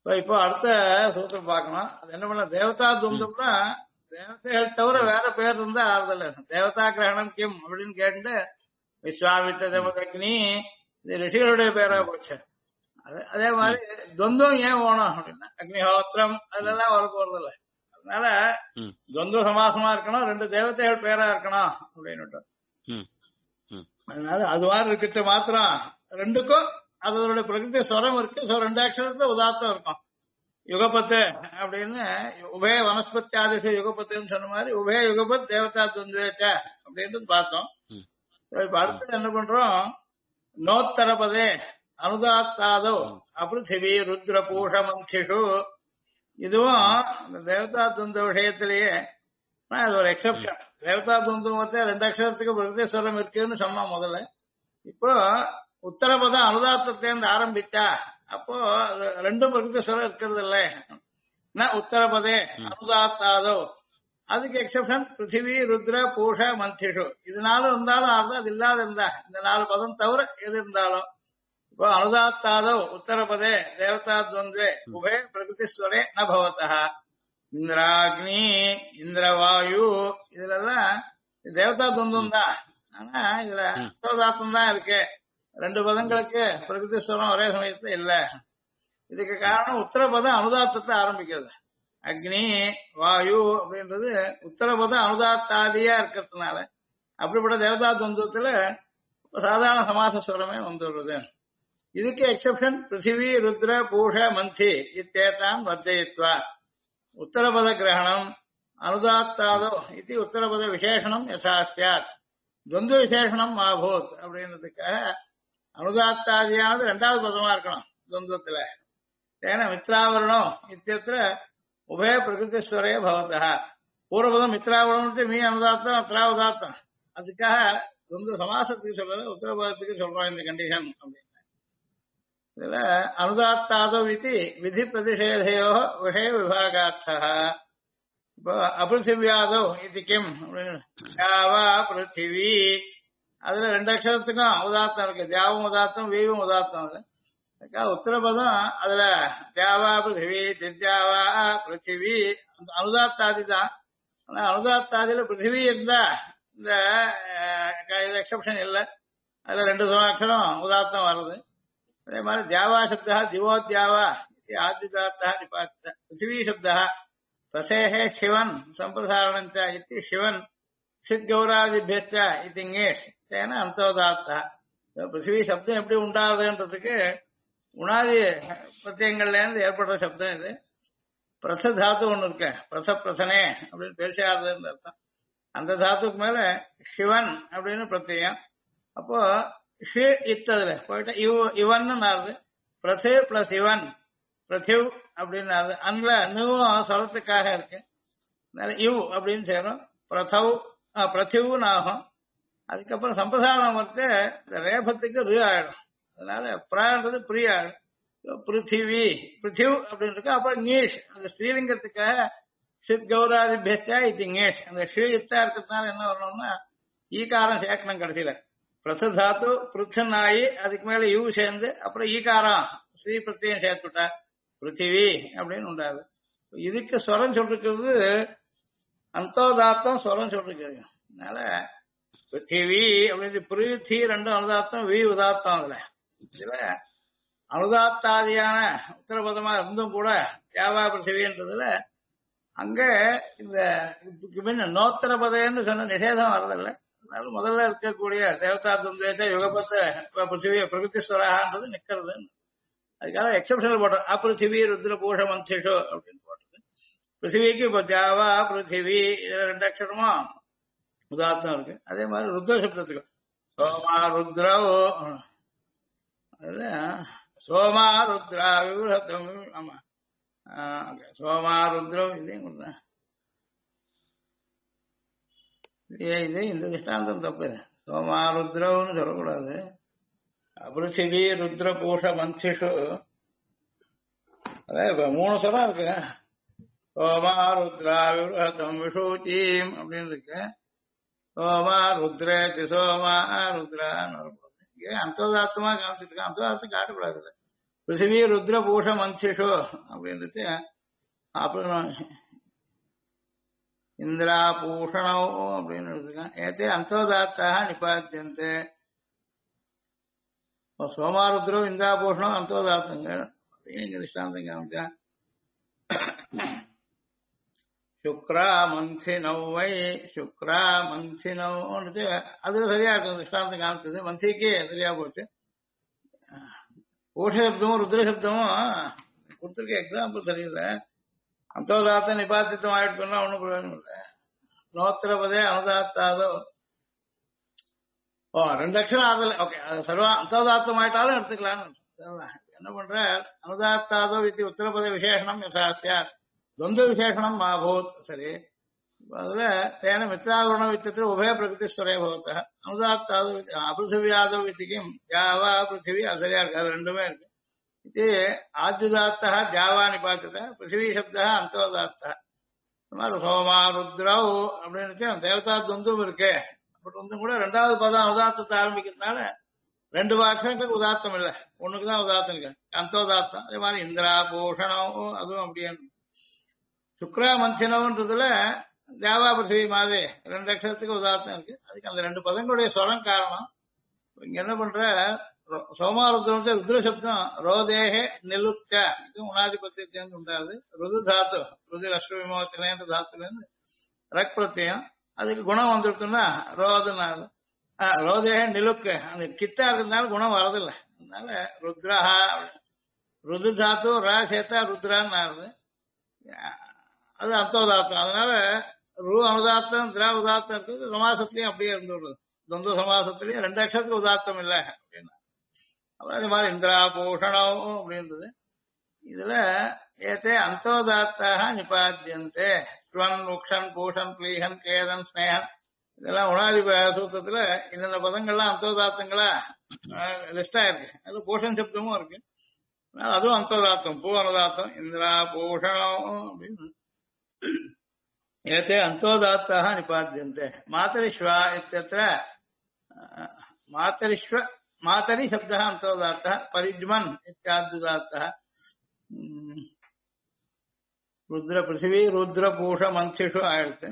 இப்போ அடுத்த சூத்திரம் பார்க்கணும். அது என்ன பண்ண தேவதா துவந்தம்னா தேவதைகள் தவிர வேற பேர் இருந்தா ஆறுதல். தேவதா கிரகணம் கிம் அப்படின்னு கேட்டு விஸ்வாமித்த தேவதக்னி இது ரிஷிகளுடைய பேரா போச்சு. அதே மாதிரி துவந்தம் ஏன் வேணும் அப்படின்னா அக்னிஹோத்திரம் அதெல்லாம் வர போறது இல்லை. அதனால துவந்த சமாசமா இருக்கணும், ரெண்டு தேவதைகள் பேரா இருக்கணும் அப்படின்னு. அதனால அது மாதிரி இருக்கிறது மாத்திரம் ரெண்டுக்கும் அதோட பிரகிருதி ஸ்வரம் இருக்கு. ரெண்டு அக்ஷரத்துல உதாத்தம் இருக்கும். யுகபத்து அப்படின்னு உபய வனஸ்பத்தியாதிஷ யுகபத்துன்னு சொன்ன மாதிரி உபய யுகபத் தேவதா துவந்தேச்ச அப்படின்னு பார்த்தோம். இப்ப அடுத்தது என்ன பண்றோம், நோத்தரபதே அனுதாத்தாதோ அபிருத்திவி ருத்ர பூஷ மந்திஷு. இதுவும் இந்த தேவதா துவந்த விஷயத்திலேயே அது ஒரு எக்ஸப்ஷன். தேவதா துவந்தம் ரெண்டு அக்ஷரத்துக்கு பிரகதீஸ்வரம் இருக்குன்னு சொன்னா முதல்ல. இப்போ உத்தரபதம் அனுதாத்தத்திலிருந்து ஆரம்பிச்சா அப்போ ரெண்டும் பிரகதீஸ்வரம் இருக்கிறது இல்லை. உத்தரபதே அனுதாத்தாதோ அதுக்கு எக்ஸப்ஷன் பிருத்திவி ருத்ர பூஷ மந்திஷு. இதனாலும் இருந்தாலும் அது இல்லாத இருந்தா இந்த 4 பதம் தவிர எது இருந்தாலும் இப்போ அனுதாத்தாதோ உத்தரபதே தேவதா துவந்தே உபே பிரகதீஸ்வரே ந பவதா. இந்திராக்னி இந்திரவாயு இதுலதான் தேவதா துவந்தம் தான். ஆனா இதுல அர்த்தோதாத்தம் தான் இருக்கு. ரெண்டு பதங்களுக்கு பிரகதீஸ்வரம் ஒரே சமயத்துல இல்ல. இதுக்கு காரணம் உத்தரபதம் அனுதாத்தத்தை ஆரம்பிக்கிறது. அக்னி வாயு அப்படின்றது உத்தரபதம் அனுதாத்தாதியா இருக்கிறதுனால அப்படிப்பட்ட தேவதா துவந்தத்துல சாதாரண சமாசஸ்வரமே வந்துடுறது. இதுக்கு எக்ஸப்ஷன் பிருத்திவி ருத்ர பூஷ மந்தி இத்தேதான் வர்த்தயித்வா உத்தரபத கிரகணம் அனுதாத்தாதோ இது உத்தரபத விசேஷனம் யசா சியாத் துவந்த விசேஷனம் மாபூத் அப்படின்றதுக்காக அனுதாத்தாதியானது ரெண்டாவது பதமா இருக்கணும் துவந்தத்துல. ஏன்னா மித்ராவரணம் இத்தியத்திர உபய பிரகிருதிஸ்வரே பவதா. பூர்வபதம் மித்ராவரணம் மீ அனுதாத்தம் அத்ராவதாத்தம். அதுக்காக துவந்த சமாசத்துக்கு சொல்றது உத்தரபதத்துக்கு சொல்றோம் இந்த கண்டிஷன் அப்படின்னு. இதுல அனுதாத்தாதோ இது விதி பிரதிஷேதையோ விஷய விபாகார்த்தா. இப்போ அபிருத்திவியாதோ இது கிம் தியாவா பிருத்திவி அதுல ரெண்டு அக்ஷரத்துக்கும் உதாத்தம் இருக்கு. தியாவும் உதாத்தம் வீவும் உதாத்தம். அதுக்காக உத்தரபதம் அதுல தியாவா பிருத்திவி தித்யாவா பிருத்திவி அனுதாத்தாதி தான். ஆனா அனுதாத்தாதியில பிருத்திவி இருந்தா இந்த எக்ஸப்ஷன் இல்லை. அதுல ரெண்டு அக்ஷரம் உதாத்தம் வருது. அதே மாதிரி தியாவா சப்தா திவோத்யாவா ஆத்யுதாத்தா நிபாத்த பிருத்திவி சப்தா பிரசேகே சிவன் சம்பிரசாரணஞ்ச இது சிவன் ஷித் கௌராதிபியச்ச இது இங்கேஷ் தேன அந்தோதாத்தா. பிருத்திவி சப்தம் எப்படி உண்டாகுதுன்றதுக்கு உணாதி பிரத்யங்கள்ல இருந்து ஏற்படுற சப்தம் இது. பிரச தாத்து ஒண்ணு இருக்கு, பிரசனே அப்படின்னு பேசாதுன்னு அர்த்தம். அந்த தாத்துக்கு மேல சிவன் அப்படின்னு பிரத்யம். அப்போ ஷி இத்ததுல போயிட்டு இவன் ஆறுது. பிரசு பிளஸ் இவன் பிரதிவ் அப்படின்னு ஆறுது. அந்த நிவும் சொலத்துக்காக இருக்கு. இவ் அப்படின்னு சேரும். பிரதிவ்னு ஆகும். அதுக்கப்புறம் சம்பிரசாரணம் வந்து இந்த ரேபத்துக்கு ரு ஆயிடும். அதனால பிரான்றது பிரிய ஆயிடும். பிருத்திவி பிருத்திவ் அப்படின்னு இருக்கு. அப்புறம் நீஷ் அந்த ஸ்ரீலிங்கத்துக்காக ஷித் கௌராதி பேச்சா இது நீஷ். அந்த ஸ்ரீ யுக்தா இருக்கிறதுனால என்ன வரணும்னா ஈகாரம் சேர்க்கணும் கடைசியில. பிரசதாத்து பிருத்தனாயி அதுக்கு மேல யூ சேர்ந்து அப்புறம் ஈகாரம் ஸ்ரீ பிரத்தியம் சேர்த்துட்டா பிருத்திவி அப்படின்னு உண்டாது. இதுக்கு ஸ்வரம் சொல்லிருக்கிறது அந்தோதாத்தம் ஸ்வரம் சொல்லிருக்கிறது. அதனால பிருத்திவி அப்படின்னு பிருத்தி ரெண்டும் அனுதாத்தம் வி உதாத்தம். அதுல இதுல அனுதாத்தாதியான உத்தரபதமா இருந்தும் கூட யாவா பிருத்திவின்றதுல அங்க இந்த நோத்தரபதன்னு சொன்ன நிஷேதம் வர்றதில்லை. அதனால முதல்ல இருக்கக்கூடிய தேவதா துவந்தேச்ச யுகபத்த பிருத்திவி பிரகிருதிஸ்வரான்றது நிக்கிறது. அதுக்காக எக்ஸப்ஷனல் போட்டோம். அப்பிருத்திவி ருத்ர பூஷ மந்திஷோ அப்படின்னு போட்டது. பிருத்திவிக்கு இப்போ ஜாவா பிருத்திவி இதுல ரெண்டு அக்ஷரமும் உதாத்தம் இருக்கு. அதே மாதிரி ருத்ர சப்தத்துக்கு சோமா ருத்ரவோ அதுல சோமா ருத்ரா விவரத்தம். ஆமா சோமா ருத்ரம் இதையும் கொடுத்தேன். இது இந்த திஷ்டாந்தம் தப்பு. சோமா ருத்ரம்னு சொல்லக்கூடாது. அபிருத்திவி ருத்ர பூஷ மந்திஷு அதான் இப்ப 3 சொல்லம் இருக்கு. சோமா ருத்ரா விவரத்தம் விஷூச்சீம் அப்படின்னு இருக்கு. சோமா ருத்ரேதி சோமா ருத்ரான்னு வரக்கூடாது. அந்தோதாத்தமா காமிச்சிட்டு இருக்கேன். அந்தோதாத்தம் காட்டக்கூடாது. பிருத்திவி ருத்ர பூஷ மந்திஷு அப்படின்றது அப்புறம் இந்திரா பூஷணோ அப்படின்னு எடுத்துக்கேன். ஏத்தே அந்தோதாத்தாக நிபாத்தியந்தே. சோமாருத்ரோ இந்திரா பூஷணம் அந்தோதாத்தங்கள் இங்க திஷ்டாந்தம் காமிச்சா சுக்ரா மந்தினோ வை சுக்ரா மந்தினோன்றது அது சரியா இருக்கும். திஷ்டாந்தம் காமிச்சது மந்திக்கு சரியா போச்சு. பூஷ சப்தமும் ருத்ர சப்தமும் கொடுத்துருக்க எக்ஸாம்பிள் சரியில்லை. அந்தோதாத்த நிபாத்தித்தம் ஆயிடுச்சுன்னா ஒன்றும் பிரயோஜனம் இல்லை. நோத்திரபதே அனுதாத்தாதோ ரெண்டு அக்ஷரம் ஆகல. ஓகே அது சர்வா அந்தோதாத்தம் ஆயிட்டாலும் எடுத்துக்கலாம்னு என்ன பண்ற. அனுதாத்தாதோ வித்தி உத்தரபத விசேஷனம் யசாசியா துவந்த விசேஷனம் மாபூத். சரி அதுல தேன மித்ராகுண வித்தத்தில் உபய பிரகிருதிஸ்வரே பவத்த அனுதாத்தாதோ அபிருத்திவியாதோ வித்திக்கும் ஜாவா பிருத்திவி அது சரியா இருக்கு. அது ரெண்டுமே இருக்கு. இது ஆத்யுதாத்தः ஜாவா நிபாத்தித பிருத்திவி சப்தः அந்தோதாத்தः. சோமா ருத்ரவ் அப்படின்னு தேவதா துவந்தும் இருக்கு. அப்படி கூட ரெண்டாவது பதம் உதாத்தத்தை ஆரம்பிக்கிறதுனால ரெண்டு வாக்கியங்களுக்கு உதாத்தம் இல்லை, ஒண்ணுக்குதான் உதாத்தம் இருக்கு அந்தோதாத்தம். அதே மாதிரி இந்திரா பூஷணம் அதுவும் அப்படியே. சுக்ரா மந்தினம்ன்றதுல ஜாவா பிருத்திவி மாதிரி ரெண்டு அக்ஷரத்துக்கு உதாத்தம் இருக்கு. அதுக்கு அந்த ரெண்டு பதங்களுடைய ஸ்வரம் காரணம். இங்க என்ன பண்ற சோமாருத்ரம் ருத்ர சப்தம் ரோதேகே நிலுக்க இது உணாதிபத்தியத்திலிருந்து உண்டாது. ருது தாத்து ருது அஸ்வ விமோத்திலேருந்து தாத்துலேருந்து ரக் பிரத்தியம் அதுக்கு குணம் வந்துருக்குன்னா ரோதுனால ரோதேக நிலுக்க அந்த கித்தா இருக்கிறதுனால குணம் வரதில்லை. அதனால ருத்ரஹா ருது தாத்து ரா சேத்தா ருத்ரான்னு ஆகுது. அது அந்தோதாத்தம். அதனால ரு அனுதாத்தம் திரா உதாத்தம் இருக்குது. சமாசத்திலையும் அப்படியே இருந்து விடுறது. தொந்த சமாசத்திலையும் ரெண்டு அக்ஷரத்துக்கு உதாத்தம் இல்லை அப்படின்னா அப்புறம் அது மாதிரி இந்திரா பூஷணம் அப்படின்றது. இதுல ஏத்தே அந்தோதாத்தாக நிபாத்தியந்தே ஸ்வன் உக்ஷன் பூஷன் பிளீகன் கேதன் ஸ்னேகன் இதெல்லாம் உணாதி சூத்திரத்துல இந்த பதங்கள்லாம் அந்தோதாத்தங்களா லிஸ்ட் ஆயிருக்கு. அது பூஷன் சப்தமும் இருக்கு. அதுவும் அந்தோதாத்தம் பூ அனுதாத்தம் இந்திரா பூஷணம் அப்படின்னு ஏத்தே அந்தோதாத்தாக நிபாத்தியந்தே. மாதரிஷ்வா இத்தியத்திர மாதரிஷ்வ மாதரி சப்தः அந்தோதாத்தः பரிஜ்மன் இத்யாத்யுதாத்தः. ருத்ர பிருத்திவி ருத்ர பூஷ மந்திஷு ஆயிடுத்து.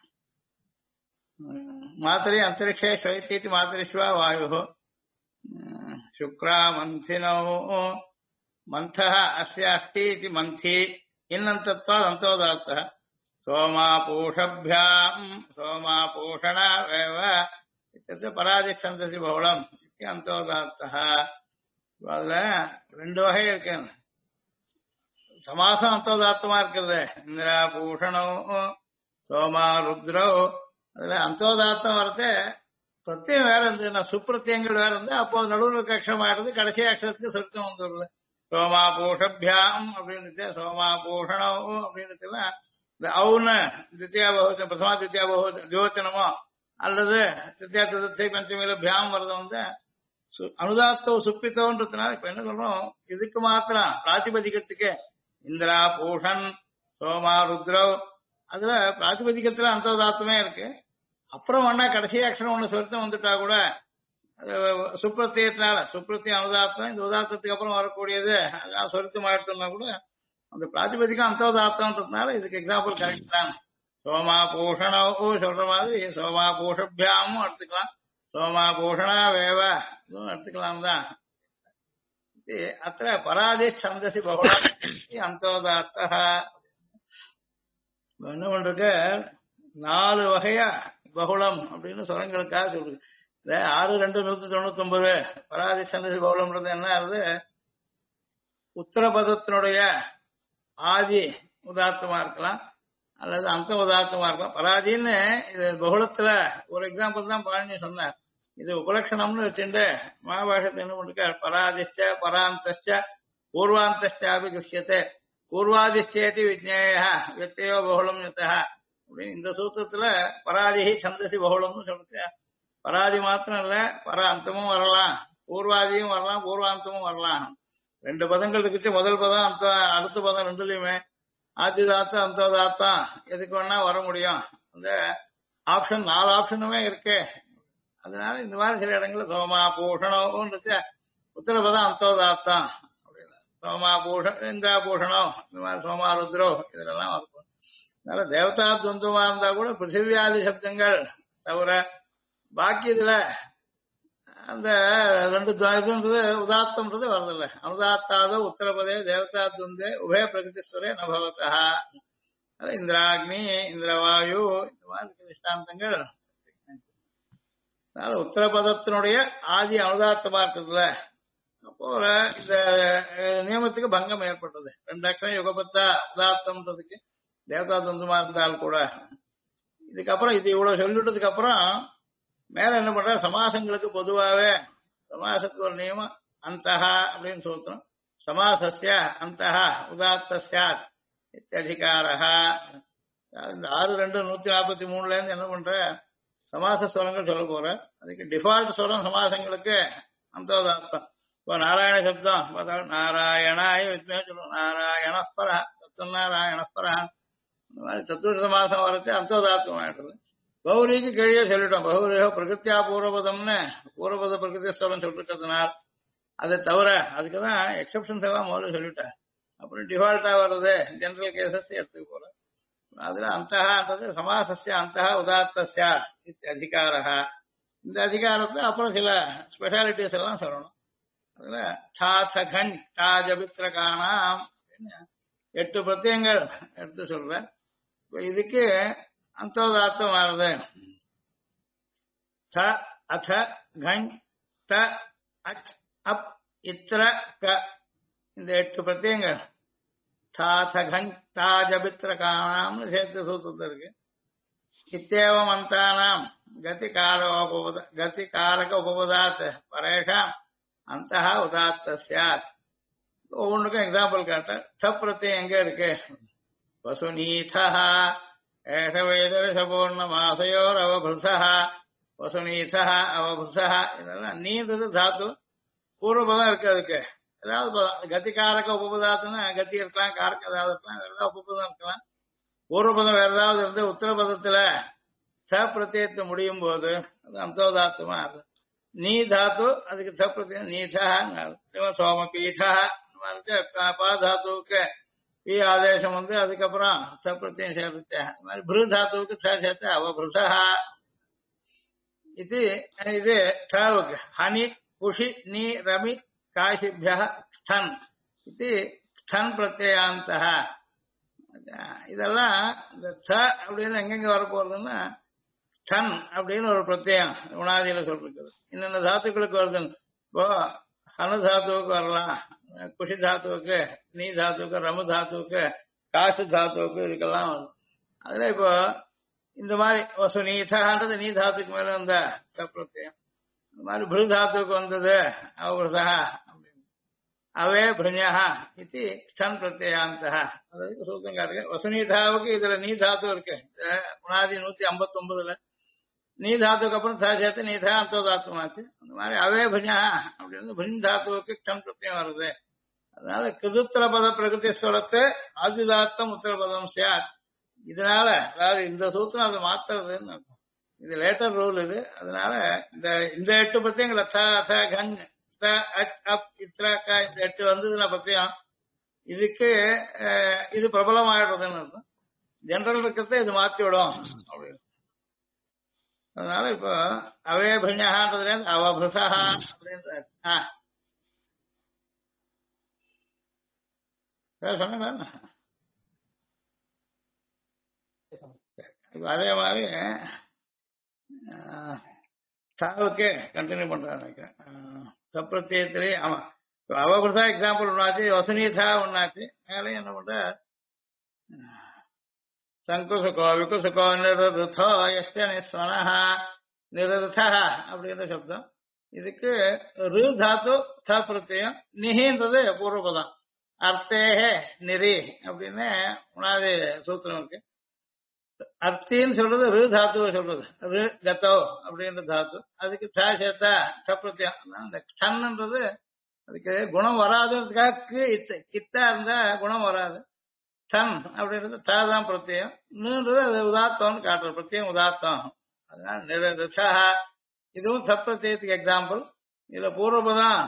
மாதரி அந்தரிக்ஷே ஸ்வைத்தி மாதரிஷ்வா வாயு சுக்ரா மந்தினோ மந்தः அஸ்ய அஸ்தி இதி மந்தி இன்னந்தத்வாத் அந்தோதாத்தः. சோமா பூஷभ्याम् சோமா பூஷணாவேவ இத்தியத்திர பராதிச்சந்தசி பௌளம் அந்தோதாத்தः. அதுல ரெண்டு வகை இருக்கு. சமாசம் அந்தோதாத்தமா இருக்கிறது இந்திரா பூஷணோ சோமா ருத்ரோ. அதுல அந்தோதாத்தம் வரது பிரத்தியம் வேற இருந்ததுன்னா சுப்பிரத்தியங்கள் வேற இருந்து அப்போ நடுவில் இருக்க அக்ஷரம் ஆயிடுது. கடைசி அக்ஷரத்துக்கு சொர்க்கம் வந்துடுது. சோமா பூஷभ्याम् அப்படின்னு சோமா பூஷணோ அப்படின்னு இந்த அவுன்னு தித்தியா பகவச்சனம் பிரசமா தித்தியா தியோச்சனமோ அல்லது தித்தியா சதுர்த்தி பஞ்சமியில பியாம் வரத அனுதாத்தோ சுப்பித்தோன்றதுனால இப்ப என்ன சொல்றோம் இதுக்கு மாத்திரம் பிராதிபதிகத்துக்கு இந்திரா பூஷன் சோமா ருத்ரவ் அதுல பிராதிபதிகத்துல அந்தோதாத்தமே இருக்கு. அப்புறம் ஒன்னா கடைசி அக்ஷரம் ஒண்ணு சொருத்தம் வந்துட்டா கூட சுப்பிரத்தியத்தினால சுப்பிரத்திய அனுதாத்தம் இந்த உதாத்தத்துக்கு அப்புறம் வரக்கூடியது அதான் சொருத்தம் ஆயிட்டோம்னா கூட அந்த பிராதிபதிகம் அந்தோதாத்தம்ன்றதுனால இதுக்கு எக்ஸாம்பிள் கரெக்ட் தான். சோமா பூஷணோ சொல்ற மாதிரி சோமா பூஷभ्याமும் எடுத்துக்கலாம் சோமா பூஷணா வேவ இதுவும் எடுத்துக்கலாம் தான். அத்த பராதி சந்தசி பகுளம் அந்தோதாத்தः. என்ன பண்றக்க 4 வகையா பகுளம் அப்படின்னு சொரங்களுக்காக சொல்றது. 6-2-199 பராதி சந்தசி பகுளம்ன்றது என்ன ஆகுது உத்தரபதத்தினுடைய ஆதி உதாத்தமா இருக்கலாம் அல்லது அந்த உதாத்தமா இருக்கலாம். பராதின்னு இது பகுளத்துல ஒரு எக்ஸாம்பிள் தான் பாணினி சொன்னார். இது உபலட்சணம்னு வச்சுட்டு மகாபாஷத்தை என்ன பண்ணிருக்கார் பராதிஷ்ட பராந்தஷ்ட பூர்வாந்தஷ்டாபி துஷ்யத்தை பூர்வாதிஷ்டேதி விஜ்ஞேய வியத்தையோ பகுளம் யத்தः அப்படின்னு இந்த சூத்திரத்துல பராதி சந்தசி பகுளம்னு சொல்லிட்டு பராதி மாத்திரம் இல்ல பராந்தமும் வரலாம் பூர்வாதியும் வரலாம் பூர்வாந்தமும் வரலாம். 2 பதங்கள் இருக்கு. முதல் பதம் அந்த அடுத்த பதம் ரெண்டுலயுமே ஆதிதாத்தம் அந்தோதாத்தம் எதுக்கு வேணா வர முடியும். அந்த ஆப்ஷன் 4 ஆப்ஷனுமே இருக்கு. அதனால இந்த மாதிரி சில இடங்கள்ல சோமா பூஷணம் உத்தரபதம் அந்தோதாத்தம் அப்படின்னா இந்திராபூஷணம், இந்த மாதிரி சோமாருத்ரோ இதெல்லாம் இருக்கும். அதனால தேவதா துவந்தமா இருந்தா கூட பிருத்திவியாதி சப்தங்கள் தவிர பாக்கி இதுல அந்த ரெண்டு இதுன்றது உதாத்தம்ன்றது வரதில்லை. அனுதாத்தாதோ உத்தரபதே தேவதா துவந்தே உபய பிரகிருதிஸ்வரே நபவத்தா. இந்திராக்னி இந்திரவாயு இந்த மாதிரி திஷ்டாந்தங்கள். அதனால உத்தரபதத்தினுடைய ஆதி அனுதாத்தமா இருக்குதுல, அப்போ இந்த நியமத்துக்கு பங்கம் ஏற்பட்டது. ரெண்டு அக்ஷரம் யுகபத்தா உதாத்தம்ன்றதுக்கு தேவதா துவந்தமா இருந்தால் கூட. இதுக்கப்புறம் இது இவ்வளவு சொல்லிட்டதுக்கு அப்புறம் மேல என்ன பண்ற, சமாசங்களுக்கு பொதுவாகவே சமாசத்துக்கு ஒரு நியமம் அந்தஹா அப்படின்னு சொல்றோம். சமாசஸ்ய அந்தஹா உதாத்தஸ்யாத் இத்தியதிகாரஹா. இந்த 6-2-143 இருந்து என்ன பண்ற, சமாச ஸ்வரங்கள் சொல்ல போற. அதுக்கு டிஃபால்ட் ஸ்வரம் சமாசங்களுக்கு அந்தோதாத்தம். இப்போ நாராயண சப்தம் பார்த்தா நாராயணாய வித்மே சொல்லுவோம், நாராயணஸ்பரா தத்துவநாராயணஸ்பரா. இந்த மாதிரி தத்துவ சமாசம் வரச்சு அந்தோதாத்தம் ஆயிடுறது. பௌரிக்கு கீழே சொல்லிட்டோம். பௌரியோ பிரகிருத்தியா பூர்வபதம்னு பூர்வபத பிரகிருதி ஸ்வரம் சொல்லிருக்கிறதுனால அதை தவிர அதுக்குதான் எக்ஸப்ஷன்ஸ் எல்லாம் முதல்ல சொல்லிட்டேன். அப்புறம் டிஃபால்ட்டா வர்றது ஜெனரல் கேசஸ் எடுத்துக்க போறேன். அதுல அந்தஹான்றது சமாசஸ்ய அந்தஹா உதாத்தஸ்யா அதிகாரா. இந்த அதிகாரத்தை அப்புறம் சில ஸ்பெஷாலிட்டிஸ் எல்லாம் சொல்லணும். அதுல தாசகன் தாஜபித்ரகானாம் 8 பிரத்யங்கள் எடுத்து சொல்றேன். இப்ப இதுக்கு அந்தோதாத்தம் வருது. த அத கண் த அச் அப் இத்திர க இந்த 8 பிரத்யங்கள் தாசகன் தாஜபித்ரகானாம்னு சேர்த்து சூத்திரத்தில் இருக்கு. இத்தேவம் அந்தானாம் கதிகாரக உபபதாத் பரேஷாம் அந்தஹா உதாத்தஸ்யாத். ஒவ்வொன்றுக்கும் எக்ஸாம்பிள் காட்ட. த பிரத்யம் எங்க இருக்கு, வசுநீதா ஏஷ வேதரிஷபூர்ணமாசயோர் அவபிருசா வசுநீதா அவபிருசா. இதெல்லாம் நீன்றது தாத்து பூர்வபதம் இருக்கு. அதுக்கு ஏதாவது பதம் கதிகாரக உபபதாத்துன்னா கத்தி இருக்கலாம், காரக்க ஏதாவது இருக்கலாம், வேற ஏதாவது உபபதம் இருக்கலாம். பூர்வபதம் வேற ஏதாவது இருந்து உத்தரபதத்துல ச பிரத்யத்தை முடியும் போது அது அந்தோதாத்தமா அது. நீ தாத்து அதுக்கு த பிரத்யம் நீதா சோமபீதா. பா தாத்துவுக்கு பி ஆதேசம் வந்து அதுக்கப்புறம் த பிரத்யம் சேர்த்து. அது மாதிரி பிரு தாத்துவுக்கு த சேர்த்து அவபிருசா. இது டாவுக்கு ஹனி குஷி நீ ரமி காஷிபிய ஸ்டன் இது ஸ்டன் பிரத்யாந்த. இதெல்லாம் இந்த த அப்படின்னு எங்கெங்க வரப்போறதுன்னா ஸ்டன் அப்படின்னு ஒரு பிரத்யம் உணாதியில சொல்லிருக்குது. இன்னென்ன தாத்துக்களுக்கு வருதுன்னு இப்போ ஹனு தாத்துவுக்கு வரலாம், குஷி தாத்துவுக்கு, நீ தாத்துவுக்கு, ரமு தாத்துவுக்கு, காசு தாத்துவுக்கு, இதுக்கெல்லாம் வரும். அதுல இப்போ இந்த மாதிரி வசு நீதான்றது நீ தாத்துக்கு மேல வந்த பிரத்யம். இந்த மாதிரி பிரு தாத்துவுக்கு வந்தது அவசா அப்படின்னு அவே பிரஞ்சா இது ஸ்டன் பிரத்யாந்த. அதாவது சூத்திரம் காட்டுங்க. வசுநீதாவுக்கு இதுல நீ தாத்து இருக்கு. உணாதி 159 நீ தாத்துக்கு அப்புறம் தா சேர்த்து நீதா அந்தோதாத்தமாச்சு. அந்த மாதிரி அவே பஞ்சா அப்படின்னு பின் தாத்துவுக்கு ஸ்டன் பிரத்யம் வருது. அதனால கிருதுத்திரபத பிரகிருதி ஸ்வரத்தை ஆதிதாத்தம் உத்தரபதம் சாத். இதனால அதாவது இந்த சூத்திரம் அதை மாத்துறதுன்னு அர்த்தம். இது லேட்டர் ரூல் இது. அதனால இந்த 8 பிரத்யங்களை த த கண் த அச் அப் இத்ரா க இந்த 8 வந்ததுன்னா பிரத்யம் இதுக்கு இது பிரபலமாயிடுறதுன்னு அர்த்தம். ஜெனரல் இருக்கிறத இது மாத்தி விடும் அப்படின்னு. அதனால இப்போ அவே பிரஞ்சான்றதுல இருந்து அவபிருசா அப்படின்னு சொன்ன. அதே மாதிரி தாவுக்கு கண்டினியூ பண்றாங்க. சப்பிரத்தியத்திலே ஆமா அவபிருசா எக்ஸாம்பிள் ஒன்னாச்சு, வசனீதா ஒன்னாச்சு. மேலே என்ன பண்ற சங்குசுகோ விகுசுகோ நிருதோ எஸ்ட நிஸ்வனஹ நிருதா அப்படின்ற சப்தம். இதுக்கு ரு தாத்து த பிரத்யம், நிஹின்றது பூர்வபதம். அர்த்தேஹே நிரி அப்படின்னு உணாதி சூத்திரம் இருக்கு. அர்த்தின்னு சொல்றது ரு தாத்துவை சொல்றது. ரு கத்தோ அப்படின்ற தாத்து. அதுக்கு த சேர்த்தா த பிரத்யம். அந்த ஸ்டன்ன்றது அதுக்கு குணம் வராதுன்றதுக்காக கித்தா இருந்தா குணம் வராது. ஸ்டன் அப்படின்றது தான் பிரத்யம். இன்னுன்றது அது உதாத்தம்னு காட்டுறது. பிரத்யம் உதாத்தம். அதனால நிரதா இதுவும் த பிரத்யத்துக்கு எக்ஸாம்பிள். இதுல பூர்வபதம்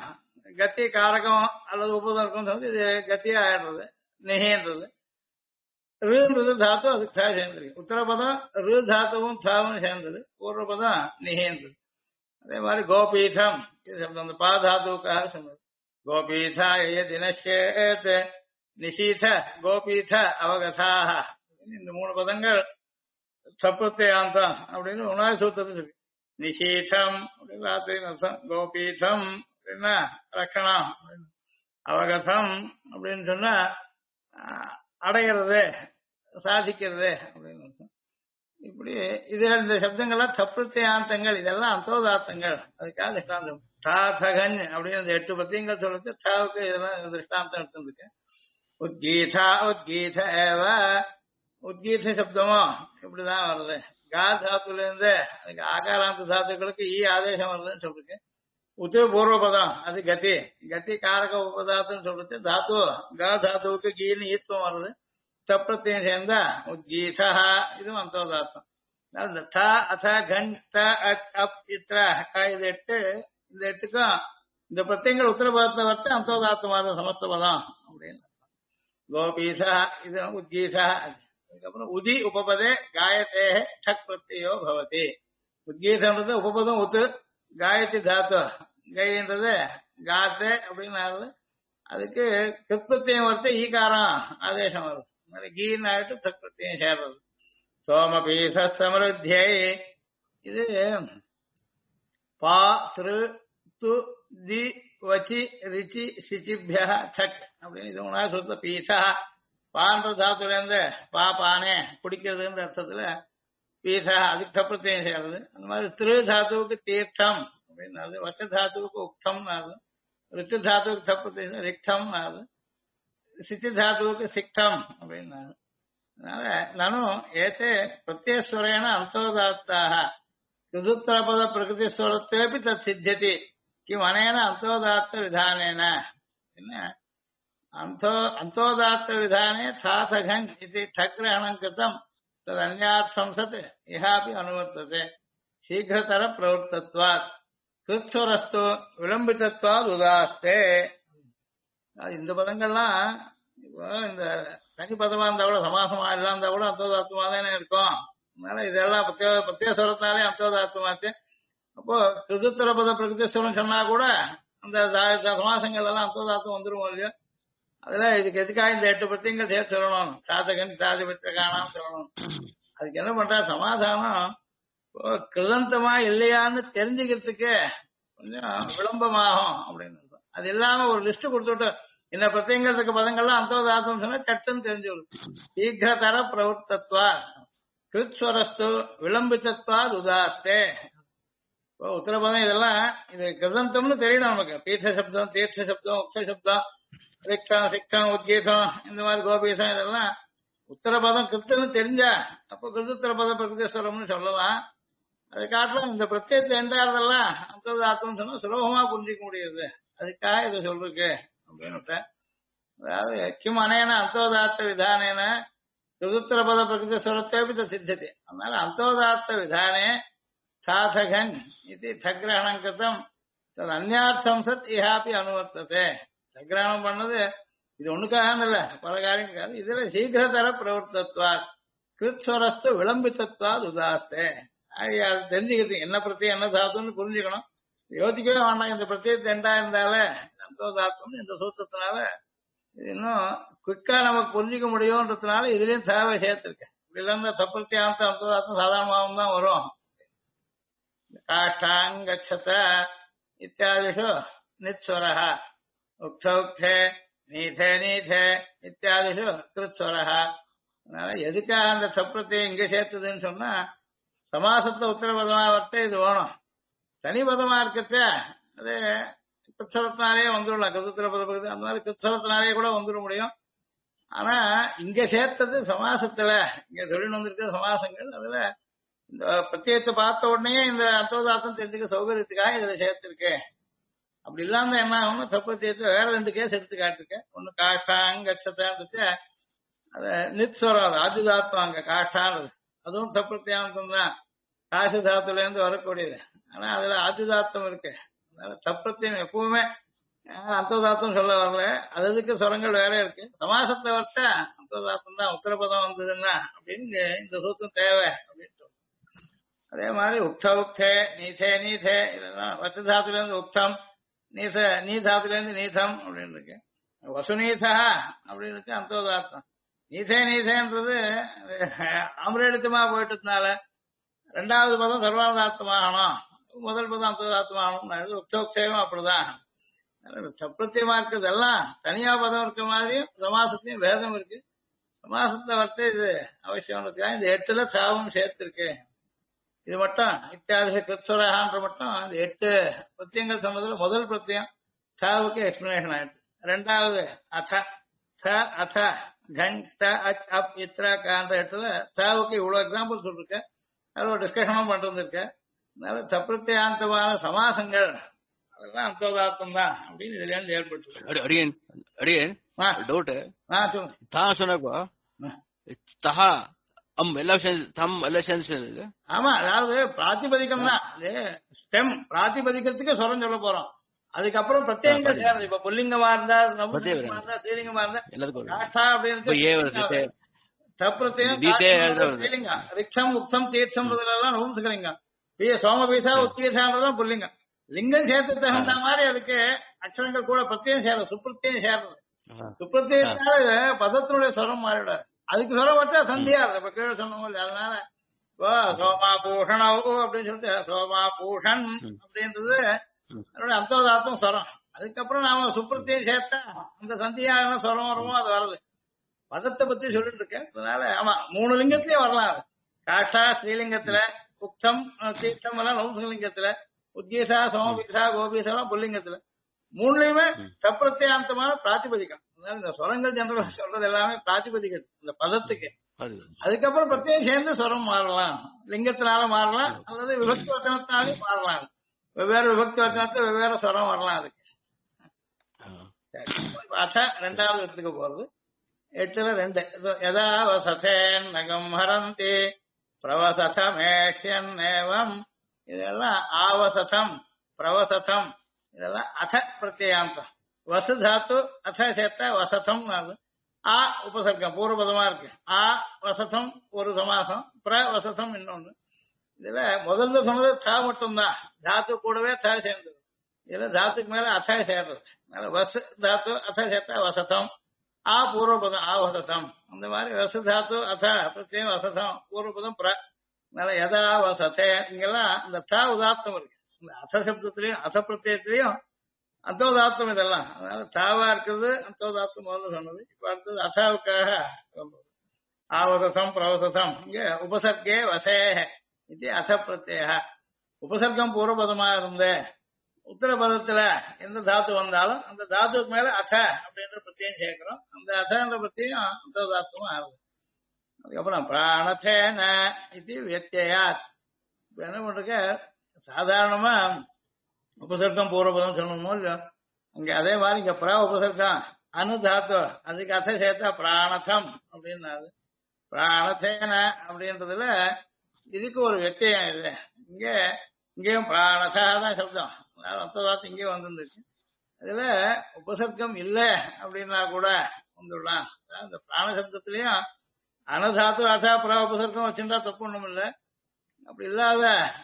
கத்தி காரகம் அல்லது உபதர்க்கம் வந்து இது கத்தியா ஆயிடுறது நிகேன்றது. ருன்றது தாத்து அதுக்கு தா சேர்ந்திருக்கு. உத்தரபதம் ரு தாத்துவும் தாவும் சேர்ந்தது, பூர்வபதம் நிகேன்றது. அதே மாதிரி கோபீதம் இது சப்தம் அந்த பா தாத்துவுக்காக சொன்னது. கோபீதா தினசேத் நிஷீத கோபீத அவகதாக இந்த 3 பதங்கள் சப்ரத்யாந்தம் அப்படின்னு உணவு சூத்திரம் இருக்கு. நிஷீதம் அப்படின்னு ராத்திரி அர்த்தம், கோபீதம் அப்படின்னா ரக்கணம், அவகதம் அப்படின்னு சொன்னா அடைகிறது சாதிக்கிறது அப்படின்னு அர்த்தம். இப்படி இது இந்த சப்தங்கள்லாம் தப்பிரத்தியாந்தங்கள், இதெல்லாம் அந்தோதாத்தங்கள். அதுக்காக திருஷ்டாந்தம் தாதகன் அப்படின்னு அந்த 8 பத்தியங்கள் சொல்லிட்டு தாவுக்கு இதெல்லாம் திருஷ்டாந்தம் எடுத்துருக்கு. உத்கீதா உத்கீத ஏவ உத்கீத சப்தமும் இப்படிதான் வருது. கா தாத்துல இருந்து அதுக்கு ஆகாராந்த தாத்துக்களுக்கு ஈ ஆதேசம் வருதுன்னு சொல்லிருக்கு. உத்து பூர்வபதம் அது கதி, கதி காரக உபதாத்துன்னு சொல்றது. தாத்து கா தாத்துவுக்கு கீன்னு ஈத்துவம் வருது. தப்பிரத்தையும் சேர்ந்தா உத்கீதா இதுவும் அந்தோதாத்தம். இந்த த அத கன் த அச் அப் இத்ர இது 8 இந்த 8க்கும் இந்த பிரத்யங்கள் உத்தரபதத்தை வர்த்து அந்தோதாத்தமாக சமஸ்த பதம் அப்படின்னு. கோபீசா இது உத்கீதா. அதுக்கப்புறம் உதி உபபதே காயத்தே டக் பிரத்யோ பவதி. உத்கீதன்றது உபபதம் உத்து, காயத்தி தாத்து, கைன்றது காத்தே அப்படின்னு அதுக்கு கிருத்பிரத்தியம் வரத்து ஈகாரம் ஆதேசம் வருது. கீன் ஆயிட்டு தற்பிரத்தியம் சேர்றது. சோமபீச சமருத்தியை இது பா திரு து தி வச்சி ரிச்சி சிச்சிபிய டக் அப்படின்னு இது உணவு சொல்ற பீசா. பான்ற தாத்துல இருந்து பா பானே குடிக்கிறதுன்ற அர்த்தத்துல பீசா அதுக்கு தப்பிரத்தியம் சேர்றது. அந்த மாதிரி திரு தாத்துவுக்கு தீர்த்தம் அப்படின்னாரு, வச்ச தாத்துவுக்கு உக்தம்னாரு, ரிச்சு தாத்துவுக்கு தப்பிரத்தியம் ரிக்தம்னாரு, சித்தி தாத்துவுக்கு சிக்தம் அப்படின்னாரு. அதனால நானும் ஏத்தே பிரத்யஸ்வரேன அந்தோதாத்தாக ருதுத்தரபத பிரகிருதிஸ்வரத்தேபி தத் சித்தியதி கிம் அனேன அந்தோதாத்த விதானேன. என்ன அந்தோதாத்த விதானே தாதகன் இது தக்ரஹணம் கிருதம் தது அன்யார்த்தம் சத் இஹாபி அனுவர்த்ததே சீக்கிரதர பிரவர்த்தத்வாத் கிருத்ஸ்வரஸ்து விளம்பித்தத்வாத் உதாஸ்தே. இந்த பதங்கள்லாம் இப்போ இந்த தனி பதமா இருந்தா கூட சமாசமா எல்லாம் இருந்தா கூட அந்தோதாத்துமா தானே இருக்கும். அதனால இதெல்லாம் பிரத்யேகஸ்வரத்தினாலே அந்தோதாத்துமாச்சு. அப்போ கிருதுத்தர பத பிரகிருதிஸ்வரம் சொன்னா கூட அந்த சமாசங்கள் எல்லாம் அந்தோதாத்துவம் வந்துடும் இல்லையோ. அதுல இதுக்கு எதுக்காக இந்த 8 பிரத்தியங்கள் சேர்த்து சொல்லணும், சாதகன் சாதிபத்திர காணாம சொல்லணும். அதுக்கு என்ன பண்றா சமாதானம் கிருதந்தமா இல்லையான்னு தெரிஞ்சுக்கிறதுக்கு கொஞ்சம் விளம்பமாகும் அப்படின்னு. அது இல்லாம ஒரு லிஸ்ட் கொடுத்துட்டு இந்த பிரத்யங்களுக்கு பதங்கள்லாம் அந்தோதாத்தம் சொன்னா சட்டம் தெரிஞ்சு சீக்கிரதர பிரவர்த்தத்வா கிருத்ஸ்வரஸ்து விளம்பித்தத்வா உதாஸ்தே. இப்போ உத்தரபதம் இதெல்லாம் இது கிருதந்தம்னு தெரியணும் நமக்கு. தீர்த்த சப்தம் தீர்த்த சப்தம் உக்ஷ சப்தம் ரிக்ஷம் சிக்ஷம் உத்கீதம் இந்த மாதிரி கோபீசம் இதெல்லாம் உத்தரபதம் கிருத்தன்னு தெரிஞ்சா அப்போ கிருத்துத்தரபத பிரகிருதேஸ்வரம்னு சொல்லலாம். அது காட்டிலும் இந்த பிரத்யேகத்தை என்றாதெல்லாம் அந்தோதாத்தம் சொன்னா சுலபமா புரிஞ்சிக்க முடியுது. அதுக்காக இதை சொல்றேன் அப்படின்னு. அதாவது கிம் அனேன அந்தோதாத்த விதானேன ருதுத்தரபத பிரகிருதஸ்வரத்தேபி சித்தியதி. அதனால அந்தோதாத்த விதானே சாதகன் இது தக்ரஹணம் கிருத்தம் தது அந்யார்த்தம் சத் இஹாபி அனுவர்த்ததே. தக்ரஹணம் பண்ணது இது ஒண்ணுக்காக இல்ல, பல காரியங்களுக்காக. இதுல சீக்கிரதர பிரவர்த்தத்வா கிருத்ஸ்வரஸ்து விளம்பித்தத்வாத் உதாஸ்தே. அது தெரிஞ்சுக்கிறது என்ன பிரத்யம் என்ன சாத்துன்னு புரிஞ்சுக்கணும். யோசிக்கவே வேண்டாம். இந்த பிரத்யேகத்தை எண்டா இருந்தாலே அந்தோதாத்தம் இந்த சூத்திரத்தினால இது இன்னும் குயிக்கா நமக்கு புரிஞ்சிக்க முடியும்ன்றதுனால இதுலயும் தேவை சேர்த்திருக்கேன். இப்படி இருந்தா சப்பிரத்தியாந்தம் அந்தோதாத்தம் சாதாரணமாகவும் தான் வரும். காஷ்டாங்கச்சத இத்தியாதிஷு நித்ஸ்வரஹ உக்தே நீதே நீதே இத்தியாதிஷு கிருத்ஸ்வரஹ. அதனால எதுக்காக அந்த சப்பிரத்தியம் இங்க சேர்த்துதுன்னு சொன்னா சமாசத்துல உத்தரபதமா வரட்டே இது வேணும். தனி பதமா இருக்கச்ச அது கிருத்ஸ்வரத்தினாலே வந்துடலாம். கிருத்துத்திரபத பகுதி அந்த மாதிரி கிருத்ஸ்வரத்தினாலே கூட வந்துட முடியும். ஆனா இங்க சேர்த்தது சமாசத்துல இங்க தொழில் வந்திருக்க சமாசங்கள். அதுல இந்த பிரத்யேகத்தை பார்த்த உடனே இந்த அந்தோதாத்தம் தெரிஞ்சுக்க சௌகரியத்துக்காக இதுல சேர்த்திருக்கேன். அப்படி இல்லாம என்ன ஆகும்னா சப்பிரத்தியத்தை வேற 2 கேஸ் எடுத்து காட்டிருக்கேன். ஒண்ணு காஷ்டாங்கச்சதான்னு அத நித்ஸ்வரம் ஆஜுதாத்தம் அங்க காஷ்டானது அதுவும் சப்பிரத்தியாந்தம் தான். காசு தாத்துல இருந்து வரக்கூடியது. ஆனா அதுல ஆஜுதாத்தம் இருக்கு. அதனால சப்பிரத்தியம் எப்பவுமே அந்தோதாத்தம் சொல்ல வரல. அதுக்கு சுரங்கள் வேற இருக்கு. சமாசத்தை வர்த்த அந்தோதாத்தம் தான் உத்தரபதம் வந்ததுன்னா அப்படின்னு இந்த சூத்திரம் தேவை அப்படின்னு சொல்றோம். அதே மாதிரி உக்த உக்தே நீதே நீதே இதெல்லாம் வச்ச தாத்துல இருந்து உக்தம், நீத நீ தாத்துல இருந்து நீதம் அப்படின்னு இருக்கு. வசுநீதா அப்படின்னு இருக்கு அந்தோதாத்தம். நீதே நீதேன்றது ஆம்ரேடித்தமா போயிட்டதுனால ரெண்டாவது பதம் சர்வாதார்த்தமாகணும், முதல் பதம் அந்தோதார்த்தமாகணும். உக்தோக்தேவும் அப்படிதான். சப்பிரத்தியமா இருக்கிறதெல்லாம் தனியா பதம் இருக்க மாதிரியும் சமாசத்தையும் வேதம் இருக்கு. சமாசத்தை வர்த்த இது அவசியம்ன்றதுக்காக இந்த 8ல சாவும் சேர்த்திருக்கு. இது மட்டும் இத்தியாதி கிருத்ஸ்வரகான்ற மட்டும் இந்த 8 பிரத்தியங்கள் சொன்னதுல முதல் பிரத்தியம் சாவுக்கு எக்ஸ்பிளனேஷன் ஆயிடுச்சு. ரெண்டாவது அத த அத கண் த அச் அப் இத்ரா கான்ற 8ல சாவுக்கு இவ்வளவு எக்ஸாம்பிள் சொல்லிருக்க. அதுல ஒரு டிஸ்கஷனும் பண்ணிட்டு இருக்க. அதனால சப்பிரத்தியாந்தமான சமாசங்கள் அதெல்லாம் அந்தோதார்த்தம் தான் அப்படின்னு இதுல இருந்து ஏற்பட்டு அடியன் அடியன் டவுட் சொல்லுங்க. தான் சொன்னப்போ தஹா எல்லாம் சேர்ந்து. ஆமா, அதாவது பிராத்திபதிகம் தான் அது. ஸ்டெம் பிராத்திபதிக்கத்துக்கு சொரம் சொல்ல போறோம். அதுக்கப்புறம் பிரத்யேகங்கள் சேருது. இப்ப புல்லிங்கமா இருந்தா நபுலிங்கமா இருந்தா ஸ்ரீலிங்கமா இருந்தா காஷ்டா அப்படின்னு சப்பிரத்தியம் ஸ்ரீலிங்கம். ரிக்ஷம் உக்ஷம் தீர்த்தம் நபும்சகலிங்கம். சோமபீசா உத்தீசான்றதான் புல்லிங்கம். லிங்கம் சேர்த்து தகுந்த மாதிரி அதுக்கு அக்ஷரங்கள் கூட பிரத்யம் சேரும். சுப்பிரத்தியம் சேர்றது. சுப்பிரத்தியத்தால பதத்தினுடைய சொரம் மாறிடாது. அதுக்கு சொரம் வச்சா சந்தியா இப்ப கீழே சொன்னோம். அதனால சோமா பூஷணோ அப்படின்னு சொல்லிட்டு சோமா பூஷன் அப்படின்றது அதோட அந்தோதார்த்தம் சொரம். அதுக்கப்புறம் நாம சுப்பிரத்தியம் சேர்த்தா அந்த சந்தியான சொரம் வருமோ அது வருது. பதத்தை பத்தி சொல்லிட்டு இருக்கேன். அதனால ஆமா 3 லிங்கத்திலயே வரலாம். காஷ்டா ஸ்ரீலிங்கத்துல, உக்தம் தீர்த்தம் எல்லாம் நௌசலிங்கத்துல, உத்கீசா சோமபீசா கோபீசா எல்லாம் புல்லிங்கத்துல. 3லயுமே சப்பிரத்தியாந்தமான பிராத்திபதிக்கம். அதனால இந்த சொரங்கள் ஜெனரல் சொல்றது எல்லாமே பிராத்திபதிக்கம் இந்த பதத்துக்கு. அதுக்கப்புறம் பிரத்யேகம் சேர்ந்து சொரம் மாறலாம், லிங்கத்தினால மாறலாம், அல்லது விபக்தி வச்சனத்தினாலே மாறலாம். வெவ்வேறு விபக்தி வச்சனத்தை வெவ்வேறு சொரம் வரலாம். அதுக்கு அச்சா ரெண்டாவது இடத்துக்கு போறது 8ல 2 யதா வசதேன் நகம் ஹரந்தி பிரவசதமேஷ்யன் ஏவம். இதெல்லாம் ஆவசதம் பிரவசதம் இதெல்லாம் அத பிரத்யாந்தம். வசு தாத்து அத சேர்த்தா வசதம். ஆ உபசர்க்கம் பூர்வபதமா இருக்கு. ஆ வசதம் ஒரு சமாசம், பிரவசதம் இன்னொன்னு. இதுல முதல்ல சொன்னது தா மட்டும்தான். தாத்து கூடவே தா சேர்ந்தது. இதுல தாத்துக்கு மேல அத சேர்றது. வசு தாத்து அத சேர்த்தா வசதம். ஆ பூர்வபதம் ஆ வசதம். அந்த மாதிரி வசு தாத்து அத பிரத்யம் வசதம் பூர்வபதம் பிர. அதனால யதா வசதே இங்கெல்லாம் இந்த தா உதாத்தம் இருக்கு. இந்த அச சப்தத்திலையும் அச பிரத்யத்திலையும் அந்தோதாத்தம் இதெல்லாம். அதனால தாவா இருக்கிறது அந்தோதாத்தம் முதல்ல சொன்னது. இப்ப அடுத்தது அசாவுக்காக சொல்றது. ஆவசம் பிரவசம். இங்க உபசர்க்கே வசே இது அச பிரத்யேக. உபசர்க்கம் பூர்வபதமா இருந்த உத்தரபதத்துல எந்த தாத்து வந்தாலும் அந்த தாத்துக்கு மேல அச அப்படின்ற பிரத்யம் சேர்க்கிறோம். அந்த அசன்ற பிரத்யம் அந்தோதாத்தமும் ஆகுது. அதுக்கப்புறம் பிராணத்தேன இது வியத்தியாத். என்ன பண்றக்க சாதாரணமா உபசர்க்கம் பூர்வபதம் சொல்லணுமோ இல்லையோ, அங்க அதே மாதிரி இங்க பிரா உபசர்க்கம் அனுதாத்து அதுக்கு அசை சேர்த்தா பிராணதம் அப்படின்னாது. பிராணத்தேன அப்படின்றதுல இதுக்கு ஒரு வெற்றியம் இல்லை. இங்கேயும் பிராணசா தான் சப்தம். அர்த்ததாத்து இங்கேயும் வந்துருக்கு. அதுல உபசர்க்கம் இல்லை அப்படின்னா கூட வந்துடலாம். இந்த பிராண சப்தத்திலையும் அனதாத்து அசா பிரா உபசர்க்கம் வச்சுட்டா தப்பு ஒண்ணும் இல்லை. அப்படி இல்லாத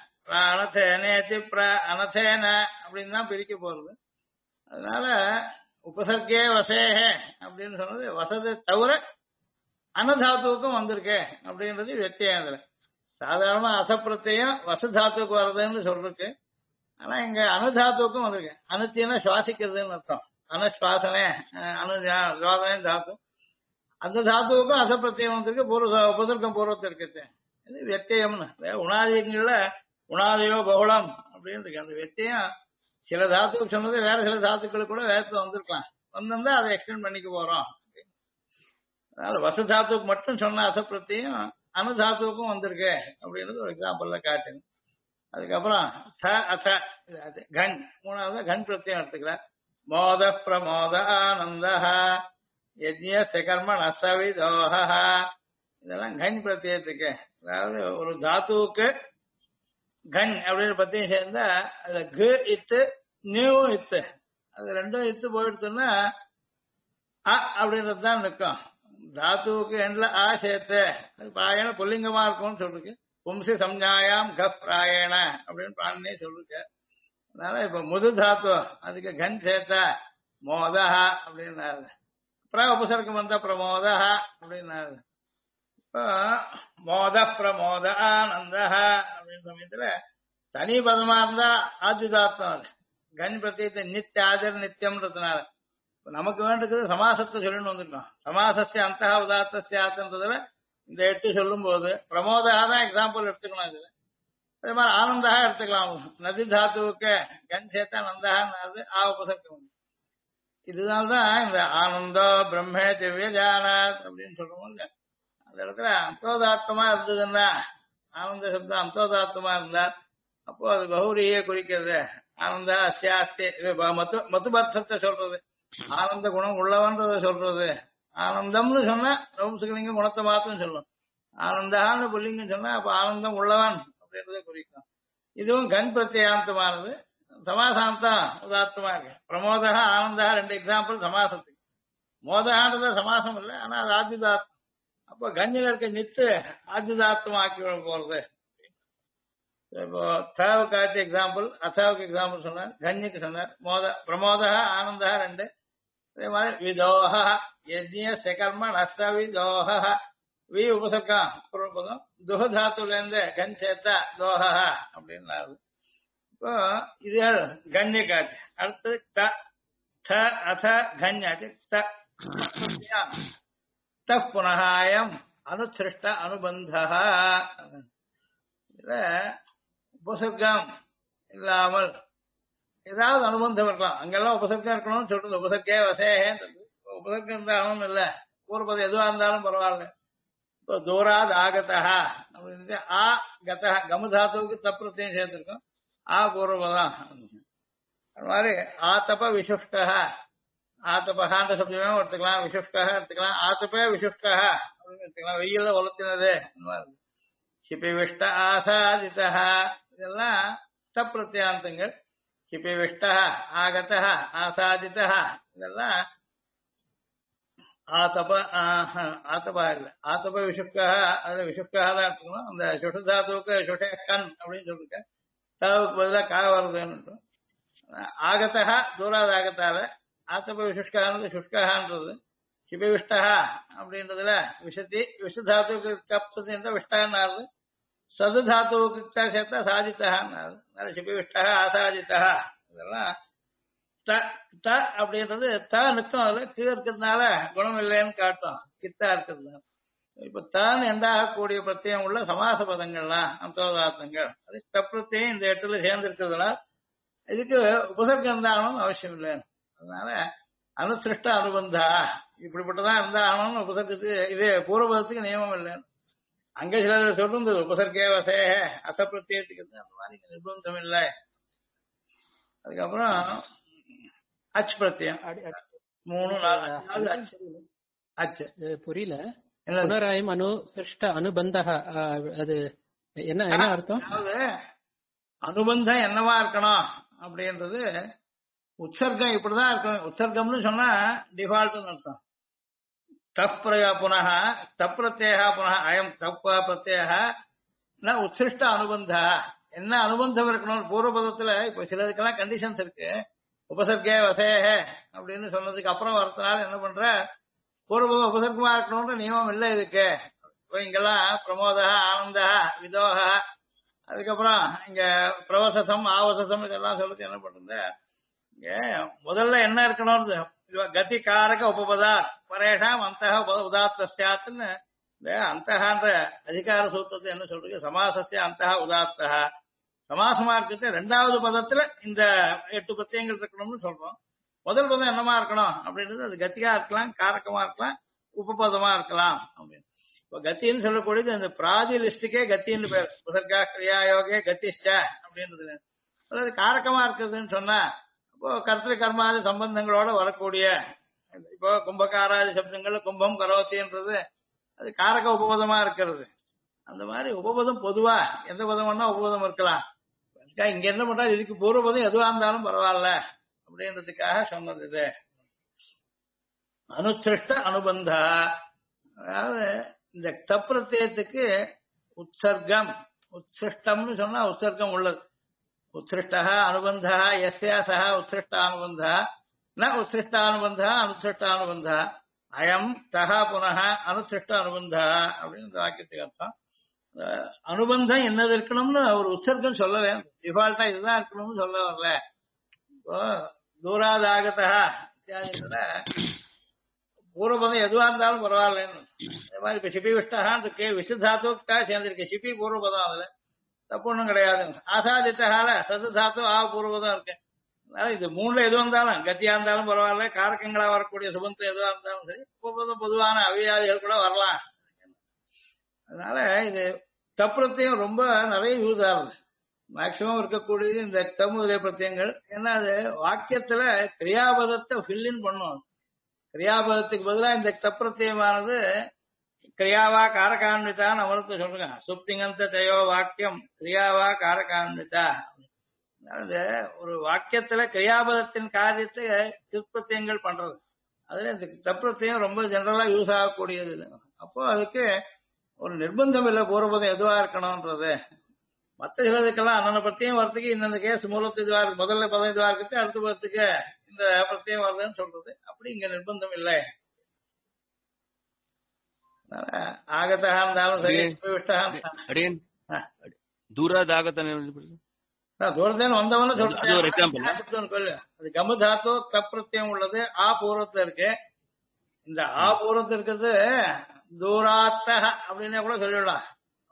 அனதேனேத்தி அனதேன அப்படின்னு தான் பிரிக்க போறது. அதனால உபசர்க்கே வசேகே அப்படின்னு சொன்னது வசதை தவிர அனதாத்துவுக்கும் வந்திருக்கே அப்படின்றது வெற்றியம். அதுல சாதாரணமா அசப்பிரத்தையும் வசுதாத்துக்கு வர்றதுன்னு சொல்றதுக்கு. ஆனா இங்க அனுதாத்துவுக்கும் வந்திருக்கு. அனுத்தினா சுவாசிக்கிறதுன்னு அர்த்தம். அனுஸ்வாசனே சுவாசனே தாத்து. அந்த தாத்துவுக்கும் அசப்பிரத்தியம் வந்திருக்கு. உபசர்க்கம் பூர்வத்திற்கு இது வெத்தியம்னு. உணாதிகள்ல உணாதியோ பகுளம் அப்படின்னு இருக்கு. அந்த வெத்தியம் சில தாத்துக்கு சொன்னது வேற சில தாத்துக்களுக்கு கூட வேதத்துல வந்திருக்கலாம். வந்திருந்தா அதை எக்ஸ்டெண்ட் பண்ணிக்க போறோம். அதனால வசு தாத்துக்கு மட்டும் சொன்ன அசப்பிரத்தியம் அனுதாத்துவுக்கும் வந்திருக்கு அப்படின்றது ஒரு எக்ஸாம்பிள்ல காட்டுங்க. அதுக்கப்புறம் கண் மூணாவது கண் பிரத்யம் எடுத்துக்கிற. மோத பிரமோத ஆனந்த யஜ்ஞ கர்ம நசவிதோஹ இதெல்லாம் கண் பிரத்யத்துக்கு. அதாவது ஒரு தாத்துவுக்கு கண் அப்படின்னு பிரத்தியம் சேர்ந்தா அதுல கு இத்து நியூ இத்து அது ரெண்டும் இத்து போயிடுச்சுன்னா அ அப்படின்றது தான் நிற்கும். தாத்துவுக்கு எண்ட்ல ஆ சேர்த்து அது பிராயண புல்லிங்கமா இருக்கும்னு சொல்லிருக்கு. பும்சி சம்ஞாயாம் க பிராயண அப்படின்னு பாணினே சொல்லிருக்க. அதனால இப்ப முது தாத்து அதுக்கு கன் சேர்த்தா மோதா அப்படின்னாரு. அப்புறம் உபசர்க்கம் வந்தா பிரமோதா அப்படின்னாரு. இப்போ மோத பிரமோத ஆனந்த அப்படின்னு சமயத்துல தனி பதமா இருந்தா ஆத்யுதாத்தம் அது. கன் பிரத்தியத்தை நித்திய ஆஜர் நித்தியம்ன்றதுனால நமக்கு வேண்டியது சமாசத்தை சொல்லிட்டு வந்திருக்கோம். சமாசஸ்ய அந்த உதாத்தஸ்யாத்தன்றதுல இந்த 8 சொல்லும் போது பிரமோதா தான் எக்ஸாம்பிள் எடுத்துக்கணும். இதுல அதே மாதிரி ஆனந்தா எடுத்துக்கலாம். நதி தாத்துவுக்கு கன் சேர்த்தா நந்தான்னு ஆ உபசர்க்கம். இதனால்தான் இந்த ஆனந்தோ பிரம்மே திவ்ய ஜானாத் அப்படின்னு சொல்றோம் இல்ல, அந்த இடத்துல அந்தோதாத்தமா இருந்ததுன்னா ஆனந்த சப்தம் அந்தோதாத்தமா இருந்தா அப்போ அது பௌரியே குறிக்கிறது. ஆனந்தா அஸ்யாஸ்தி மதுபர்த்தத்தை சொல்றது, ஆனந்த குணம் உள்ளவன்றதை சொல்றது. ஆனந்தம்னு சொன்னா நபும்சகலிங்கம் குணத்தை மாத்திரம் சொல்லணும். ஆனந்தான்னு புல்லிங்கம் சொன்னா அப்ப ஆனந்தம் உள்ளவன் அப்படின்றத குறிக்கும். இதுவும் கண் பிரத்யாந்தமானது. சமாசாந்தம் உதாத்தமா இருக்கு. பிரமோதா ஆனந்தா 2 எக்ஸாம்பிள் சமாசத்துக்கு. மோதான்றது சமாசம் இல்லை, ஆனா அது ஆத்யுதாத்தம். அப்போ கஞ்சில இருக்க நித்து ஆத்யுதாத்தம் ஆக்கி போறது. இப்போ தாவுக்காச்சு எக்ஸாம்பிள், அத்தாவுக்கு எக்ஸாம்பிள் சொன்னார், கஞ்சிக்கு சொன்னார். பிரமோதா ஆனந்தா 2. அதே மாதிரி விதோஹ யஜ்ய சகர்ம நஸ்த விதோஹ வி உபசர்க்கம் பூர்வபதம். துஹதாத்துல இருந்து கண் சேர்த்தா தோஹ அப்படின்னு. இப்போ இது கண்ய காட்சி. அடுத்து த த அத கண்யாச்சு. த புனகாயம் அனுசிருஷ்ட அனுபந்த. இதுல உபசர்க்கம் இல்லாமல் ஏதாவது அனுபந்தம் இருக்கலாம். அங்கெல்லாம் உபசர்க்கம் இருக்கணும்னு சொல்றது. உபசர்க்கே வசேன்றது உபசர்க்கம் இருந்தாலும் இல்ல, பூர்வபதம் எதுவா இருந்தாலும் பரவாயில்ல. இப்போ தூராத் ஆகதா அப்படின்னு ஆ கத கமுதாத்துவுக்கு தப்புறத்தையும் சேர்த்திருக்கோம். ஆ பூர்வபதம். அது மாதிரி ஆத்தப விசுஷ்ட, ஆத்தபகான்ற சப்தமே எடுத்துக்கலாம், விசுஷ்க எடுத்துக்கலாம். ஆத்தபே விசுஷ்க அப்படின்னு எடுத்துக்கலாம். வெயில உலர்த்தினது. சிபிவிஷ்ட ஆசாதித இதெல்லாம் தப்பிரத்தியாந்தங்கள். சிபிவிஷ்ட ஆகத ஆசாதித இதெல்லாம் ஆத்தப ஆத்தபா இல்ல, ஆத்தப விசுஷ்க. அதுல விசுஷ்கா தான் எடுத்துக்கணும். அந்த சுஷதாத்துவுக்கு சுஷேக்கன் அப்படின்னு சொல்லிருக்க. தாவுக்கு பதிலாக கா வருதுன்னு. ஆகத்தா தூராத ஆகத்தால ஆத்தப விசுஷ்கானது சுஷ்கான்றது. சிபிவிஷ்டா அப்படின்றதுல விஷத்தி விஷதாத்துவுக்கு கப்சத்து இருந்தா விஷ்டான்னு. சது தாத்துவுக்கு சேர்த்தா சாதித்தான்னு. சிபிவிஷ்டா ஆசாதித்தா இதெல்லாம் த அப்படின்றது த நிற்கும். அதுல கீழ இருக்கிறதுனால குணம் இல்லைன்னு காட்டும், கித்தா இருக்கிறதுனால. இப்ப தான் எண்டாகக்கூடிய பிரத்தியம் உள்ள சமாச பதங்கள்லாம் அந்தோதார்த்தங்கள். அது தப்பிரத்தையும் இந்த 8ல சேர்ந்து இருக்கிறதுனால இதுக்கு உபசர்க்கம் இருந்தாலும் அவசியம் இல்லை. அதனால அனுசிருஷ்ட அனுபந்தா இப்படிப்பட்டதான் இருந்தா ஆகணும்னு உபசர்க்கத்துக்கு இது பூர்வபதத்துக்கு நியமம் இல்லை. அங்க சில சொல்லுந்தது உபசர்க்கே வசே அசப்பிரத்தியத்துக்கு அந்த மாதிரி நிர்பந்தம் இல்லை. அதுக்கப்புறம் அச் பிரத்தியம் 3 4 அச்சு புரியல. புனராயம் அனுசிருஷ்ட அனுபந்த அது என்ன என்ன அர்த்தம்? அதாவது அனுபந்தம் என்னவா இருக்கணும் அப்படின்றது உற்சர்க்கம் இப்படிதான் இருக்கணும். உற்சர்க்கம்னு சொன்னா டிஃபால்ட் அர்த்தம். தப் புனக தப் பிரத்யேகா புனக அயம் தப் பிரத்யேகா உத்சிருஷ்ட அனுபந்த. என்ன அனுபந்தம் இருக்கணும் பூர்வபதத்துல? இப்ப சிலதுக்கெல்லாம் கண்டிஷன்ஸ் இருக்கு. உபசர்க்கே வசேஹே அப்படின்னு சொன்னதுக்கு அப்புறம் வரதுனால என்ன பண்ற, பூர்வபதம் உபசர்க்கமா இருக்கணும்ன்ற நியமம் இல்லை இதுக்கு. இப்போ இங்கெல்லாம் பிரமோதா ஆனந்தா விதோக, அதுக்கப்புறம் இங்க பிரவசசம் ஆவசசம் இதெல்லாம் சொல்லுது. என்ன பண்றது இங்க முதல்ல என்ன இருக்கணும், கதி காரக உபபதா பரேஷாம் அந்த உதாத்தன்னு அந்தகான்ற அதிகார சூத்திரத்தை என்ன சொல்றது, சமாசஸ்ய அந்த உதாத்த சமாசமா இருக்கிறது 2வது பதத்துல இந்த 8 பிரத்தியங்கள் இருக்கணும்னு சொல்றோம். முதல் பதம் என்னமா இருக்கணும் அப்படின்றது அது கத்தியா இருக்கலாம், காரக்கமா இருக்கலாம், உபபதமா இருக்கலாம் அப்படின்னு. இப்போ கத்தின்னு சொல்லக்கூடியது அந்த பிராதி லிஸ்டுக்கே கத்தின்னு பேர். உபசர்கா கிரியா யோகே கத்திஷ்ட அப்படின்றது. அதாவது காரக்கமா இருக்குதுன்னு சொன்னா இப்போ கர்த்திரு கர்மாதி சம்பந்தங்களோட வரக்கூடிய இப்போ கும்பகாராதி சப்தங்கள் கும்பம் கரோத்தின்றது அது காரக உபபதமா இருக்கிறது. அந்த மாதிரி உபபதம் பொதுவா எந்த பதம் வேணா உபபதம் இருக்கலாம். இங்க என்ன பண்றா, இதுக்கு பூர்வபதம் எதுவா இருந்தாலும் பரவாயில்ல அப்படின்றதுக்காக சொன்னது இது. அனுசிருஷ்ட அனுபந்தா, அதாவது இந்த தப்பிரத்தியத்துக்கு உற்சர்க்கம், உத்சிருஷ்டம்னு சொன்னா உற்சர்க்கம் உள்ளது. உத்சிருஷ்ட அனுபந்தா எஸ்யா சஹ உத்சிருஷ்டானுபந்தா ந உத்சிருஷ்டானுபந்தா அனுசிருஷ்டானுபந்தா அயம் தஹா புனः அனுசிருஷ்ட அனுபந்தா அப்படின்னு இந்த வாக்கியத்துக்கு அர்த்தம். அனுபந்தம் என்னது இருக்கணும்னு ஒரு உற்சர்க்கம் சொல்லவே, டிஃபால்ட்டா இதுதான் இருக்கணும்னு சொல்ல வரல. இப்போ தூராதாகதா இத்தியாதிகள பூர்வபதம் எதுவா இருந்தாலும் பரவாயில்லன்னு. அதே மாதிரி இப்ப சிபி விஷ்டான்னு இருக்கு, விசுதாத்துக்கா சேர்ந்திருக்கு, சிபி பூர்வபதம், அதுல தப்பு ஒண்ணும் கிடையாது. ஆசாதித்தால சது தாத்து ஆ பூர்வபதம் இருக்கு. அதனால இது மூணுல எது வந்தாலும், கத்தியா இருந்தாலும் பரவாயில்ல, காரக்கங்களா வரக்கூடிய சுபந்தம் எதுவா இருந்தாலும் சரி, பூர்வபதம் பொதுவான அவியாதிகள் கூட வரலாம். அதனால இது தப்புறத்தையும் ரொம்ப நிறைய யூஸ் ஆகுது. மேக்சிமம் இருக்கக்கூடியது இந்த தமுதலை பிரத்தியங்கள். ஏன்னா அது வாக்கியத்துல கிரியாபதத்தை ஃபில்லின் பண்ணும். கிரியாபதத்துக்கு பதிலாக இந்த தப்பிரத்தியமானது கிரியாவா காரகான்விதான்னு அமர்த்து சொல்லுங்க. சுப்திங்கந்த தயோ வாக்கியம் கிரியாவா காரகான்விதா. அதாவது ஒரு வாக்கியத்துல கிரியாபதத்தின் காரியத்தை திருப்பத்தியங்கள் பண்றது. அதுல இந்த தப்பிரத்தியம் ரொம்ப ஜெனரலா யூஸ் ஆகக்கூடியது. அப்போ அதுக்கு ஒரு நிர்பந்தம் இல்லை பூர்வபதம் எதுவா இருக்கணும்ன்றது. மற்ற சிலதுக்கெல்லாம் அந்தந்த பிரத்தியம் வரத்துக்கு இந்தந்த கேஸ் மூலத்து இதுவா இருக்கு, முதல்ல பதம் இதுவா இருக்குது, அடுத்த பதத்துக்கு இந்த பிரத்தியம் வருதுன்னு சொல்றது. அப்படி இங்க நிர்பந்தம் இல்லை. ஆகத்தா இருந்தாலும் சரி, அடியன் தூராதாகத்தன் தூரத்தேன்னு வந்தவன்னு அது ஒரு எக்ஸாம்பிள். சொல்றேன். அது கமுதாத்தோ தப்பிரத்தியம் உள்ளது, ஆ பூர்வத்துல இருக்கு. இந்த ஆ பூர்வத்துல இருக்கிறது தூராத்தக அப்படின்னு கூட சொல்லிடலாம்.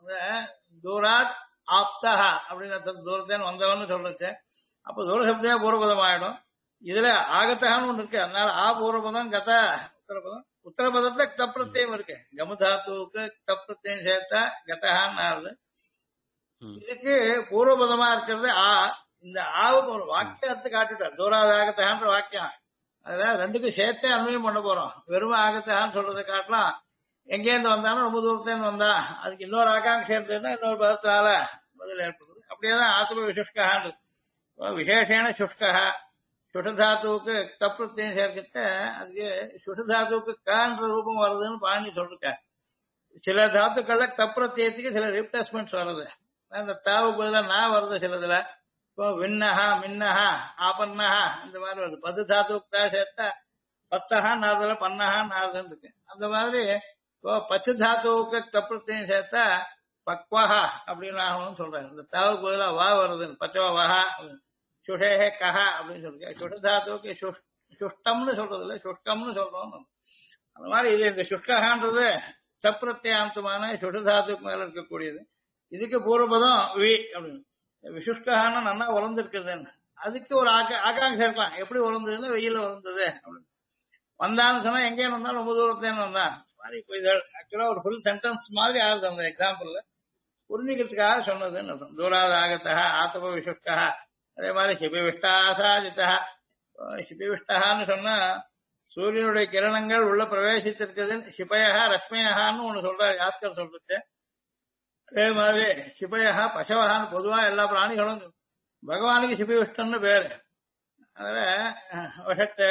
தூராத் ஆப்தக அப்படின்னு தூரத்தேன்னு வந்தவன்னு சொல்றது. அப்ப தூரசப்தே பூர்வபதம் ஆயிடும். இதுல ஆகத்தகான்னு ஒண்ணு இருக்கு, அதனால ஆ பூர்வபதம் கத உத்தரபதம். உத்தரபதத்துல தப்பிரத்தியம் இருக்கு. கமுதாத்துவுக்கு தப்பிரத்தியம் சேர்த்தா கதகான்னு ஆறுது. இதுக்கு பூர்வபதமா இருக்கிறது ஆ. இந்த ஆவுக்கு ஒரு வாக்கியத்தை காட்டிட்டார். தூராதாகத்தகான்ற வாக்கியம். அதனால ரெண்டுக்கும் சேர்த்தே அன்வயம் பண்ண போறோம். வெறும் ஆகத்தகான்னு சொல்றதை காட்டலாம். எங்கேருந்து வந்தாலும் ரொம்ப தூரத்துலேருந்து வந்தா அதுக்கு இன்னொரு ஆகாங்ஷை இருந்ததுன்னா இன்னொரு பதத்தால பதில் ஏற்படுது. அப்படியேதான் ஆத்ம விசுஷ்கான்னு விசேஷேன சுஷ்கா. சுஷதாத்துவுக்கு தப்பிரத்தையும் சேர்க்கிட்ட அதுக்கு சுஷதாத்துவுக்கு கான்ற ரூபம் வருதுன்னு பாணி சொல்லிருக்க. சில தாத்துக்கள்ல தப்பிரத்தியத்துக்கு சில ரீப்ளேஸ்மெண்ட்ஸ் வருது. அந்த தாவு பதிலாக நான் வருது சிலதுல. இப்போ விண்ணஹா மின்னஹா ஆபன்னஹா இந்த மாதிரி வருது. பத்து தாத்துவுக்கு தான் சேர்த்தா பத்தஹா நாறுதல பன்னஹா நாறுதுன்னு இருக்கு. அந்த மாதிரி இப்போ பச்சு தாத்துவுக்கு தப்பிரத்தையும் சேர்த்தா பக்வஹா அப்படின்னு ஆகணும்னு சொல்றாங்க. இந்த தாவுக்கு பதிலாக வா வருதுன்னு பச்சவா வஹா சுஷேஹே கஹா அப்படின்னு சொல்லிருக்கேன். சுஷதாத்துவுக்கு சுஷ்டம்னு சொல்றது இல்லை, சுஷ்கம்னு சொல்றோம். அந்த மாதிரி இது இந்த சுஷ்கஹான்றது தப்பிரத்தியாந்தமான சுஷதாத்துக்கு மேல இருக்கக்கூடியது. இதுக்கு பூர்வபதம் வி அப்படின்னு. விசுஷ்கான நல்லா வளர்ந்துருக்குதுன்னு அதுக்கு ஒரு ஆகாங்ஷை இருக்கலாம். எப்படி வளர்ந்ததுன்னா வெயில வளர்ந்தது அப்படின்னு. வந்தான்னு சொன்னா எங்கே வந்தாலும் ரொம்ப தூரத்துலேன்னு வந்தான் மாதிரி. இப்போ இது ஆக்சுவலா ஒரு ஃபுல் சென்டென்ஸ் மாதிரி ஆகுது அந்த எக்ஸாம்பிள்ல. புரிஞ்சுக்கிறதுக்காக சொன்னதுன்னு தூராத ஆகத்தா ஆத்தப விசுஷ்கா. அதே மாதிரி சிபிவிஷ்டா ஆசாதித்தா. சிபிவிஷ்டான்னு சொன்னா சூரியனுடைய கிரணங்கள் உள்ள பிரவேசித்திருக்குது. சிபயா ரஷ்மியகான்னு ஒண்ணு சொல்றாரு யாஸ்கர் சொல்றது. அதே மாதிரி சிபயா பசவகான்னு பொதுவா எல்லா பிராணிகளும் பகவானுக்கு சிபிவிஷ்டன்னு பேரு. அதுல வஷத்தே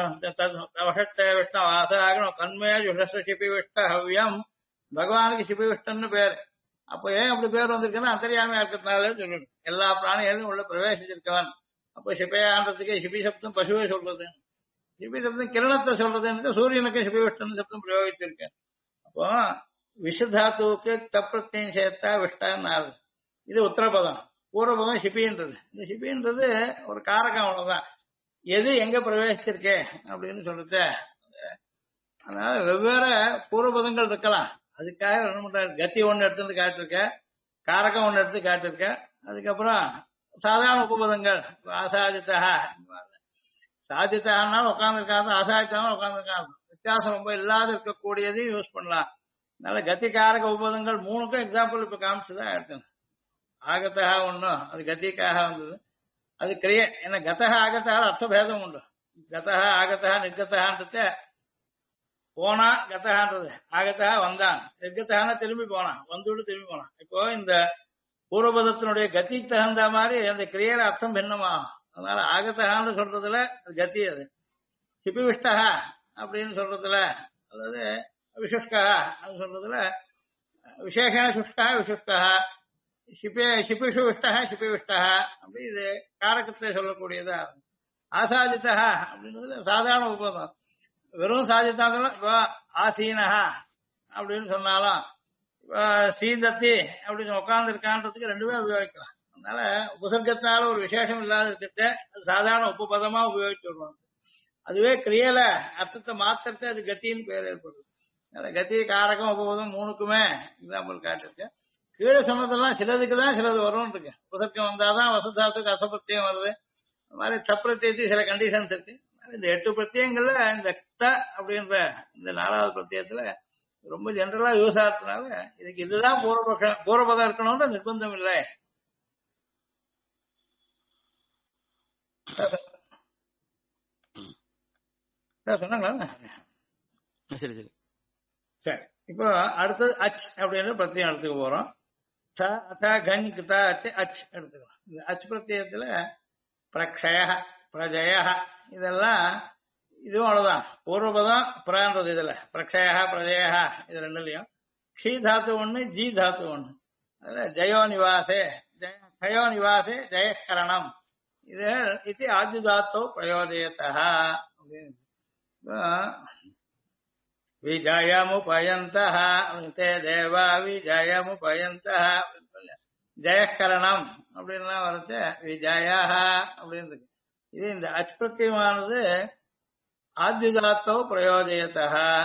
விஷ்ணு வாசாகணும் கண்மையா யுஷஸ்வ சிபிவிஷ்ட ஹவ்யம். பகவானுக்கு சிபிவிஷ்டன்னு பேரு. அப்போ ஏன் அப்படி பேர் வந்திருக்குன்னா அந்தரியாமையா இருக்கிறதுனால சொல்லணும். எல்லா பிராணிகளும் உள்ள பிரவேசிச்சிருக்கவன். அப்போ சிபையான்றதுக்கு சிபி சப்தம் பசுவை சொல்றது, சிபி சப்தம் கிரணத்தை சொல்றதுன்னு சூரியனுக்கு சிபிவிஷ்டன் சப்தம் பிரயோகிச்சிருக்கேன். அப்போ விஷதாத்துவுக்கு தப்பிரத்தையும் சேர்த்தா விஷ்டான்னு ஆகுது. இது உத்தரபதம். பூர்வபதம் சிபின்றது. இந்த சிபின்றது ஒரு காரகம், அவ்வளவுதான். எது எங்க பிரவேசிச்சிருக்கே அப்படின்னு சொல்றது. அதனால வெவ்வேறு பூர்வபதங்கள் இருக்கலாம். அதுக்காக என்ன பண்ற கத்தி ஒண்ணு எடுத்து காட்டிருக்க, காரகம் ஒண்ணு எடுத்து காட்டிருக்க. அதுக்கப்புறம் சாதாரண உபபதங்கள் ஆசாதித்தா. சாதித்தான்னாலும் உட்காந்துருக்காங்க, ஆசாதித்தாலும் உட்காந்துருக்காங்க. வித்தியாசம் ரொம்ப இல்லாத இருக்கக்கூடியதையும் யூஸ் பண்ணலாம். அதனால கத்திகாரக உபபதங்கள் மூணுக்கும் எக்ஸாம்பிள் இப்ப காமிச்சுதான் எடுத்தேன். ஆகத்தா ஒண்ணும் அது கத்திக்காக வந்தது. அது கிரியை. ஏன்னா கதக ஆகத்தா அர்த்தபேதம் உண்டு. கதக ஆகத்தா நிர்கத்தான்றது போனா கத்தகான்றது. ஆகத்தா வந்தான், நிர்கத்தான திரும்பி போனான், வந்துவிட்டு திரும்பி போனான். இப்போ இந்த பூர்வபதத்தினுடைய கத்திக்கு தகுந்த மாதிரி அந்த கிரியையில அர்த்தம் பின்னமாகும். அதனால ஆகத்தகான்னு சொல்றதுல கதி அது. சிபிவிஷ்டா அப்படின்னு சொல்றதுல, அதாவது விசுஷ்கா அது சொல்றதுல விசேஷன சுஷ்கா விசுஷ்கா, சிபிஷு விஷ்டா சிபிவிஷ்டா அப்படி இது காரகத்தை சொல்லக்கூடியதா. ஆசாதித்தா அப்படின்றதுல சாதாரண உபதம். வெறும் சாதித்தாலும் இப்போ ஆசீனஹா அப்படின்னு சொன்னாலும் சீந்தத்தி அப்படின்னு உட்கார்ந்து இருக்கான்றதுக்கு ரெண்டுமே உபயோகிக்கலாம். அதனால உபசர்க்கத்தினால ஒரு விசேஷம் இல்லாத இருக்கிறத சாதாரண உபபதமா உபயோகிச்சு வருவாங்க. அதுவே கிரியையில அர்த்தத்தை மாத்திரத்தை அது கத்தின்னு பேர் ஏற்படுது. கத்தி காரகம் உபபதம் மூணுக்குமே எக்ஸாம்பிள் காட்டிருக்கேன். கீழே சொன்னதெல்லாம் சிலதுக்கு தான் சிலது வரும்னு இருக்கு. உபசர்க்கம் வந்தாதான் வசதாத்துக்கு அசப்பிரத்தியம் வருது. அது மாதிரி சப்பிரத்தியத்துக்கு சில கண்டிஷன்ஸ் இருக்கு. இந்த 8 பிரத்தியங்கள்ல இந்த த அப்படின்ற இந்த 4வது பிரத்தியத்துல ரொம்ப ஜெனரலா யூஸ் ஆகிறதுனால இதுக்கு இதுதான் பூர்வபதம் இருக்கணும்ன்ற நிர்பந்தம் இல்லை. சொன்னாங்களா? சரி சரி சரி. இப்போ அடுத்தது அச் அப்படின்னு பிரத்தியம் எடுத்துக்க போறோம். அச் எடுத்துக்கலாம். இந்த அச் பிரத்தியத்துல பிரக்ஷய பிரஜய இதெல்லாம் இதுவும் அவ்வளவுதான். பூர்வபதம் புறான்றது இதுல பிரக்ஷய பிரஜய இது ரெண்டுலயும் ஷீ தாத்து ஒண்ணு ஜி தாத்து ஒண்ணு. அதுல ஜயோ நிவாசே ஜெயகரணம் இது இது ஆத்யுதாத்தோ பிரயோஜயத்தா அப்படின்னு விஜயமுபயந்தः தே தேவா விஜயமுபயந்தः ஜெயகரணம் அப்படின்லாம் வரது விஜயா அப்படின்னு இருக்கு. இது இந்த அச்பிரத்தியமானது ஆத்யுதாத்தோ பிரயோஜயத்தா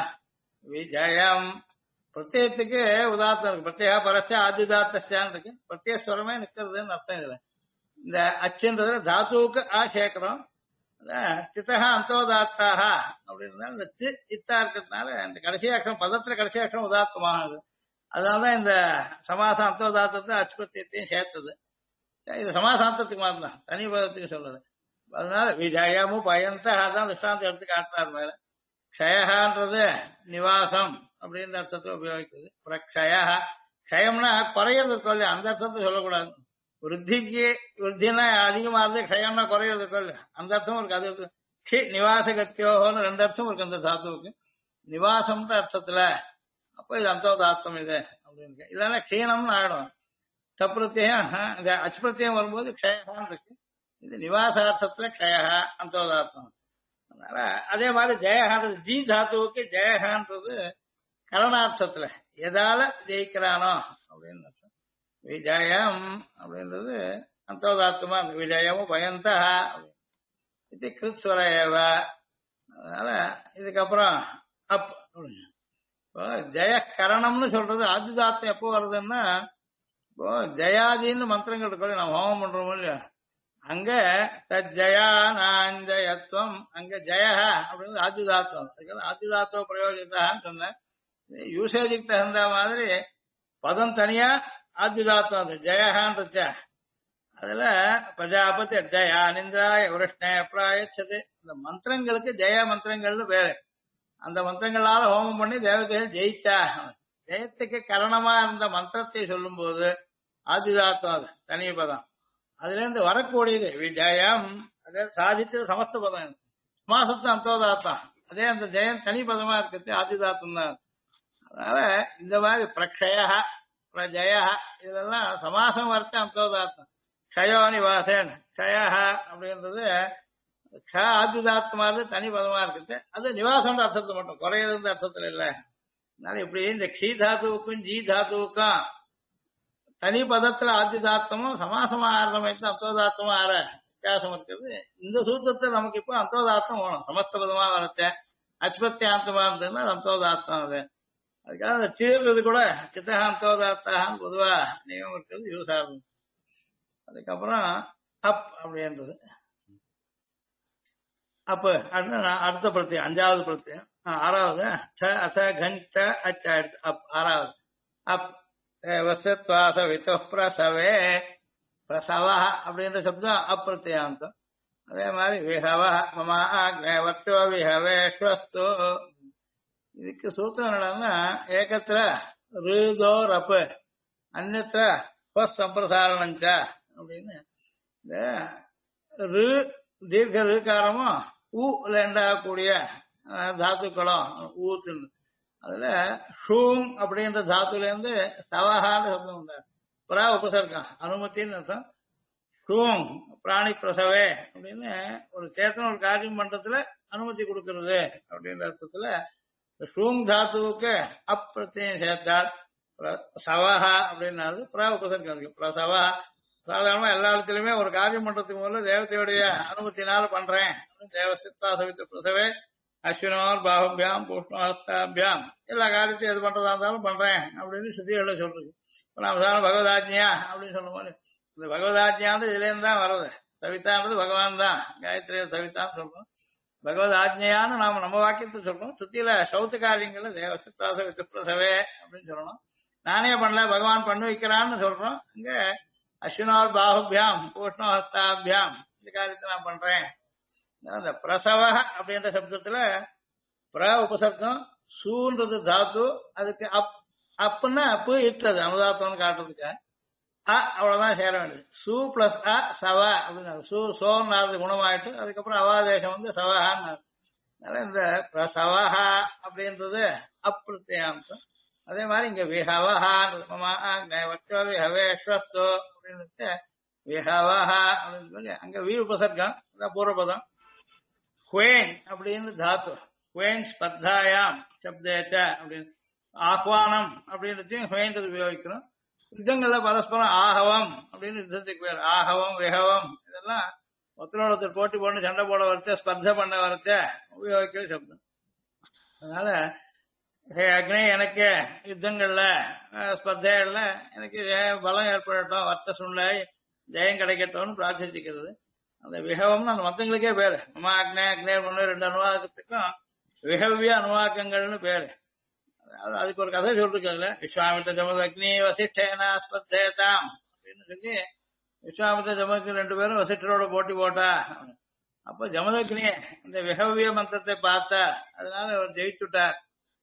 விஜயம் பிரத்யத்துக்கு உதாத்தம் இருக்கு. பிரத்யேக பரச்ச ஆத்யுதாத்தான்னு இருக்கு. பிரத்யஸ்வரமே நிக்கிறதுன்னு அர்த்தம் இதுல. இந்த அச்சுன்றது தாத்துவுக்கு ஆ சேர்க்கிறோம். சித்தகா அந்தோதாத்தாக அப்படின்னா இந்த சி இத்தா இருக்கிறதுனால இந்த கடைசி அக்ஷரம் பதத்துல கடைசி அக்ஷரம் உதாத்தமானது. அதனாலதான் இந்த சமாசம் அந்தோதாத்தத்தை அச்சுபத்தியத்தையும் சேர்த்தது. இது சமாசாந்தத்துக்கு மாத்திரம் தனி பதத்துக்கு சொல்றது. அதனால விஜயமும் பயந்த அதான் திருஷ்டாந்தம் எடுத்து காட்டுறாரு மேல. க்ஷயன்றது நிவாசம் அப்படின்ற அர்த்தத்தை உபயோகிக்குது. பிரக்ஷய க்ஷயம்னா குறையிறது இருக்கோ இல்லையா, அந்த அர்த்தத்தை சொல்லக்கூடாது. விருத்தினா அதிகமா இருந்து க்ஷயம்னா குறையிறது இருக்கோ இல்லையா, அந்த அர்த்தம் இருக்கு. அது ஷி நிவாசகத்தியோன்னு 2 அர்த்தம் இருக்கு அந்த தாத்துவுக்கு. நிவாசம்ன்ற அர்த்தத்துல அப்போ இது அந்தோதாத்தம் இது அப்படின்னு. இல்லைன்னா க்ஷீணம்னு ஆயிடும். தப்பிரத்தியம் இந்த அச்சுப்பிரத்தியம் வரும்போது க்ஷயகான் இருக்கு. இது நிவாசார்த்தத்துல க்ஷயா அந்தோதாத்தம். அதனால அதே மாதிரி ஜெயகான்றது ஜி தாத்துவுக்கு ஜெயகான்றது கரணார்த்தத்துல எதால ஜெயிக்கிறானோ அப்படின்னு அர்த்தம். விஜயம் அப்படின்றது அந்தோதாத்தமா விஜயமும் பயந்தா இது கிருத்ஸ்வரேவ. அதனால இதுக்கப்புறம் அப் இப்போ ஜெயகரணம்னு சொல்றது ஆதிதாத்தம் எப்போ வருதுன்னா இப்போ ஜெயாதின்னு மந்திரங்கள் இருக்கு நம்ம ஹோமம் பண்றோம் இல்லையா, அங்க தஜயா நாஞ்சயத்துவம் அங்க ஜெய அப்படின்னு ஆதிதாத்தம். அதுக்கு ஆதிதாத்தோ பிரயோஜித்தான்னு சொன்னேன். யூசேஜுக்கு தகுந்த மாதிரி பதம் தனியா ஆதிதாத்தம் அது ஜெயகான் இருச்சா. அதுல பிரஜாபதி ஜயா நிந்திராய விருஷ்ண பிராயச்சது இந்த மந்திரங்களுக்கு ஜெய மந்திரங்கள்னு பேரு. அந்த மந்திரங்களால ஹோமம் பண்ணி தேவதைகள் ஜெயிச்சா. ஜெயத்துக்கு கரணமா இருந்த மந்திரத்தை சொல்லும் போது ஆதிதாத்தம் அது தனி பதம். அதுல இருந்து வரக்கூடியது விஜயம் அதே சாதித்து சமஸ்த பதம் சமாசத்து அந்தோதாத்தம். அதே அந்த ஜெயம் தனி பதமா இருக்கிறது ஆதிதாத்தம் தான். அதனால இந்த மாதிரி பிரக்ஷய பிரஜய இதெல்லாம் சமாசம் வரைக்கும் அந்தோதாத்தம். க்ஷயோ நிவாசன் க்ஷய அப்படின்றது க்ஷ ஆதிதாத்தமா இருந்து தனி பதமா இருக்குது. அது நிவாசம்ன்ற அர்த்தத்தை மட்டும் குறையிறது அர்த்தத்துல இல்லை. அதனால இப்படி இந்த க்ஷீ தாத்துவுக்கும் ஜி தாத்துவுக்கும் தனி பதத்துல ஆதிதாத்தமும் சமாசமா ஆரம்பித்து அந்தோதாத்தமும் ஆற வித்தியாசம் இருக்கிறது. இந்த சூத்திரத்தை நமக்கு இப்போ அந்தோதாத்தம் வேணும். சமஸ்த பதமா வரத்த அச்சுபத்தியாந்தமா இருந்ததுன்னா அந்தோதாத்தம் அது. அதுக்காக அந்த தீர்றது கூட சித்தகா அந்தோதாத்தான்னு பொதுவா நியமம் இருக்கிறது யூஸ் ஆகும். அதுக்கப்புறம் அப் அப்படின்றது அப்ப அடுத்த பிரத்தியம் 5வது பிரத்தியம் 6வது அச கந்த அச் அப் 6வது அப் வசத்வாச விதோ பிரசவே பிரசவ அப்படின்ற சப்தம் அப்பிரத்தியாந்தம். அதே மாதிரி விஹவ மமா ஆக்னேவர்த்தோ விஹவேஸ்வஸ்து. இதுக்கு சூத்திரம் என்னன்னா ஏகத்திர ருதோ ரப்பு அந்நத்திர சம்பிரசாரணஞ்ச அப்படின்னு. இந்த ரு தீர்க்க ருக்காரமும் ஊல உண்டாகக்கூடிய தாத்துக்களும் ஊத்துன்னு அதுல ஷூம் அப்படின்ற தாத்துல இருந்து சவஹான்னு சப்தம் உண்டாரு புறா உபசர்க்கம் அனுமத்தின்னு அர்த்தம் ஷூம் பிராணி பிரசவே அப்படின்னு ஒரு சேத்தன ஒரு காரியம் பண்றதுல அனுமதி கொடுக்கறது அப்படின்ற அர்த்தத்துல ஷூங் தாத்துவுக்கு அப்பிரத்தியம் சேர்த்தால் சவஹா அப்படின்னாரு புறா உபசர்க்கம் இருக்கு பிரசவா சாதாரணமா எல்லா இடத்துலயுமே ஒரு காரியம் பண்றதுக்கு முதல்ல தேவத்தையுடைய அனுமத்தினால பண்றேன் தேவசித்தா சவித்த பிரசவே அஸ்வினோர் பாகுபியாம் பூஷ்ணஹஸ்தாபியாம் எல்லா காரியத்தையும் எது பண்றதா இருந்தாலும் பண்றேன் அப்படின்னு சுத்திகளை சொல்றது இப்ப நாம சாதாரண பகவதாஜ்யா அப்படின்னு சொல்லும் போது இந்த பகவதாஜ்யான்னு இதுல இருந்து தான் வர்றது சவிதான்றது பகவான் தான் காயத்ரி சவிதான்னு சொல்றோம் பகவத் ஆஜ்ஞையான்னு நாம நம்ம வாக்கியத்தை சொல்றோம் சுத்தியில சௌத்து காரியங்கள்ல தேவசித்தா சவித்த பிரசவே அப்படின்னு சொல்லணும் நானே பண்ணல பகவான் பண்ணி வைக்கிறான்னு சொல்றோம் இங்க அஸ்வினோர் பாகுபியாம் பூஷ்ணஹஸ்தாபியாம் இந்த காரியத்தை நான் பண்றேன் அந்த பிரசவ அப்படின்ற சப்தத்துல பிர உபசர்க்கம் சூன்றது தாத்து அதுக்கு அப்புன்னா அப்பு இட்டது அனுதாத்தம்னு காட்டுறதுக்கு அவ்வளவுதான் சேர வேண்டியது சு பிளஸ் அ சவ அப்படின்னு சு சோன்னு குணமாயிட்டு அதுக்கப்புறம் அவாதேசம் வந்து சவஹான்னு அதனால இந்த பிரசவஹா அப்படின்றது அப்பிரத்யாம்சம் அதே மாதிரி இங்க விஹவஹான்னு வச்சோவி ஹவேஸ்வஸ்தோ அப்படின்னு விஹவஹா அப்படின்னு அங்க வி உபசர்க்கம் பூர்வபதம் ஹுவேன் அப்படின்னு தாத்து ஹுவேன் ஸ்பர்தாயாம் சப்தேச்ச அப்படின்னு ஆஹ்வானம் அப்படின்றதையும் ஹுவேன்றது உபயோகிக்கணும் யுத்தங்கள்ல பரஸ்பரம் ஆகவம் அப்படின்னு யுத்தத்துக்கு பேர் ஆகவம் விஹவம் இதெல்லாம் ஒருத்தரோட ஒருத்தர் போட்டி போட்டு சண்டை போட வரச்ச ஸ்பர்த பண்ண வரச்ச உபயோகிக்கிற சப்தம் அதனால ஹே அக்னி எனக்கு யுத்தங்கள்ல ஸ்பர்தைகள்ல எனக்கு பலம் ஏற்படட்டும் வர்த்த சூழ்நிலை ஜெயம் கிடைக்கட்டும்னு பிரார்த்திச்சுக்கிறது அந்த விஹவம்னு அந்த மத்தங்களுக்கே பேரு அம்மா அக்னே அக்னே பண்ணு 2 அனுவாக்கத்துக்கும் விஹவ்ய அனுவாக்கங்கள்னு பேரு அதுக்கு ஒரு கதை சொல்லிருக்காங்க விஸ்வாமித்த ஜமது அக்னி வசிஷ்டேனா ஸ்பர்தேதாம் அப்படின்னு சொல்லி விஸ்வாமித்த ஜமதுக்கு 2 பேரும் வசிஷ்டரோட போட்டி போட்டா அப்ப ஜமதக்னி இந்த விஹவ்ய மந்திரத்தை பார்த்தா அதனால அவர் ஜெயிச்சுட்டார்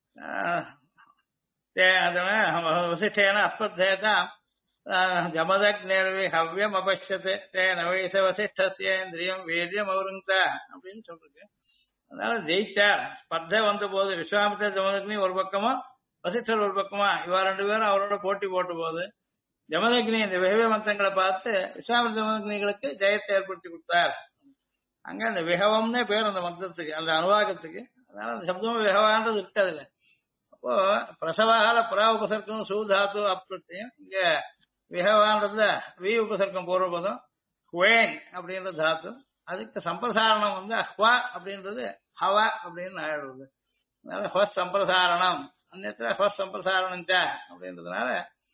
வசிஷ்டேன அஸ்பர்தேதாம் ஜமதக்னேர்வி ஹவ்யம் அபஷ்யத்து தேன வயச வசிஷ்டேந்திரியம் வீரியம் அவருங்க அப்படின்னு சொல்லிருக்கு அதனால ஜெயிச்சார் ஸ்பர்தை வந்த போது விஸ்வாமித்திர ஜமதக்னி ஒரு பக்கமா வசிஷ்டர் ஒரு பக்கமா இவா 2 பேரும் அவரோட போட்டி போட்ட போது ஜமதக்னி இந்த விஹவ மந்திரங்களை பார்த்து விஸ்வாமித்திர ஜமதக்னிகளுக்கு ஜெயத்தை ஏற்படுத்தி கொடுத்தார் அங்க அந்த விஹவம்னே பேர் அந்த மந்திரத்துக்கு அந்த அனுவாகத்துக்கு அதனால அந்த சப்தமும் விஹவான்றது இருக்கு அதுல அப்போ பிரசவால புறா உபசர்க்கம் சூதாத்து அப்பிரத்தியம் இங்க விஹவான்றதுல வி உபசர்க்கம் பூர்வபதம் ஹுவேன் அப்படின்ற தாத்து அதுக்கு சம்பிரசாரணம் வந்து ஹ்வா அப்படின்றது ஹவ அப்படின்னு ஆயிடுறது அதனால ஹொஸ் சம்பிரசாரணம் அந்நேரத்துல ஹொஸ் சம்பிரசாரணம் அப்படின்றதுனால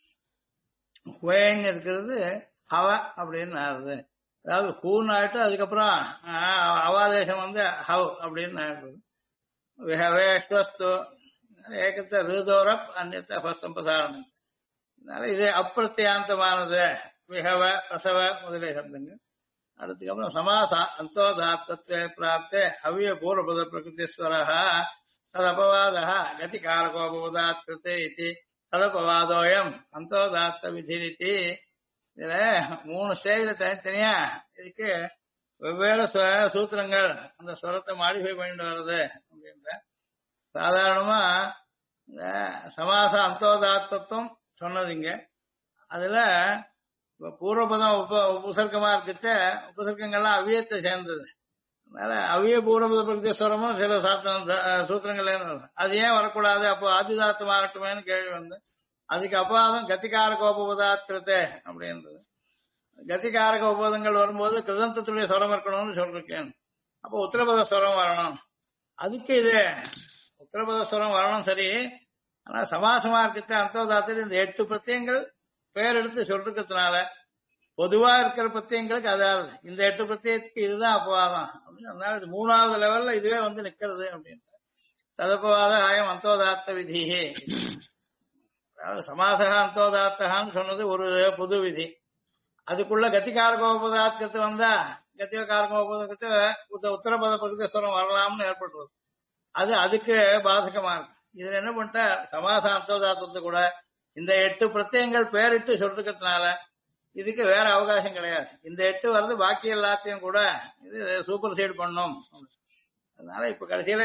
ஹுவேன் இருக்கிறது ஹவ அப்படின்னு ஆயிடுது அதாவது ஹூன்னு ஆயிட்டு அதுக்கப்புறம் அவாதேசம் வந்து ஹவ் அப்படின்னு ஆயிடுறது விஹவேஸ்வஸ்து ஏகத்தை ருதோரப் அந்நேரத்தை ஹொஸ் சம்பிரசாரணம் அதனால இது அப்பிரத்தியாந்தமானது விஹவ பிரசவ முதலிய சப்தங்கள் அதுக்கப்புறம் சமாசா அந்தோதாத்தே பிராப்தே அவ்ய பூர்வபத பிரகிருதிஸ்வரः ததபவாதः கதிகாரகோபவதாத் கிருதே இதி ததபவாதோயம் அந்தோதாத்த விதிரிதி இதுல 3 ஸ்டேஜ்ல தனித்தனியா இதுக்கு வெவ்வேறு சூத்திரங்கள் அந்த ஸ்வரத்தை மாடிஃபை பண்ணிட்டு வருது அப்படின்ற சாதாரணமா சமாச அந்தோதாத்தத்துவம் சொன்னதுங்க அதுல பூர்வபதம் உபசர்க்கமா இருக்கிட்ட உபசர்க்கங்கள்லாம் அவ்வியத்தை சேர்ந்தது அதனால அவ்விய பூர்வபத பிரகிருதிஸ்வரமும் சில சூத்திரங்கள் அது ஏன் வரக்கூடாது அப்போ ஆதிதாத்தம் ஆகட்டுமேனு கேள்வி வந்து அதுக்கு அப்பாதம் கத்திகாரக உபபதாத்கிருத்தே அப்படின்றது கத்திகாரக உபபதங்கள் வரும்போது கிருதந்தத்துடைய ஸ்வரம் இருக்கணும்னு சொல்லிருக்கேன் அப்போ உத்தரபத ஸ்வரம் வரணும் அதுக்கு இது உத்தரபத ஸ்வரம் வரணும் சரி ஆனா சமாசமா இருக்கிட்ட அந்தோதாத்தில் இந்த 8 பிரத்யங்கள் பேர் எடுத்து சொல்றதுனால பொதுவா இருக்கிற பிரத்யங்களுக்கு அதாவது இந்த 8 பிரத்யத்துக்கு இதுதான் அபவாதம் அப்படின்னு அதனால இது 3வது லெவல்ல இதுவே வந்து நிக்கிறது அப்படின்னு ததப்பவாத ஆயம் அந்தோதாத்த விதியே அதாவது சமாசக அந்தோதாத்தகான்னு சொன்னது ஒரு புது விதி அதுக்குள்ள கத்திகாரகோபதாத்கத்து வந்தா கத்திகாரகோபதத்தை உத்தரபத பிரகிருதஸ்வரம் வரலாம்னு ஏற்பட்டுறது அது அதுக்கு பாதகமா இருக்கு இதுல என்ன பண்ணிட்டா சமாச அந்தோதாத்தத்தை கூட இந்த 8 பிரத்யங்கள் பேரிட்டு சொல்றதுனால இதுக்கு வேற அவகாசம் கிடையாது. இந்த 8 வருது, பாக்கி எல்லாத்தையும் கூட இது சூப்பர் சைடு பண்ணும். அதனால இப்ப கடைசியில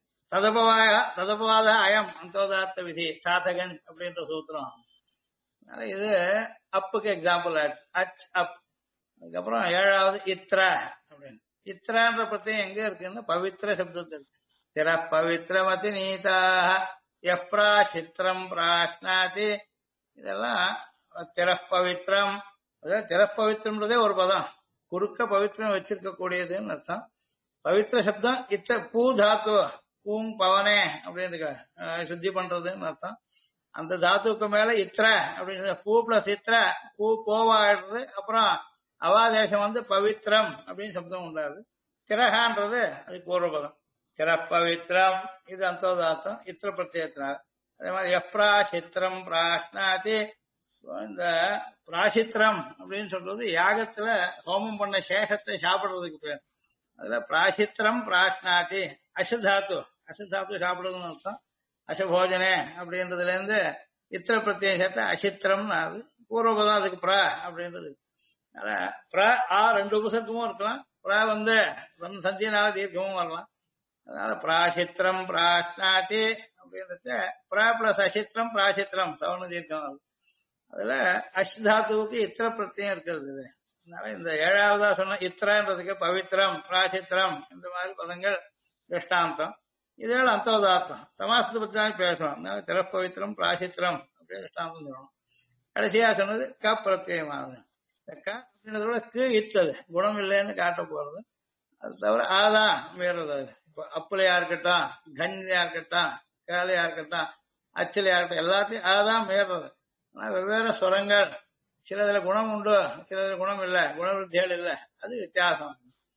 ததபவாத அயம் அந்தோதாத்த விதி சாதகன் அப்படின்ற சூத்திரம். அதனால இது அப்புக்கு எக்ஸாம்பிள் ஆச்சு. அச் அப். அதுக்கப்புறம் 7வது இத்ர அப்படின்னு. இத்ரான்ற பிரத்தியம் எங்க இருக்குன்னா பவித்ர சப்தத்தில் இருக்கு. திர பவித்ரமதி நீதாக எப்ரா சித்திரம் பிராஷ்னாதி. இதெல்லாம் திர பவித்ரம். அதாவது திர பவித்ரம்ன்றதே ஒரு பதம், குறுக்க பவித்ரம் வச்சிருக்க கூடியதுன்னு அர்த்தம். பவித்ர சப்தம் இத்த பூ தாத்து, பூங் பவனே அப்படின்னு சுத்தி பண்றதுன்னு அர்த்தம். அந்த தாத்துக்கு மேல இத்திர அப்படின்னு பூ பிளஸ் இத்திர, பூ போவாடுறது. அப்புறம் அவாதேசம் வந்து பவித்ரம் அப்படின்னு சப்தம் உண்டாது. திரகான்றது அது பூர்வபதம். திர பவித்ரம் இது அந்தோதாத்தம் இத்திர பிரத்யத்தினார். அதே மாதிரி எப்ரா சித்திரம் பிராஷ்னாதி. இந்த பிராசித்திரம் அப்படின்னு சொல்றது யாகத்துல ஹோமம் பண்ண சேஷத்தை சாப்பிடுறதுக்கு பேர். அதுல பிராசித்திரம் பிராஷ்னாதி. அசுதாத்து, அசுதாத்து சாப்பிடுறதுன்னு அர்த்தம். அசபோஜனே அப்படின்றதுல இருந்து இத்திர பிரத்யம் சேர்த்த அசித்திரம்னு ஆகுது. பூர்வபதம் அதுக்கு பிர அப்படின்றது. அதனால பிர ஆ 2 உபசர்க்கமும் இருக்கலாம். பிர வந்து சந்தியனால தீர்க்கமும் வரலாம். அதனால பிராசித்திரம் பிராஷ்னாதி அப்படின்றது பிர பிளஸ் அசித்திரம் பிராசித்திரம் சவண தீர்க்கம் ஆகுது. அதுல அஷ்தாத்துவுக்கு இத்திர பிரத்யம் இருக்கிறது. அதனால இந்த 7வதா சொன்ன இத்திரன்றதுக்கு பவித்ரம் பிராசித்திரம் இந்த மாதிரி பதங்கள் திருஷ்டாந்தம். இதனால அந்தோதாத்தம் சமாசத்தை பத்தி தான் பேசுவோம். அதனால திர பவித்திரம் பிராசித்திரம் அப்படின்னு திருஷ்டாந்தம் சொல்லணும். கடைசியா சொன்னது க பிரத்யமானது. க அப்படின்றதோட கு இத்தது குணம் இல்லைன்னு காட்ட போறது. அது தவிர ஆதான் மீறது. இப்போ அப்புலையா இருக்கட்டும், கஞ்சியா இருக்கட்டும், கேளையா இருக்கட்டும், அச்சிலையா இருக்கட்டும், எல்லாத்தையும் ஆதான் மீறது. ஆனா வெவ்வேறு ஸ்வரங்கள், சிலதுல குணம் உண்டு, சிலதுல குணம் இல்லை, குணவிருத்திகள் இல்லை, அது வித்தியாசம்.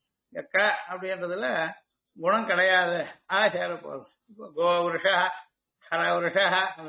க அப்படின்றதுல குணம் கிடையாது, ஆ சேர போகுது. இப்போ கோ விருஷா கர விருஷா.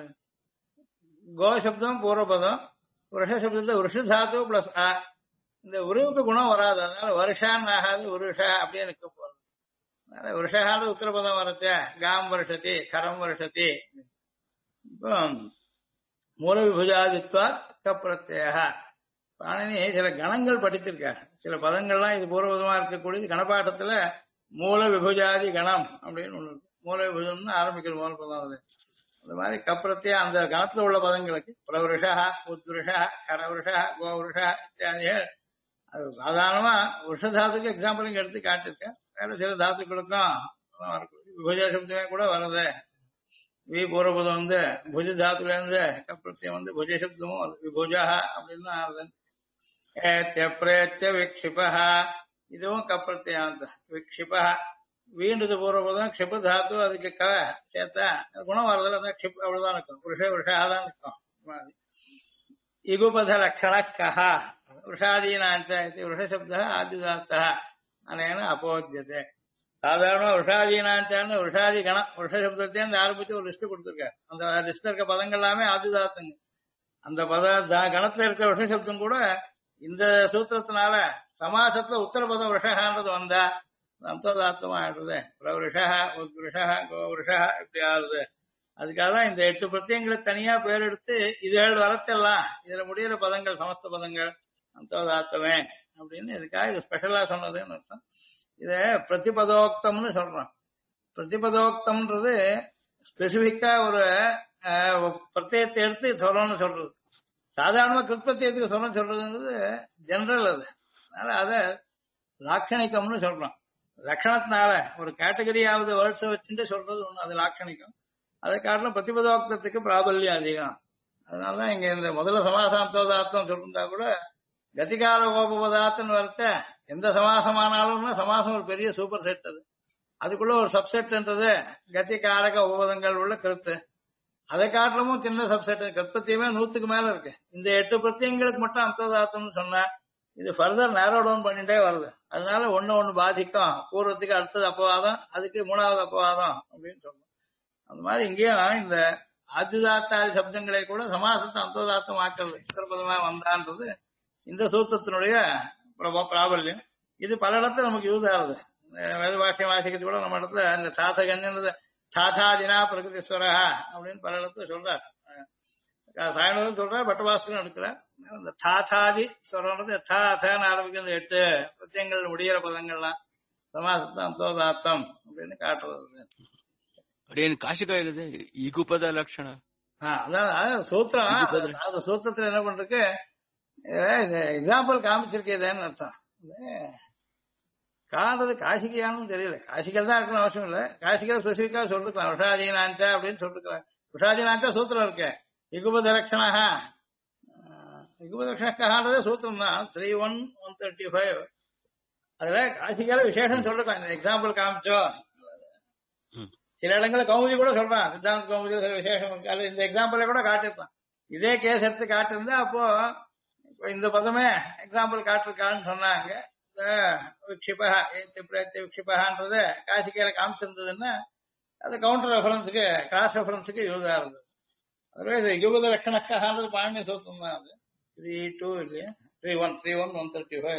கோ சப்தம் பூர்வபதம், விருஷ சப்தத்துல விருஷ தாத்து பிளஸ் ஆ. இந்த உருவுக்கு குணம் வராது, அதனால வருஷான்னு ஆகாது, உருஷா அப்படியே நிற்க போகுது. அதனால விருஷாவது உத்தரபதம் வரச்ச காம் வருஷத்தி கரம் வருஷத்தி. இப்போ மூல விபுஜாதித்வா கப்பிரத்ய. பாணினி சில கணங்கள் படித்திருக்காரு. சில பதங்கள்லாம் இது பூர்வபதமா இருக்கக்கூடியது கணப்பாட்டத்துல மூல விபுஜாதி கணம் அப்படின்னு ஒண்ணு இருக்கு. மூல விபுஜம்னு ஆரம்பிக்கிற மூல பதம் அது. அந்த மாதிரி கப்பிரத்திய அந்த கணத்துல உள்ள பதங்களுக்கு பிரவருஷா உத்ருஷா கரவருஷா கோவருஷா இத்தியாதிகள். அது சாதாரணமா வருஷதாத்துக்கு எக்ஸாம்பிள் இங்க எடுத்து காட்டிருக்கேன். வேற சில தாத்துக்களுக்கும் விபுஜ சப்தமே கூட வருது. வி பூர்வபதம் வந்து புஜ தாத்துல இருந்து கப்பிரத்தியம் வந்து புஜ சப்தமும் விபுஜா அப்படின்னு ஆறுது. ஏத்திய விக்ஷிபா இதுவும் கப்பிரத்தியாந்த விக்ஷிபா. வீண்டது பூர்வபதம் க்ஷிப தாத்து, அதுக்கு க சேர்த்தா குணம் வரதில்ல, அந்த க்ஷிப் அவ்வளவுதான் இருக்கும். புருஷ விஷாதான் இருக்கும். இகுபத லட்சண கஹா விஷாதீனாஞ்ச விஷசப்த ஆதிதாத்த அனேன அப்போத்தியதே. சாதாரண விஷாதீனாச்சான்னு விஷாதி கணம் விஷசப்தத்தையும் ஆரம்பிச்சு ஒரு லிஸ்ட் கொடுத்துருக்காரு. அந்த லிஸ்ட்ல இருக்க பதங்கள் எல்லாமே ஆதிதாத்துங்க. அந்த கணத்துல இருக்க விஷசப்தம் கூட இந்த சூத்திரத்தினால சமாசத்துல உத்தரபதம் விஷகான்றது வந்தா அந்தோதாத்தமா ஆயிடுறது. பிரவருஷா உத்ருஷா கோவருஷா இப்படி ஆகுது. அதுக்காக தான் இந்த 8 பிரத்யங்களை தனியா பேர் எடுத்து இது 7 வரத்தெல்லாம் இதுல முடிகிற பதங்கள் சமஸ்த பதங்கள் அந்தோதாத்தமே அப்படின்னு இதுக்காக இது ஸ்பெஷலா சொன்னதுன்னு அர்த்தம். இத பிரதிபதோக்தம்னு சொல்றோம். பிரதிபதோக்தம்ன்றது ஸ்பெசிபிக்கா ஒரு பிரத்யத்தை எடுத்து சொல்லணும்னு சொல்றது. சாதாரணமா கிருத்பிரத்தியத்துக்கு சொல்றதுங்கிறது ஜெனரல் அது. அதனால அத லாட்சணிக்கம்னு சொல்றோம். லட்சணத்தினால ஒரு கேட்டகரியாவது வேர்ட்ஸை வச்சுட்டு சொல்றது ஒண்ணு, அது லாட்சணிக்கம். அதை காரணம் பிரதிபதோக்தத்துக்கு பிராபல்யம் அதிகம். அதனாலதான் இங்க இந்த முதல்ல சமாசாந்தோதார்த்தம் சொல்லிருந்தா கூட கதிகார கோபபதார்த்தம்னு வரத்த எந்த சமாசமானாலும்னா சமாசம் ஒரு பெரிய சூப்பர் செட். அது அதுக்குள்ள ஒரு சப்செட்ன்றது கதிகாரக உபபதங்கள் உள்ள கருத்து. அதை காட்டிலும் சின்ன சப்செட் கற்பத்தியமே 100க்கு மேல இருக்கு. இந்த 8 பிரத்யங்களுக்கு மட்டும் அந்தோதார்த்தம்னு சொன்னா இது ஃபர்தர் நேரோ டவுன் பண்ணிட்டே வருது. அதனால ஒண்ணு பாதிக்கும். பூர்வத்துக்கு அடுத்தது அப்பவாதம், அதுக்கு 3வது அப்பவாதம் அப்படின்னு சொல்றோம். அந்த மாதிரி இங்கேயும் இந்த ஆதிதாத்தாதி சப்தங்களை கூட சமாசத்தை அந்தோதாத்தம் ஆக்கிறது உத்தரபதமா வந்தான்றது இந்த சூத்திரத்தினுடைய பிராபல்யம். இது பல இடத்துல நமக்கு யூஸ் ஆகுது. வேத பாஷ்யம் வாசிக்கிறது கூட நம்ம இடத்துல இந்த தாசகன்றது தாதாதினா பிரகிருதீஸ்வரா அப்படின்னு பல இடத்துல சொல்றாரு. சாயணம் சொல்ற பட்டபாஸ்கரன் எடுக்கிற இந்த தாதாதி சொல்றது தா அதான்னு ஆரம்பிக்கிற இந்த 8 பிரத்யங்கள் முடிகிற பதங்கள்லாம் சமாசத்தம் அந்தோதாத்தம் அப்படின்னு காட்டுறது. அப்படியே காஷிகா எழுது இகுபத லட்சண. அதான் சூத்திரம். அந்த சூத்திரத்துல என்ன பண்றதுக்கு எக்ஸாம்பிள் காமிச்சிருக்கேன்னு அர்த்தம். காண்றது காசிகையானு தெரியல. காசிகள் தான் இருக்கணும் அவசியம் இல்லை. காசிகள் ஸ்பெசிபிக்கா சொல்லிருக்கலாம். விஷாதீனாச்சா அப்படின்னு சொல்லிருக்கலாம். விஷாதீனாச்சா சூத்திரம் இருக்கு. இகுபத லட்சணா இகுபத லட்சணக்கான்றதே சூத்திரம் தான். 3:1-135 அதுல காசிகால விசேஷம் சொல்லிருக்கான். இந்த எக்ஸாம்பிள் காமிச்சோ சில இடங்கள்ல கௌமுதி கூட சொல்றான். சித்தாந்த கௌமுதி சில விசேஷம் இருக்கு. அது இந்த எக்ஸாம்பிள கூட காட்டிருப்பான். இதே கேஸ் எடுத்து காட்டிருந்தா அப்போ இந்த பதமே எக்ஸாம்பிள் காட்டிருக்கான்னு சொன்னாங்க. விக்ஷிபா விக்ஷிபான்றது காசிகையில காமிச்சிருந்ததுன்னா அது கவுண்டர் ரெஃபரன்ஸுக்கு கிராஸ் ரெஃபரன்ஸுக்கு யூஸ் ஆகுது. அதுவே இகுபத லட்சணக்கான்றது பாணினி சூத்திரம் தான். அது 3:2 இல்லையா 3:1-135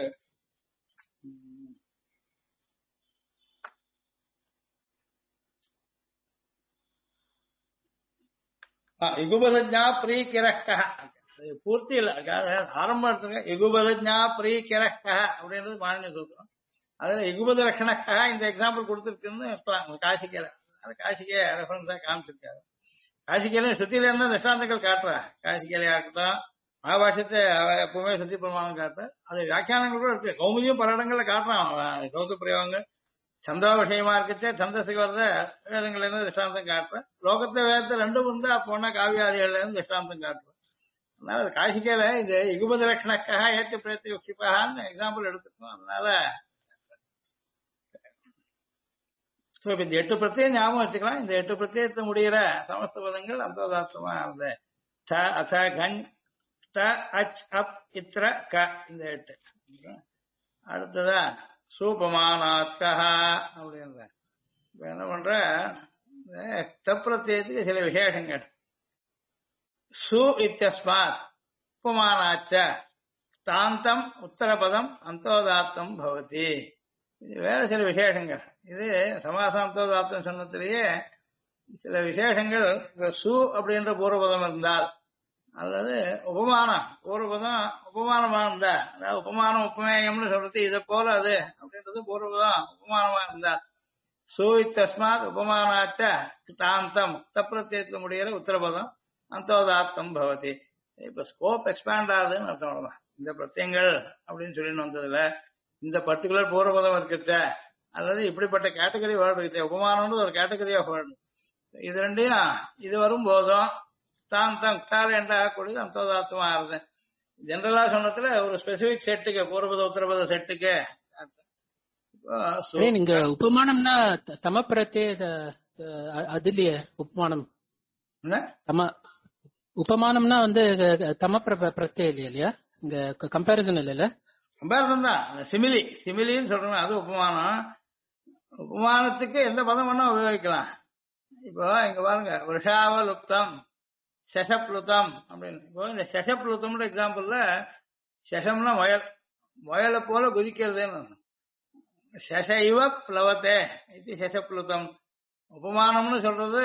யுகுபதஜா பிரீ கிரக்க பூர்த்தி இல்ல. ஆரம்பம் எடுத்துங்க. யுகுபதஜா பிரீ கிரக்க அப்படின்றது பாணினி சூத்திரம். அதுல யுகுபத லட்சணக்கா இந்த எக்ஸாம்பிள் கொடுத்துருக்குன்னு காசிக்கையில. அது காசிக்கை ரெஃபரன்ஸா காமிச்சிருக்காரு. காசிக்கையில சுத்தில இருந்தா திஷ்டாந்தங்கள் காட்டுறா. காசிக்கையிலையா இருக்கட்டும் மகாபாஷ்யத்தை எப்பவுமே சுத்தி பிரமாணம் காட்டுற. அது வியாக்கியானங்கள் கூட இருக்கு. கௌமுதியும் பல இடங்கள்ல காட்டுறான். சௌத்து பிரயோகங்கள் சந்தா விஷயமா இருக்கச்சே சந்தஸுக்கு வர்ற வேதங்கள்ல இருந்து திஷ்டாந்தம் காட்டுறேன். லோகத்தை வேதத்தை ரெண்டும் வந்து அப்போனா காவியாதிகள்ல இருந்து திஷ்டாந்தம் காட்டுறேன். அதனால காசிக்கையில இது யுகுபத லட்சணக்காக ஏற்ற பிரேத்தி யுக்ஷிப்பான்னு எக்ஸாம்பிள் எடுத்துக்கணும். அதனால இப்ப இந்த 8 பிரத்யம் ஞாபகம் வச்சுக்கலாம். இந்த 8 பிரத்யத்தை முடிகிற சமஸ்த பதங்கள் அந்தோதாத்தமா இருந்த த அத கண் த அச் அப் இத்திர க இந்த 8. அடுத்ததா சூபமானாத்கா அப்படின்ற என்ன பண்ற தப்பிரத்தியத்துக்கு சில விசேஷங்கள். சு இத்தியஸ்மாத் உபமானாச்ச தாந்தம் உத்தரபதம் அந்தோதாத்தம் பவதி. இது வேற சில விசேஷங்கள். இது சமாசாந்தோதாத்தம் சொன்னத்திலேயே சில விசேஷங்கள். சு அப்படின்ற பூர்வபதம் இருந்தால் அல்லது உபமானம் பூர்வபதம் உபமானமா இருந்தா, அதாவது உபமானம் உபமேயம்னு சொல்றது இதை போல அது அப்படின்றது பூர்வபதம் உபமானமா இருந்தா சூத்தஸ்மாத் உபமானாச்ச தாந்தம் தப்பிரத்தியத்துல முடிகிற உத்தரபதம் அந்தோதாத்தம் பவதி. இப்ப ஸ்கோப் எக்ஸ்பேண்ட் ஆகுதுன்னு அர்த்தம். இந்த பிரத்யங்கள் அப்படின்னு சொல்லிட்டு வந்ததுல இந்த பர்டிகுலர் பூர்வபதம் இருக்கச்ச அல்லது இப்படிப்பட்ட கேட்டகரி வேர்டு இருக்கு. உபமானம்னு ஒரு கேட்டகரி ஆஃப் வேர்டு. இது ரெண்டையும் இது வரும் போதும் தாந்தம் கால என்றாகக்கூடியது அந்தோதாத்தமா ஆகுது. ஜெனரலா சொன்னதுல ஒரு ஸ்பெசிபிக் செட்டுக்கு பூர்வபத உத்தரபத செட்டுக்கு நீங்க உபமானம்னா தம பிரத்தே அதுலயே உபமானம் உபமானம்னா வந்து தம பிரத்தே இல்லையா? இங்க கம்பேரிசன் இல்ல. கம்பேரிசன் தான். சிமிலின்னு சொல்றேன். அது உபமானம். உபமானத்துக்கு எந்த பதம் வேணா உபயோகிக்கலாம். இப்போ இங்க பாருங்க விஷாவலுப்தம் சசப்ளுதம் அப்படின்னு. இப்போ இந்த சசப்ளுதம்ன்ற எக்ஸாம்பிள்ல சசம்னா முயல், முயலை போல குதிக்கிறதுன்னு. சசைவ பிளவத்தே இது சசப்ளுதம். உபமானம்னு சொல்றது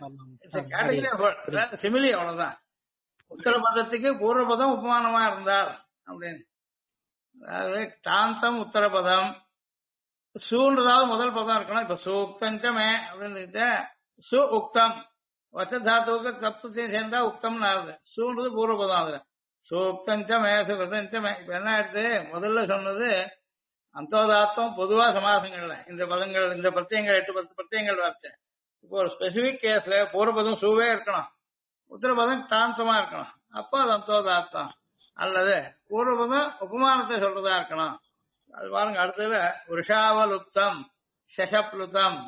சிமிலி, அவ்வளவுதான். உத்தர பதத்துக்கு பூர்வபதம் உபமானமா இருந்தால் அப்படின்னு. அதாவது தாந்தம் உத்தரபதம் சூன்றதாவது முதல் பதம் இருக்கணும். இப்ப சூக்தஞ்சமே அப்படின்னு சு உக்தம் வச்சதாத்துவுக்கு தப்தத்தையும் சேர்ந்தா உக்தம்னு ஆகுது. சூன்றது பூர்வபதம். அதுல சூக்தஞ்சமே சுகதஞ்சமே. இப்ப என்ன ஆயிடுது? முதல்ல சொன்னது அந்தோதாத்தம் பொதுவா சமாசங்கள்ல இந்த பதங்கள் இந்த பிரத்யங்கள் 8 பிரத்யங்கள் வரைச்சேன். இப்போ ஒரு ஸ்பெசிபிக் கேஸ்ல பூர்வபதம் சூவே இருக்கணும், உத்தரபதம் தாந்தமா இருக்கணும். அப்போ அது அந்தோதாத்தம். அல்லது பூர்வபதம் உபமானத்தை சொல்றதா இருக்கணும். அது பாருங்க அடுத்தது விஷாவலுப்தம் சசப்ளுதம்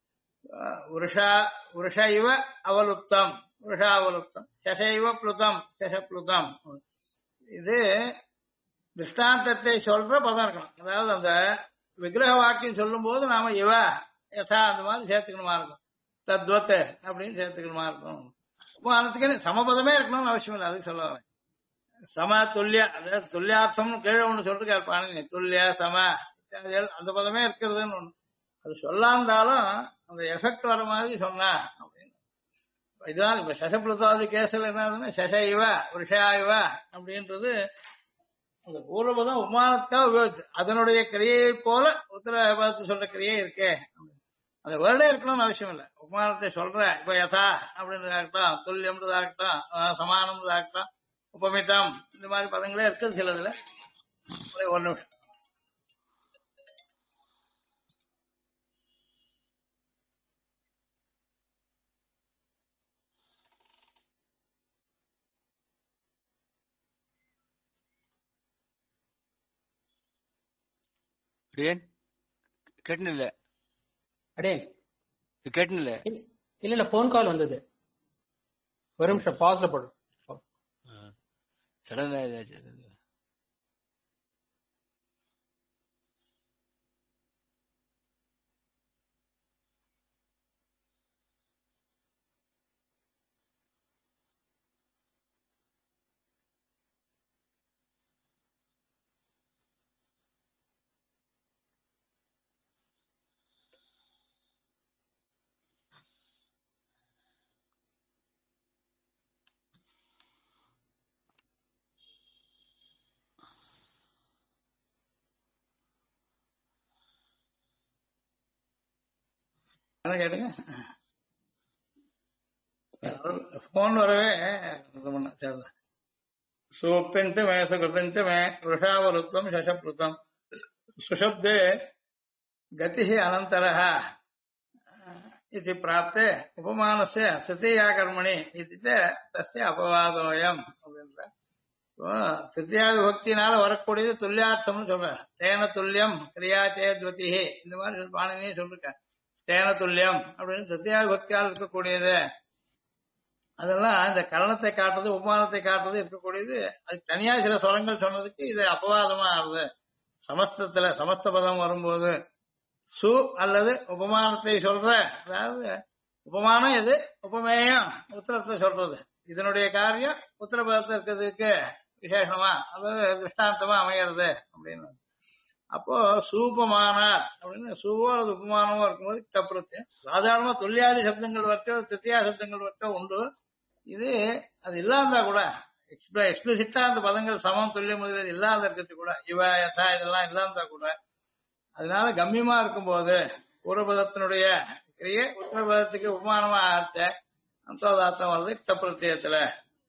உருஷைவ அவலுப்தம் உருஷாவலுப்தம் சசைவ பிளுதம் சசப்ளுதம். இது திருஷ்டாந்தத்தை சொல்ற பதம் இருக்கணும். அதாவது அந்த விக்கிரக வாக்கியம் சொல்லும் போது நாம இவ யசா அந்த மாதிரி சேர்த்துக்கணுமா இருக்கும். தத்வத் அப்படின்னு சேர்த்துக்கணுமா இருக்கும். உபமானத்துக்கு சமபதமே இருக்கணும்னு அவசியம் இல்லை. அதுக்கு சொல்ல வரேன். சம துல்லிய, அதாவது துல்லியார்த்தம்னு கீழே ஒண்ணு சொல்லிருக்காரு பாருங்க. துல்லிய சம அந்த பதமே இருக்கிறதுன்னு ஒண்ணு. அது சொல்லாந்தாலும் அந்த எஃபெக்ட் வர மாதிரி சொன்னா அப்படின்னு. இதுதான் இப்ப சசப்ளதாவது கேஸ்ல என்னதுன்னா சச இவ விஷா இவ அப்படின்றது அந்த பூர்வபதம் உமானத்துக்காக உபயோகிச்சு அதனுடைய கிரியையை போல உத்தரவாதத்தை சொல்ற கிரியை இருக்கே அந்த வேர்டே இருக்கணும்னு அவசியம் இல்லை உபமானத்தை சொல்ற இப்ப யதா அப்படின்றதா இருக்கட்டும் துல்லியம்ன்றதா இருக்கட்டும் சமானம்ன்றதா இருக்கட்டும் உபமிதம் இந்த மாதிரி பதங்களே இருக்குது சிலதுல ஒரு நிமிஷம் அடியேன் கேட்டனில்ல அடே கேட்டனில்ல இல்ல இல்ல போன் கால் வந்தது ஒரு நிமிஷம் பாஸ்ல போடு சடனா ஏதாச்சும் என்ன கேட்டுங்க போன் வரவே சூக்தஞ்ச மே சுகிருத்தஞ்ச மே वृषावरुत्वं शशप्लुतम् सुशब्दे गतिः अनन्तरः इति प्राप्ते उपमानस्य तृतीया कर्मणि इति च तस्य अपवादोऽयम् திருத்தியா விபக்தினால வரக்கூடியது துல்லியார்த்தம்னு சொல்றேன் தேன துல்லியம் கிரியா சேத்வதி இந்த மாதிரி பாணினியே சொல்லிருக்கேன் தேன துல்லியம் அப்படின்னு திருத்தியா விபக்தியால் இருக்கக்கூடியது அதெல்லாம் இந்த கரணத்தை காட்டுறது உபமானத்தை காட்டுறது இருக்கக்கூடியது அது தனியா சில சொரங்கள் சொன்னதுக்கு இது அபவாதமா ஆகுது சமஸ்தத்துல சமஸ்த பதம் வரும்போது சு அல்லது உபமானத்தை சொல்ற அதாவது உபமானம் எது உபமேயம் உத்தரத்தை சொல்றது இதனுடைய காரியம் உத்தரபதத்தை இருக்கிறதுக்கு விசேஷமா அது திருஷ்டாந்தமா அமைகிறது அப்படின்னு அப்போ சூபமானார் அப்படின்னு சுவோ அல்லது உபமானமோ இருக்கும்போது தப்புறது சாதாரணமா துல்லியாதி சப்தங்கள் வர்க்க திருத்தியா சப்தங்கள் வர்க்க உண்டு இது அது இல்லாந்தா கூட எக்ஸ்பிளிசிட்டா அந்த பதங்கள் சமம் துல்லியம் முதலில் இல்லாத இருக்கிறது கூட இவ யதா இதெல்லாம் இல்லாந்தா கூட அதனால கம்மியமா இருக்கும்போது பூர்வபதத்தினுடைய கிரியை உத்தரபதத்துக்கு உபமானமா ஆர்த்த அந்தோதாத்தம் வருது தப்பிரத்தியத்துல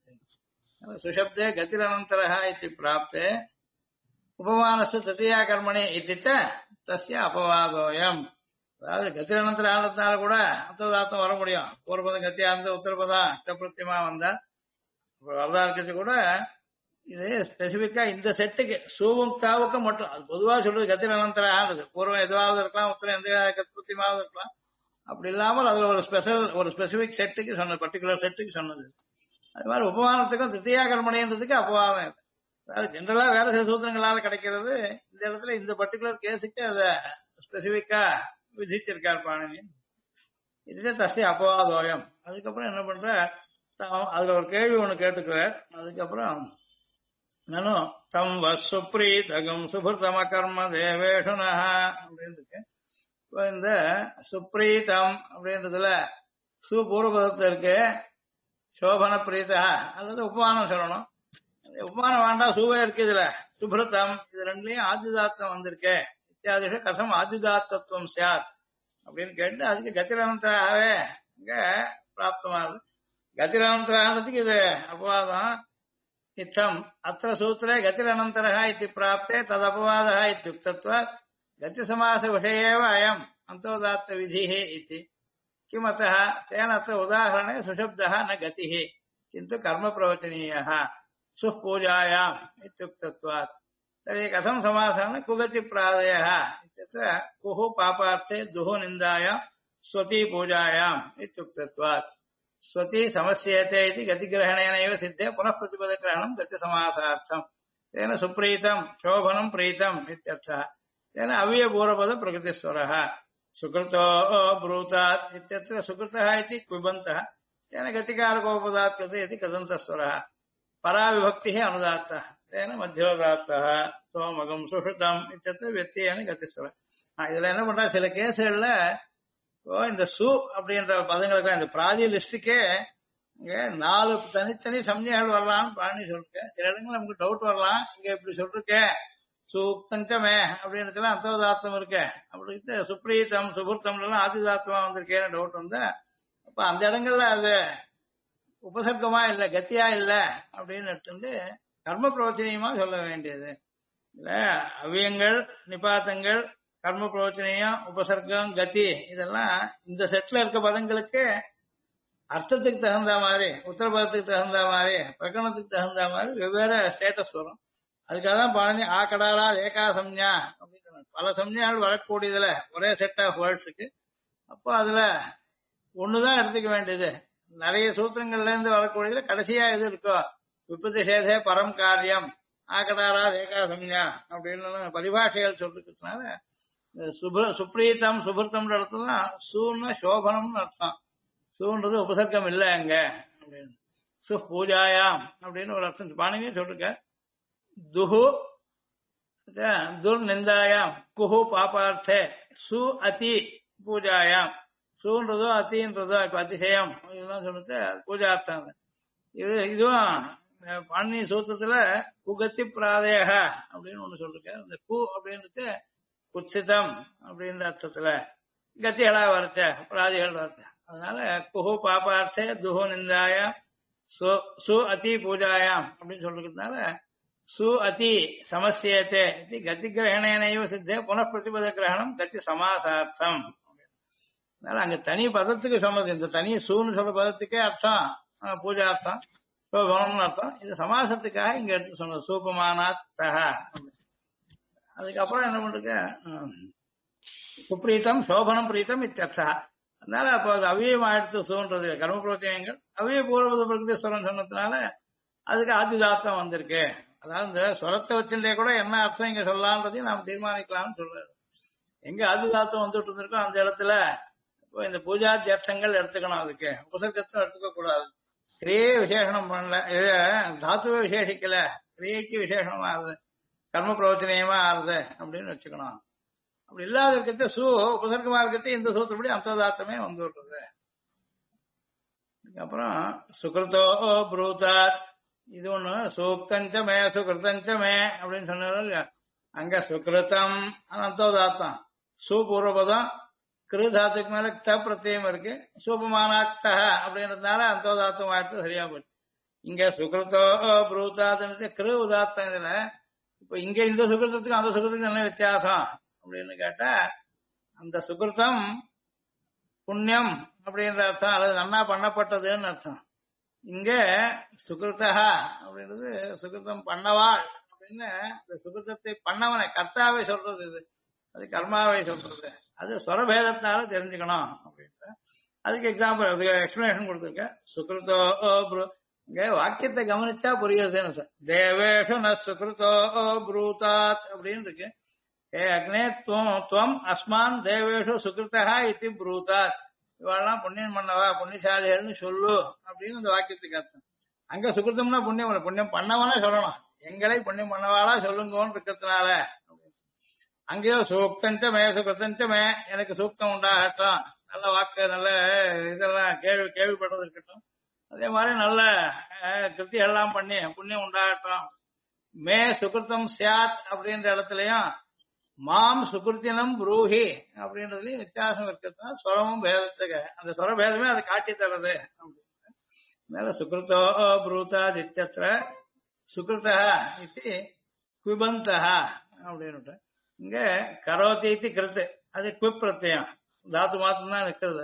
சுஷப்தே கதிரனந்தரः इति प्राप्ते உபமானஸ்ய ததியா கர்மணி इति च तस्य अपवादोऽयम् அதாவது கத்திரனந்தர ஆனதுனால கூட அந்தோதாத்தம் வர முடியும் பூர்வபதம் கத்தியா இருந்த உத்தரபதம் தப்பிரத்தியமா வந்தா வரதா இருக்கிறது கூட இது ஸ்பெசிபிக்கா இந்த செட்டுக்கு சூவும் தாவுக்கும் மட்டும் அது பொதுவா சொல்றது கத்திரனந்தர ஆனது பூர்வம் எதுவாவது இருக்கலாம் உத்தரம் எந்த கத்திரத்தியமாவது இருக்கலாம் அப்படி இல்லாமல் அது ஒரு ஸ்பெசிபிக் செட்டுக்கு சொன்னது பர்டிகுலர் செட்டுக்கு சொன்னது அது மாதிரி உபமானத்துக்கும் திருத்தியா கர்மணின்றதுக்கு அபவாதம் அதாவது ஜென்ரலா வேற சில சூத்திரங்களால கிடைக்கிறது இந்த இடத்துல இந்த பர்டிகுலர் கேஸுக்கு அதை ஸ்பெசிபிக்கா விதிச்சிருக்கார் பாணினி இதுல தசி அபவாதோயம் அதுக்கப்புறம் என்ன பண்ற அதுல ஒரு கேள்வி ஒண்ணு கேட்டுக்கிறார் அதுக்கப்புறம் நானும் தம் வசுப்ரீதகம் சுபிருத்தம கர்ம தேவேஷுனா அப்படின்னு இருக்கு இப்போ இந்த சுப்ரீதம் அப்படின்றதுல சுபூர்வபதத்துல இருக்கு சோபன பிரீதா அல்லது உபமானம் சொல்லணும் உபமானம் வேண்டாம் சூவே இருக்கு இதுல சுபிருத்தம் இது ரெண்டுலயும் ஆதிதாத்தம் வந்திருக்கு இத்தியாதிஷ கசம் ஆதிதாத்தத்துவம் சார் அப்படின்னு கேட்டு அதுக்கு கத்திரனந்தராகவே இங்க பிராப்தமாகுது கத்திரனந்தராகிறதுக்கு இது அபவாதம் இத்தம் அத்த சூத்திரே கத்திரனந்தரः इति प्राप्ते तदपवादः इत्युक्तत्वात् गतिसमास विषयेव अयम् अन्तोदात्त विधिः इति किमतः तेन अत्र उदाहरणे सुशब्दः न गतिः किन्तु कर्म प्रवचनीयः सुः पूजायाम् इत्युक्तत्वात् तर्हि कथं समासः कुगति प्रादयः इत्यत्र कुः पापार्थे दुः निन्दायां स्वती पूजायाम् इत्युक्तत्वात् स्वती समस्येते इति गतिग्रहणेनैव सिद्धे पुनः प्रतिपदग्रहणं गतिसमासार्थम् तेन सुप्रीतं शोभनं प्रीतम् इत्यर्थः तेन अव्ययपूर्वपद प्रकृतिस्वरः सुकृतो ब्रूतात् इत्यत्र सुकृतः इति क्विबन्तः तेन गतिकारकोपदात् कृते इति कृदन्तस्वरः पराविभक्तिः अनुदात्तः तेन मध्योदात्तः सोमगं सुषुतम् इत्यत्र व्यत्ययेन गतिस्वरः இதுல என்ன பண்றா சில கேஸ்கள்ல இந்த சு அப்படின்ற பதங்களுக்கு இந்த பிராதி லிஸ்டுக்கே இங்க 4 தனித்தனி சம்ஞைகள் வரலாம்னு பாணி சொல்லிருக்கேன். சில இடங்கள் நமக்கு டவுட் வரலாம், இங்க இப்படி சொல்லிருக்கேன் சூக்தஞ்சமே அப்படின்றதுலாம் அந்தோதாத்தம் இருக்கு, அப்படி சுப்ரீதம் சுபுர்த்தம்லாம் ஆதிதாத்தமா வந்திருக்கேன்னு டவுட் வந்தா அப்ப அந்த இடங்கள்ல அது உபசர்க்கமா இல்ல கத்தியா இல்ல அப்படின்னு எடுத்துட்டு கர்ம பிரவச்சனியமா சொல்ல வேண்டியது. இல்ல அவ்வியங்கள் நிபாத்தங்கள் கர்ம பிரவச்சனியம் உபசர்க்கம் கதி இதெல்லாம் இந்த செட்ல இருக்க பதங்களுக்கு அர்த்தத்துக்கு தகுந்த மாதிரி உத்தரபதத்துக்கு தகுந்த மாதிரி பிரகடனத்துக்கு தகுந்த மாதிரி வெவ்வேறு ஸ்டேட்டஸ் வரும். அதுக்காக தான் பாணி ஆ கடாலா ஏகா சம்ஞா அப்படின்னு பல சம்ஞாகள் வரக்கூடியதுல ஒரே செட் ஆஃப் வேர்ட்ஸுக்கு. அப்போ அதுல ஒண்ணுதான் எடுத்துக்க வேண்டியது. நிறைய சூத்திரங்கள்ல இருந்து வரக்கூடியதுல கடைசியா எது இருக்கோ விபதிஷேதே பரம் காரியம் ஆகடாரா ஏகா சம்ஞா அப்படின்னு பரிபாஷைகள் சொல்லிருக்கிறதுனால சுப்ரீதம் சுபிருத்தம் இடத்துலாம் சூன்னு சோபனம்னு அர்த்தம். சூன்றது உபசர்க்கம் இல்லை அங்க அப்படின்னு. பூஜாயாம் அப்படின்னு ஒரு அர்த்தம் பாணினியே சொல்லிருக்க. துஹு துர்நிந்தாயாம் குஹு பாபார்த்தே சு அதி பூஜாயாம். சூன்றதோ அத்தின்றதோ இப்ப அதிசயம் இதெல்லாம் சொல்லிட்டு பூஜார்த்தம். இதுவும் பாணி சூத்திரத்துல குகத்தி பிராதேக அப்படின்னு ஒண்ணு சொல்லிருக்க. இந்த கு அப்படின்றது குத்சிதம் அப்படின்ற அர்த்தத்துல கத்திகளா வரச்ச பிராதிகள் வரச்ச. அதனால குஹு பாபார்த்தே துஹு நிந்தாயாம் சு அதி பூஜாயாம் அப்படின்னு சொல்லிருக்கிறதுனால சு அதி சமஸ்யேதே கதி கிரகணேனையோ சித்தே புனப்பிரதிபத கிரகணம் கத்தி சமாசார்த்தம். அதனால அங்க தனி பதத்துக்கு சொன்னது, இந்த தனி சூன்னு சொல்ற பதத்துக்கே அர்த்தம் பூஜார்த்தம் சோபனம்னு அர்த்தம். இது சமாசத்துக்காக இங்க எடுத்து சொன்னது சூபமானாத் தஹ. அதுக்கப்புறம் என்ன பண்றீங்க சுப்ரீத்தம் சோபனம் பிரீத்தம் இத்தியர்த்தா. அதனால அப்போ அது அவியம் எடுத்து சூன்றது கர்ம பிரவச்சனங்கள் அவிய பூர்வ பிரகிருதிஸ்வரம் சொன்னதுனால அதுக்கு ஆதிதாத்தம் வந்திருக்கு. அதாவது இந்த ஸ்வரத்தை வச்சுட்டே கூட என்ன அர்த்தம் இங்க சொல்லலான்றதையும் நாம் தீர்மானிக்கலாம்னு சொல்றாரு. எங்க ஆதிதாத்தம் வந்துட்டு இருந்திருக்கோ அந்த இடத்துல இப்போ இந்த பூஜாதி அர்த்தங்கள் எடுத்துக்கணும். அதுக்கு உபசர்க்கத்தை எடுத்துக்க கூடாது. கிரியை விசேஷனம் பண்ணல, தாத்துவை விசேஷிக்கல, கிரியைக்கு விசேஷமா ஆறுது கர்ம பிரவச்சனியமா ஆறுது அப்படின்னு வச்சுக்கணும். அப்படி இல்லாத இருக்கிறது சூ உபசர்க்கமா இருக்கிறது இந்த சூத்திரப்படி அந்தோதாத்தமே வந்து விடுறது. அதுக்கப்புறம் சுகிருத்தோ ப்ரூதாத் இது ஒண்ணு சூக்தஞ்சமே சுகிருத்தஞ்சமே அப்படின்னு சொன்னாரு. அங்க சுகிருத்தம் அந்தோதாத்தம் சூ பூர்வபதம் கிருதாத்துக்கு மேல த பிரத்தியம் இருக்கு சூபமானாத்த அப்படின்றதுனால அந்தோதாத்தம் ஆயிடுத்து சரியா போச்சு. இங்க சுகிருத்தோ ப்ரூதாத் கிரு உதாத்தம். இதுல இப்ப இங்க இந்த சுகிருத்தத்துக்கு அந்த சுகிருத்துக்கு என்ன வித்தியாசம் அப்படின்னு கேட்டா அந்த சுகிருத்தம் புண்ணியம் அப்படின்ற அர்த்தம், அல்லது நன்னா பண்ணப்பட்டதுன்னு அர்த்தம். இங்க சுகிருத்தா அப்படின்றது சுகிருத்தம் பண்ணவாள் அப்படின்னு இந்த சுகிருத்தத்தை பண்ணவனை கர்த்தாவை சொல்றது. இது அது கர்மாவை சொல்றது. அது ஸ்வரபேதத்தினால தெரிஞ்சுக்கணும் அப்படின்ற அதுக்கு எக்ஸாம்பிள் அதுக்கு எக்ஸ்பிளனேஷன் கொடுத்துருக்க. சுகிருத்தோ இங்க வாக்கியத்தை கவனிச்சா புரியுறதுன்னு சார். தேவேஷு ந சுகிருத்தோ ப்ரூதாத் அப்படின்னு இருக்கு. ஏ அக்னே துவம் அஸ்மான் தேவேஷு சுகிருத்தா இது ப்ரூதாத். இவாள்லாம் புண்ணியம் பண்ணவா புண்ணியசாலிகள்னு சொல்லு அப்படின்னு இந்த வாக்கியத்துக்கு அர்த்தம். அங்க சுகிருத்தம்னா புண்ணியம் புண்ணியம் பண்ணவனே சொல்லணும். எங்களை புண்ணியம் பண்ணவாளா சொல்லுங்கன்னு இருக்கிறதுனால அங்கேயோ சூக்தஞ்சமே சுகிருத்தஞ்சமே எனக்கு சூக்தம் உண்டாகட்டும், நல்ல வாக்கு நல்ல இதெல்லாம் கேள்விப்படுறது இருக்கட்டும், அதே மாதிரி நல்ல கிருத்தியெல்லாம் பண்ணி புண்ணியம் உண்டாகட்டும். மே சுகிருத்தம் சியாத் அப்படின்ற இடத்துலயும் மாம் சுகிருத்தினம் ப்ரூஹி அப்படின்றதுலயும் வித்தியாசம் இருக்கிறதுனா ஸ்வரமும் பேதத்துக்கு அந்த ஸ்வர பேதமே அதை காட்டி தர்றது. அதனால சுகிருத்தோ ப்ரூதாத் இத்தியத்ர சுகிருத்தா இது குபந்தா அப்படின்னு. இங்க கரோதி கிருத்து அது குவிப் பிரத்யம் தாத்து மாத்திரம் தான் நிற்கிறது.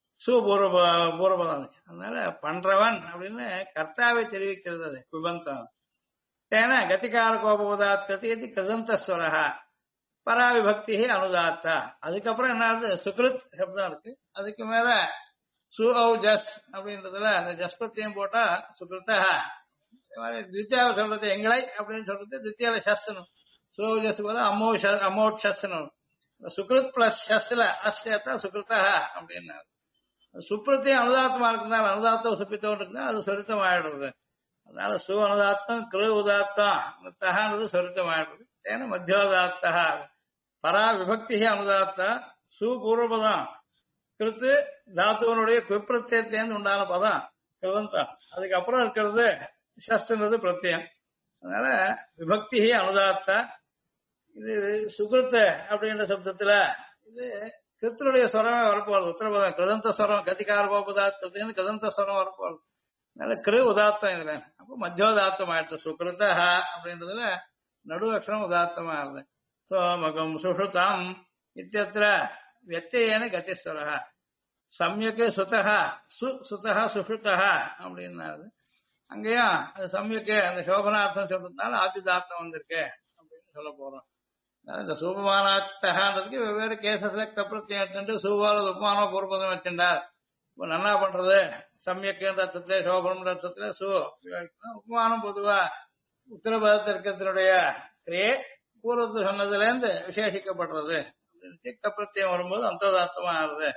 பூர்வபதம். அதனால பண்றவன் அப்படின்னு கர்த்தாவை தெரிவிக்கிறது அது குபந்தம். ஏன்னா கத்திகார கோபதாத் கத்தி கிருதந்தஸ்வரா பராவிபக்தி அனுதாத்தா. அதுக்கப்புறம் என்ன ஆகுது சுக்ருத் சப்தம் இருக்கு. அதுக்கு மேல சு ஔ ஜஸ் அப்படின்றதுல அந்த ஜஸ் பிரத்தியம் போட்டா சுக்ருத்தா. தித்தியாவை சொல்றது எங்களை அப்படின்னு சொல்றது தித்தியால சஸ்னும் சுஜஸ் போல அமௌட் சஸ்னும் சுக்ருத் பிளஸ் ஷஸ்ல அஸ்யத்தா சுக்ருத்தா அப்படின்னா சுப்ரத்தையும் அனுதாத்தமா இருக்குனால அனுதாத்தம் சுப்பித்தோடு இருக்குன்னா அது சொரித்தம் ஆயிடுறது. அதனால சு அனுதாத்தம் கிரு உதாத்தம் தகான்றது சொரித்தம் ஆயிடுறது. ஏன்னா மத்தியோதாத்தா பரா விபக்தி அனுதாத்தா சு பூர்வபதம் கிருத்து தாத்துவனுடைய குப்பிரத்தியத்தேர்ந்து உண்டான பதம் கிருதந்தம். அதுக்கப்புறம் இருக்கிறது ஷஸ்ன்றது பிரத்யம். அதனால விபக்தி அனுதாத்தா. இது சுகிருத்த அப்படின்ற சப்தத்துல இது கிருத்தனுடைய ஸ்வரமே வரப்போகுது. உத்தரபதம் கிருதந்த ஸ்வரம் கதிகாரபோபதாத்தத்துலேருந்து கிருதந்த ஸ்வரம் வரப்போகுது. அதனால கிரு உதாத்தம் இதுல. அப்போ மத்தியோதாத்தம் ஆயிடுச்சு. சுகிருத்த அப்படின்றதுல நடு அக்ஷரம் உதாத்தமா இருது. சோமகம் சுஷுதம் இத்தியத்திர வியத்தியேன கதிஸ்வர சம்யக்கு சுதா சுதா சுஷுதா அப்படின்னாரு. அங்கேயும் அது சம்யக்கு அந்த சோபனார்த்தம் சொல்றதுனால ஆதிதார்த்தம் வந்திருக்கு அப்படின்னு சொல்ல போறோம். இந்த சூபமானத்துக்கு வெவ்வேறு கேசஸ்ல கப்பிரத்தையும் எடுத்துட்டு சூபால உபமானோ பூர்வதம் வச்சுட்டார். இப்போ நல்லா பண்றது சமயக்குன்ற அர்த்தத்துல சோபனம்ன்ற அர்த்தத்துல உபமானம் பொதுவா உத்தரபாதத்தில் இருக்கிறதுனுடைய கிரியே பூர்வத்து சொன்னதுல இருந்து விசேஷிக்கப்படுறது அப்படின்னு கப்பிரத்தியம் வரும்போது அந்தோதார்த்தமா ஆறுது.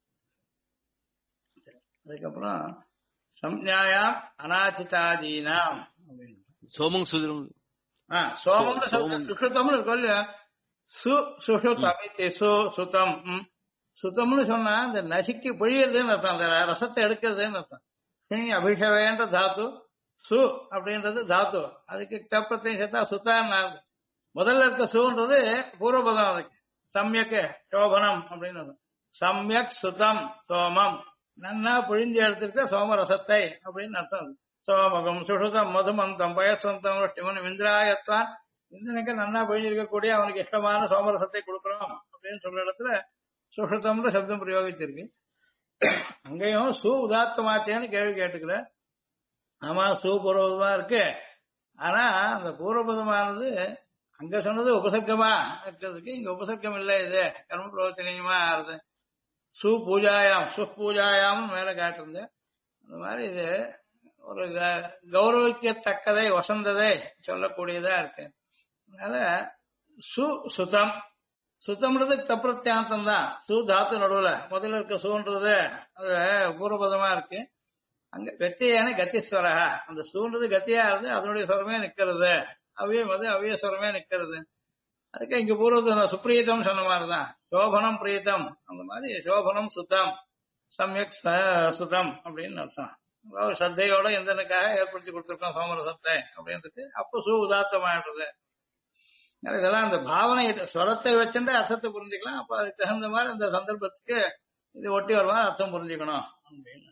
அதுக்கப்புறம் சம்ஞாயாம் அநாச்சிதாதீனாம் அப்படின்னு சோமங் சுதரம் சோமம் சுஷுத்தம்னு இருக்கும் இல்லையா? சுஷுதம் சுதம் சுத்தம்னு சொன்னா இந்த நசிக்கு பொழியறதுன்னு அர்த்தம். அந்த ரசத்தை எடுக்கிறதுன்னு அர்த்தம். அபிஷவேன்ற தாத்து சு அப்படின்றது தாத்து. அதுக்கு கப்பத்தையும் சேர்த்தா சுத்தான்னு முதல்ல இருக்க சுன்றது பூர்வபதம். அதுக்கு சம்யக்கு சோபனம் அப்படின்னு சம்யக் சுதம் சோமம் நன்னா பொழிஞ்சு எடுத்திருக்க சோமரசத்தை அப்படின்னு அர்த்தம். சோமகம் சுஷுதம் மதுமந்தம் பயசந்தம் இவன் இந்திராயத்தான் இந்திரனுக்கு நன்னா பொழிஞ்சிருக்கக்கூடிய அவனுக்கு இஷ்டமான சோமரசத்தை கொடுக்குறோம் அப்படின்னு சொல்ற இடத்துல சுஷுதம்ன்ற சப்தம் பிரயோகிச்சிருக்கு. அங்கேயும் சு உதாத்தமாச்சேன்னு கேள்வி கேட்டுக்கிற. ஆமா சு பூர்வபதமா இருக்கு. ஆனா அந்த பூர்வபதமானது அங்க சொன்னது உபசர்க்கமா இருக்கிறதுக்கு இங்க உபசர்க்கம் இல்லை. இது கர்ம பிரவச்சனியமா ஆறுது. சு பூஜாயாம் சுப்பூஜாயாம் மேல காட்டிருந்தேன். அந்த மாதிரி இது ஒரு கௌரவிக்கத்தக்கதை வசந்ததை சொல்லக்கூடியதா இருக்கு. அதனால சு சுதம் சுத்தம்ன்றது தப்பிரத்தியாந்தம் தான். சு தாத்து நடுவுல முதல்ல இருக்க சூன்றது அது பூர்வபதமா இருக்கு. அங்க வெத்தியான கத்திஸ்வரா அந்த சூன்றது கத்தியா இருந்து அதனுடைய சுரமே நிக்கிறது. அவ்வியம் அது அவ்விய சுரமே நிக்கிறது. அதுக்கு இங்க பூர்வம் சுப்ரீதம் சொன்ன மாதிரிதான் சோபனம் பிரீத்தம். அந்த மாதிரி சோபனம் சுத்தம் சமயக் சுதம் அப்படின்னு அர்த்தம். அதாவது ஸ்ரத்தையோட எந்தனுக்காக ஏற்படுத்தி கொடுத்துருக்கோம் சோமரசத்தை அப்படின்றது. அப்போ சு உதாத்தமாயிடுறது. இதெல்லாம் அந்த பாவனை ஸ்வரத்தை வச்சுட்டு அர்த்தத்தை புரிஞ்சுக்கலாம். அப்ப அதுக்கு தகுந்த மாதிரி அந்த சந்தர்ப்பத்துக்கு இது ஒட்டி வருவா அர்த்தம் புரிஞ்சுக்கணும் அப்படின்னு.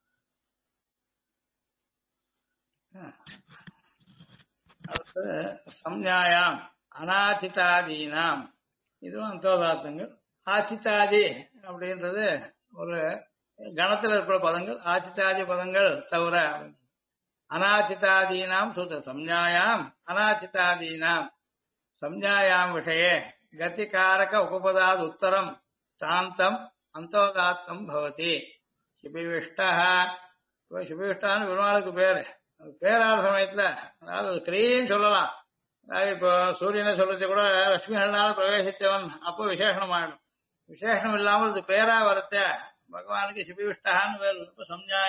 அடுத்து சம்ஞாயாம் அநாச்சிதாதீனாம் இதுவும் அந்தோதார்த்தங்கள். ஆச்சிதாதி அப்படின்றது ஒரு கணத்துல இருக்கிற பதங்கள். ஆச்சிதாதி பதங்கள் தவிர அநாச்சிதாதீனாம் சூத்த சம்ஞாயாம் அநாச்சிதாதீனாம் சம்ஞாயாம் விஷயே கதிகாரக உபபதாத் உத்தரம் சாந்தம் அந்தோதாத்தம் பவதி. சிபிவிஷ்டா சிபிவிஷ்டான்னு பெருமாளுக்கு பேரு. பேராத சமயத்துல அதாவது கிரீன்னு சொல்லலாம். அதாவது இப்போ சூரியனை சொல்றது கூட லட்சுமிகள்னால பிரவேசித்தவன் அப்போ விசேஷனம் ஆயிடும். விசேஷனம் இல்லாமல் இது பேரா வரத்த பகவானுக்கு சிபிவிஷ்டான்னு பேர். இப்போ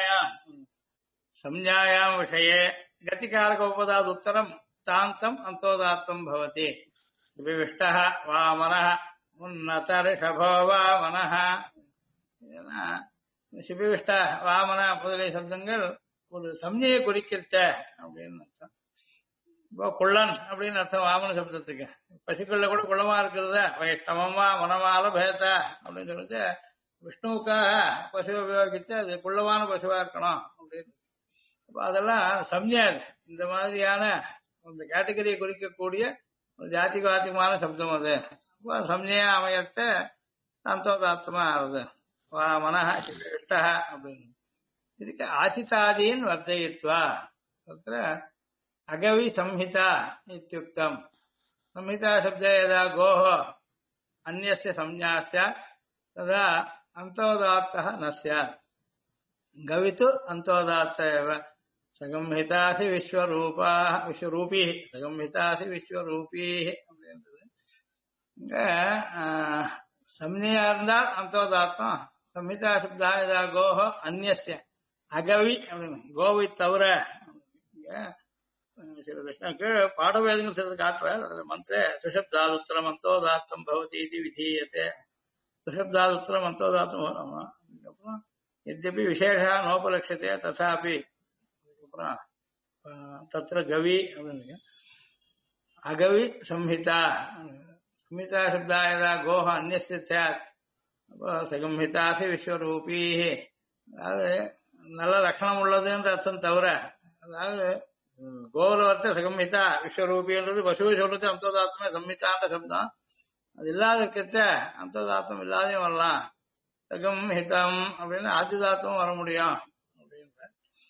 சம்ஞாயாம் விஷயே கதிகாரக உபபதாத் உத்தரம் சாந்தம் அந்தோதாத்தம் பவதி. சிபிவிஷ்டா வாமனः உன்னத ரிஷபோ வாமனः. சிபிவிஷ்டா வாமன முதலிய சப்தங்கள் ஒரு சம்ஞையை குறிக்கிறத அப்படின்னு அர்த்தம். இப்போ குள்ளன் அப்படின்னு அர்த்தம் வாமன சப்தத்துக்கு. பசுக்கள்ல கூட குள்ளமா இருக்கிறதா வைஷ்ணவமா மனமால பேதா அப்படின்னு சொல்லிட்டு விஷ்ணுவுக்காக பசுவை உபயோகித்து அது குள்ளமான பசுவா இருக்கணும் அப்படின்னு. அப்போ அதெல்லாம் சம்ஞை. இந்த மாதிரியான அந்த கேட்டகரியை குறிக்கக்கூடிய ஒரு ஜாதிகாத்திகமான சப்தம் அது. அப்போ சம்ஞையா அமையத்த அந்தோதாத்தமா ஆகுது. மனஹ சிபிவிஷ்டா அப்படின்னு. இதுக்கு ஆச்சிதாதீன் வர்த்தயித்வா தத்ர அகவி சம்ஹிதா இத்யுக்தம். संहिता शब्दे यदा गोः अन्यस्य संज्ञा स्यात् तदा अन्तोदात्तः न स्यात्. गवितु अन्तोदात्त एव. सगंहितासि विश्वरूपाः विश्वरूपीः सगंहितासि विश्वरूपीः அப்படின்றது. இங்க சம்ஞையா இருந்தால் அந்தோதாத்தம். சம்ஹிதா சப்தா यदा गोः अन्यस्य அகவி அப்படின்னு கோவை தவிர சில கிருஷ்ணனுக்கு பாடவேதங்கள் சிலது காட்டுறார். மந்திர சுஷப்தாது உத்தரம் அந்தோதாத்தம் பவதி இது விதீயத்தை. சுஷப்தாது உத்தரம் அந்தோதாத்தம். அதுக்கப்புறம் यद्यपि विशेषः नोपलक्ष्यते तथापि तत्र गवि अगवि संहिता संहिता शब्दः यदा गोः अन्यस्य स्यात् சகம்ஹிதாசி விஸ்வரூபீ அதாவது நல்ல லட்சணம் உள்ளதுன்ற அர்த்தம் தவிர அதாவது கோலவர்த்த சகம்ஹிதா விஸ்வரூபின்றது பசுவை சொல்றது அந்தோதாத்மே சம்ஹிதான்ற சப்தம் அது இல்லாத இருக்கிறத அந்தோதாத்தம் இல்லாதையும் வரலாம் சகம்ஹிதம் அப்படின்னு ஆதிதாத்தமும் வர முடியும் அப்படின்ற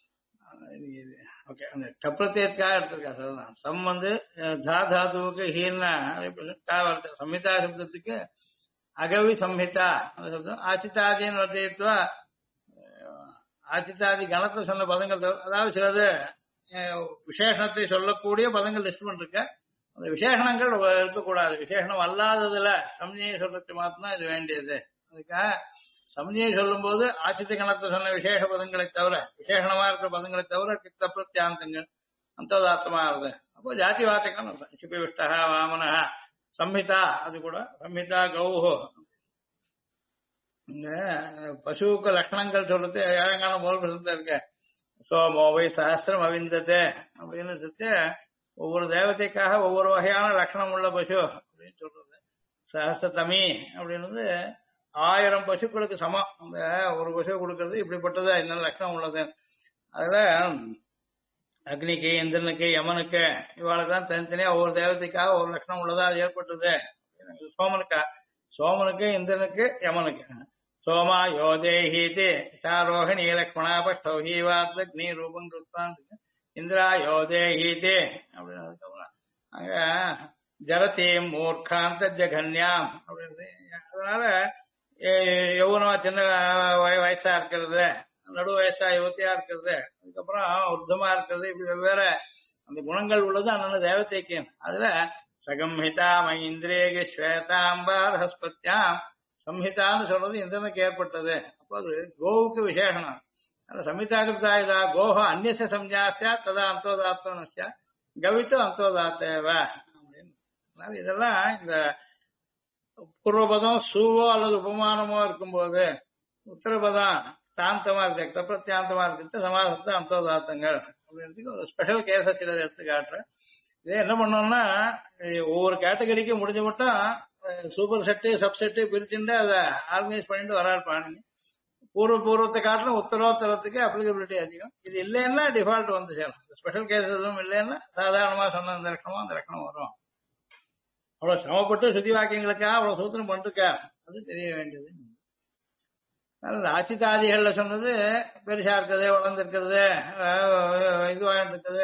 ஓகே அந்த டப்ரத்தியத்துக்காக எடுத்திருக்கா சார் சம் வந்து தாதுவுக்கு ஹீன்னா சம்ஹிதா சப்தத்துக்கு அகவி சம்ஹிதா அந்த சப்தம் ஆச்சிதாதின்னு வர்த்தித்வா ஆச்சிதாதி கணத்தை சொன்ன பதங்கள் அதாவது சிலது விசேஷணத்தை சொல்லக்கூடிய பதங்கள் லிஸ்ட் பண்ணிருக்க அந்த விசேஷணங்கள் இருக்கக்கூடாது விசேஷணம் அல்லாததுல சம்ஞையை சொல்றது மாத்திரம் இது வேண்டியது அதுக்காக சம்ஞையை சொல்லும் போது ஆச்சித்த கணத்தை சொன்ன விசேஷ பதங்களை தவிர விசேஷணமா இருக்கிற பதங்களை தவிர கித்த பிரத்யாந்தங்கள் அந்தோதாத்தமா ஆகுது அப்போ ஜாதி வாச்சகம் சிபிவிஷ்டா வாமனா சம்ஹிதா அது கூட சம்ஹிதா கௌஹோ இந்த பசுவுக்கு லட்சணங்கள் சொல்றது ஏழங்கான மூல பிரசத்தை இருக்க சோமோவை சஹசிரம் அவிந்ததே அப்படின்னு சொல்லிட்டு ஒவ்வொரு தேவதைக்காக ஒவ்வொரு வகையான லட்சணம் உள்ள பசு அப்படின்னு சொல்றது சஹசிரதமி அப்படின்றது 1000 பசுக்களுக்கு சமம் அந்த ஒரு பசு கொடுக்கறது இப்படிப்பட்டது இன்னும் லட்சணம் உள்ளது அதுல அக்னிக்கு இந்திரனுக்கு யமனுக்கு இவாளுக்கு தான் தனித்தனியா ஒவ்வொரு தேவதைக்காக ஒரு லட்சணம் உள்ளதா அது ஏற்பட்டது சோமனுக்கு இந்திரனுக்கு யமனுக்கு சோமா யோதேஹீதி சாரோஹிணி லக்ஷ்மணா பஷ்டௌஹீவாத்னி ரூபம் கிருத்வான் இந்திரா யோதேஹீதி அப்படின்னு அங்க ஜரதீம் மூர்க்காந்த ஜகன்யாம் அப்படின்னு அதனால யௌவனமா சின்ன வயசா இருக்கிறது நடு வயசா யுவத்தியா இருக்கிறது அதுக்கப்புறம் உர்தமா இருக்கிறது இப்படி வெவ்வேறு அந்த குணங்கள் உள்ளது அந்தந்த தேவதைக்கு அதுல சகம்ஹிதா மைந்திரேக ஸ்வேதாம்பார் ஹஸ்பத்யாம் சம்ஹிதான்னு சொல்றது இந்திரனுக்கு ஏற்பட்டது அப்போ அது கோவுக்கு விசேஷனம் அந்த சம்ஹிதா இதா கோஹ அந்நிய சம்ஜாசியா ததா அந்தோதாத்தனசியா கவித்து அந்தோதாத்தேவ அப்படின்னு இதெல்லாம் இந்த பூர்வபதம் சூவோ அல்லது உபமானமோ இருக்கும்போது உத்தரபதம் தாந்தமா இருக்கு தப்பிரத்தியாந்தமா இருக்கிறது சமாசத்தை அந்தோதாத்தங்கள் அப்படின்றதுக்கு ஒரு ஸ்பெஷல் கேஸை சிலது எடுத்து காட்டுறேன் இதே என்ன பண்ணோம்னா ஒவ்வொரு கேட்டகரிக்கு முடிஞ்ச மட்டும் சூப்பர் செட்டு சப்செட்டு பிரிச்சுட்டு அதை ஆர்கனைஸ் பண்ணிட்டு வராருப்பாங்க பூர்வத்தை காட்டிலும் உத்தரோத்தரத்துக்கு அப்ளிகபிலிட்டி அதிகம் இது இல்லைன்னா டிஃபால்ட் வந்து சேரும் ஸ்பெஷல் கேஸ் எதுவும் இல்லைன்னா சாதாரணமா சொன்ன இந்த லட்சணமா அந்த லட்சணம் வரும் அவ்வளவு சிரமப்பட்டு சுத்தி வாக்கியங்களுக்காக அவ்வளவு சூத்திரம் பண்ணிருக்கா அது தெரிய வேண்டியது ஆச்சிதாதிகள்ல சொன்னது பெருசா இருக்கிறது வளர்ந்துருக்கிறது இதுவாக இருக்குது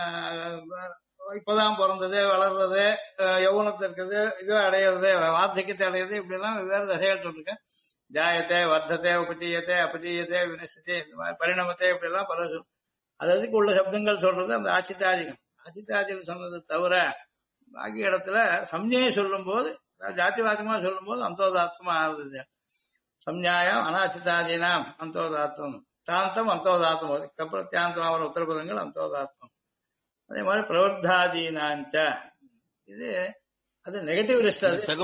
இப்பதான் பிறந்தது வளர்றது யௌவனத்தை இருக்கிறது இதுவே அடையிறது வார்த்தைக்கத்தை அடையிறது இப்படி எல்லாம் வெவ்வேறு தசைகள் சொல்லிருக்கேன் ஜாயத்தை வர்த்தத்தை உபஜீயத்தை அபஜீயத்தை வினசத்தை இந்த மாதிரி பரிணாமத்தை இப்படி எல்லாம் பல சொல் அதுக்கு உள்ள சப்தங்கள் சொல்றது அந்த ஆச்சிதாதிகள் சொன்னது தவிர பாக்கி இடத்துல சம்ஞையை சொல்லும் போது ஜாதிவாக்கமா சொல்லும் போது அந்தோதாத்மா ஆகுது சம்ஞாயம் அனாச்சிதாதீனாம் அந்தோதாத்வம் தாந்தம் அந்தோதாத்மம் கப்பிரத்தியாந்தம் வர உத்தரபதங்கள் அந்தோதாத்மம் அதே மாதிரி பிரவர்த்தாதீனாஞ்ச இது அது நெகட்டிவ் லிஸ்ட்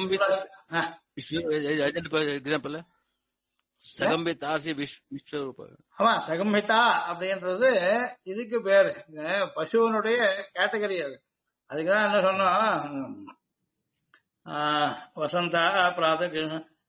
எக்ஸாம்பிள் சகம்பிதாசி விஸ்வரூப ஆமா சகம்ஹிதா அப்படின்றது இதுக்கு பேரு பசுவனுடைய கேட்டகரி அது அதுக்குதான் என்ன சொன்னோம் வசந்தா பிராத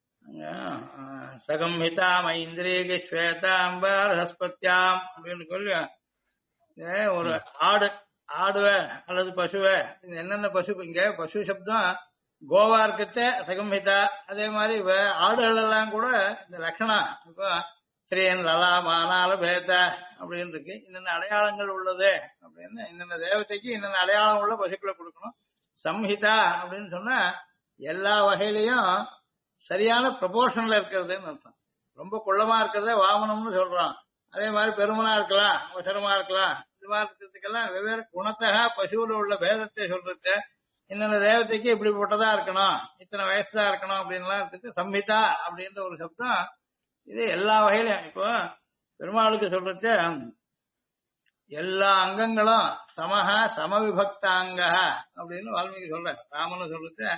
சகம்ஹிதா மைந்திரீக ஸ்வேதாம்பார் ஹஸ்பத்யாம் அப்படின்னு சொல்லி ஒரு ஆடுவ அல்லது பசுவ என்னென்ன பசு இங்க பசு சப்தம் கோவா இருக்கச்ச சகம்ஹிதா அதே மாதிரி ஆடுகள் எல்லாம் கூட இந்த லட்சணம் இப்போ ஸ்ரீன் லலா மானால பேத அப்படின்னு இருக்கு இன்னென்ன அடையாளங்கள் உள்ளது அப்படின்னு இன்னென்ன தேவதைக்கு இன்னென்ன அடையாளம் உள்ள பசுக்களை கொடுக்கணும் சம்ஹிதா அப்படின்னு சொன்னா எல்லா வகையிலையும் சரியான ப்ரொபோர்ஷன்ல இருக்கிறதுன்னு அர்த்தம் ரொம்ப குள்ளமா இருக்கிறத வாமனம்னு சொல்றோம் அதே மாதிரி பெருமனா இருக்கலாம் அவசரமா இருக்கலாம் இது மாதிரி இருக்கிறதுக்கெல்லாம் வெவ்வேறு குணத்தகா பசுவில் உள்ள பேதத்தை சொல்றது இன்னொரு தேவதைக்கு இப்படிப்பட்டதா இருக்கணும் இத்தனை வயசுதான் இருக்கணும் அப்படின்லாம் இருக்கு சம்ஹிதா அப்படின்ற ஒரு சப்தம் இது எல்லா வகையிலும் இப்போ பெருமாளுக்கு சொல்றது எல்லா அங்கங்களும் சமஹா சமவிபக்தாங்க அப்படின்னு வால்மீகி சொல்ற ராமனு சொல்றது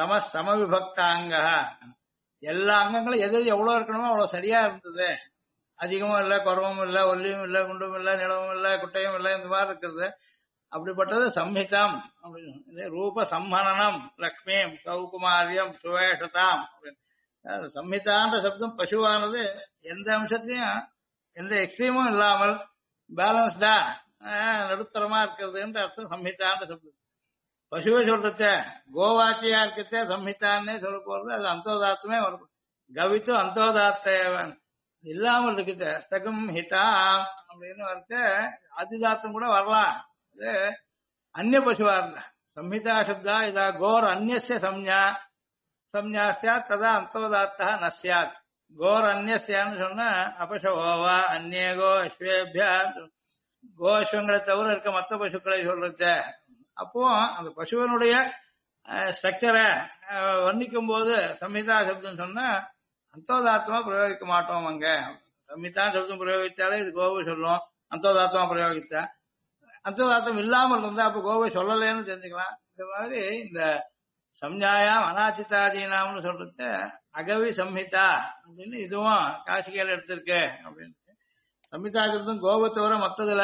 சமவிபக்தாங்க எல்லா அங்கங்களும் எது எவ்வளவு இருக்கணுமோ அவ்வளவு சரியா இருந்தது அதிகமும் இல்லை, குறவும் இல்லை, ஒல்லியும் இல்லை, குண்டும் இல்லை, நிலவும் இல்லை, குட்டையும் இல்லை, இந்த மாதிரி இருக்கிறது. அப்படிப்பட்டது சம்ஹிதம் அப்படின்னு. இது ரூப சம்மனனம் லக்ஷ்மியும் சௌகுமாரியம் சுவேஷதாம் அப்படின்னு. அதாவது சம்ஹிதான்ற சப்தம் பசுவானது எந்த அம்சத்தையும் எந்த எக்ஸ்ட்ரீமும் இல்லாமல் பேலன்ஸ்டா நடுத்தரமா இருக்கிறதுன்ற அர்த்தம் சம்ஹிதான்ற சப்தம். பசுவை சொல்றச்ச கோவாச்சியா இருக்கச்ச சம்ஹிதான்னே சொல்ல போறது, அது அந்தோதாத்தமே வரும். கவித்து அந்தோதாத்தேவன் இல்லாமல் இருக்குச்ச சகம் ஹிதாம் அப்படின்னு வரைச்ச அதிதாத்தம் கூட வரலாம். அது அந்நிய பசுவா இருந்தா சம்ஹிதா சப்தா இதா கோர் அந்நிய சம்ஞா சம்ஞா சாத் ததா அந்தோதாத்தா ந சாத். கோர் அந்நியான்னு சொன்னா அபசவோவா அந்நேகோ அஸ்வேபியா கோஸ்வங்களை தவிர இருக்க மற்ற பசுக்களை சொல்றச்ச அப்போ அந்த பசுவனுடைய ஸ்ட்ரக்சரை வர்ணிக்கும் போது சம்ஹிதா சப்தம் சொன்னா அந்தோதாத்தமா பிரயோகிக்க மாட்டோம். அங்க சம்ஹிதா சப்தம் பிரயோகிச்சாலே இது கோவை சொல்லும். அந்தோதாத்தமா பிரயோகிச்சா அந்தோதாத்தம் இல்லாமல் இருந்தா அப்ப கோவை சொல்லலேன்னு தெரிஞ்சுக்கலாம். இந்த மாதிரி இந்த சம்ஞாயாம் அனாச்சிதாதீனாம்னு சொல்றது அகவி சம்ஹிதா அப்படின்னு இதுவும் காசிகையில எடுத்திருக்கு அப்படின்னு. சம்ஹிதா சப்தம் கோவை தவிர மற்றதுல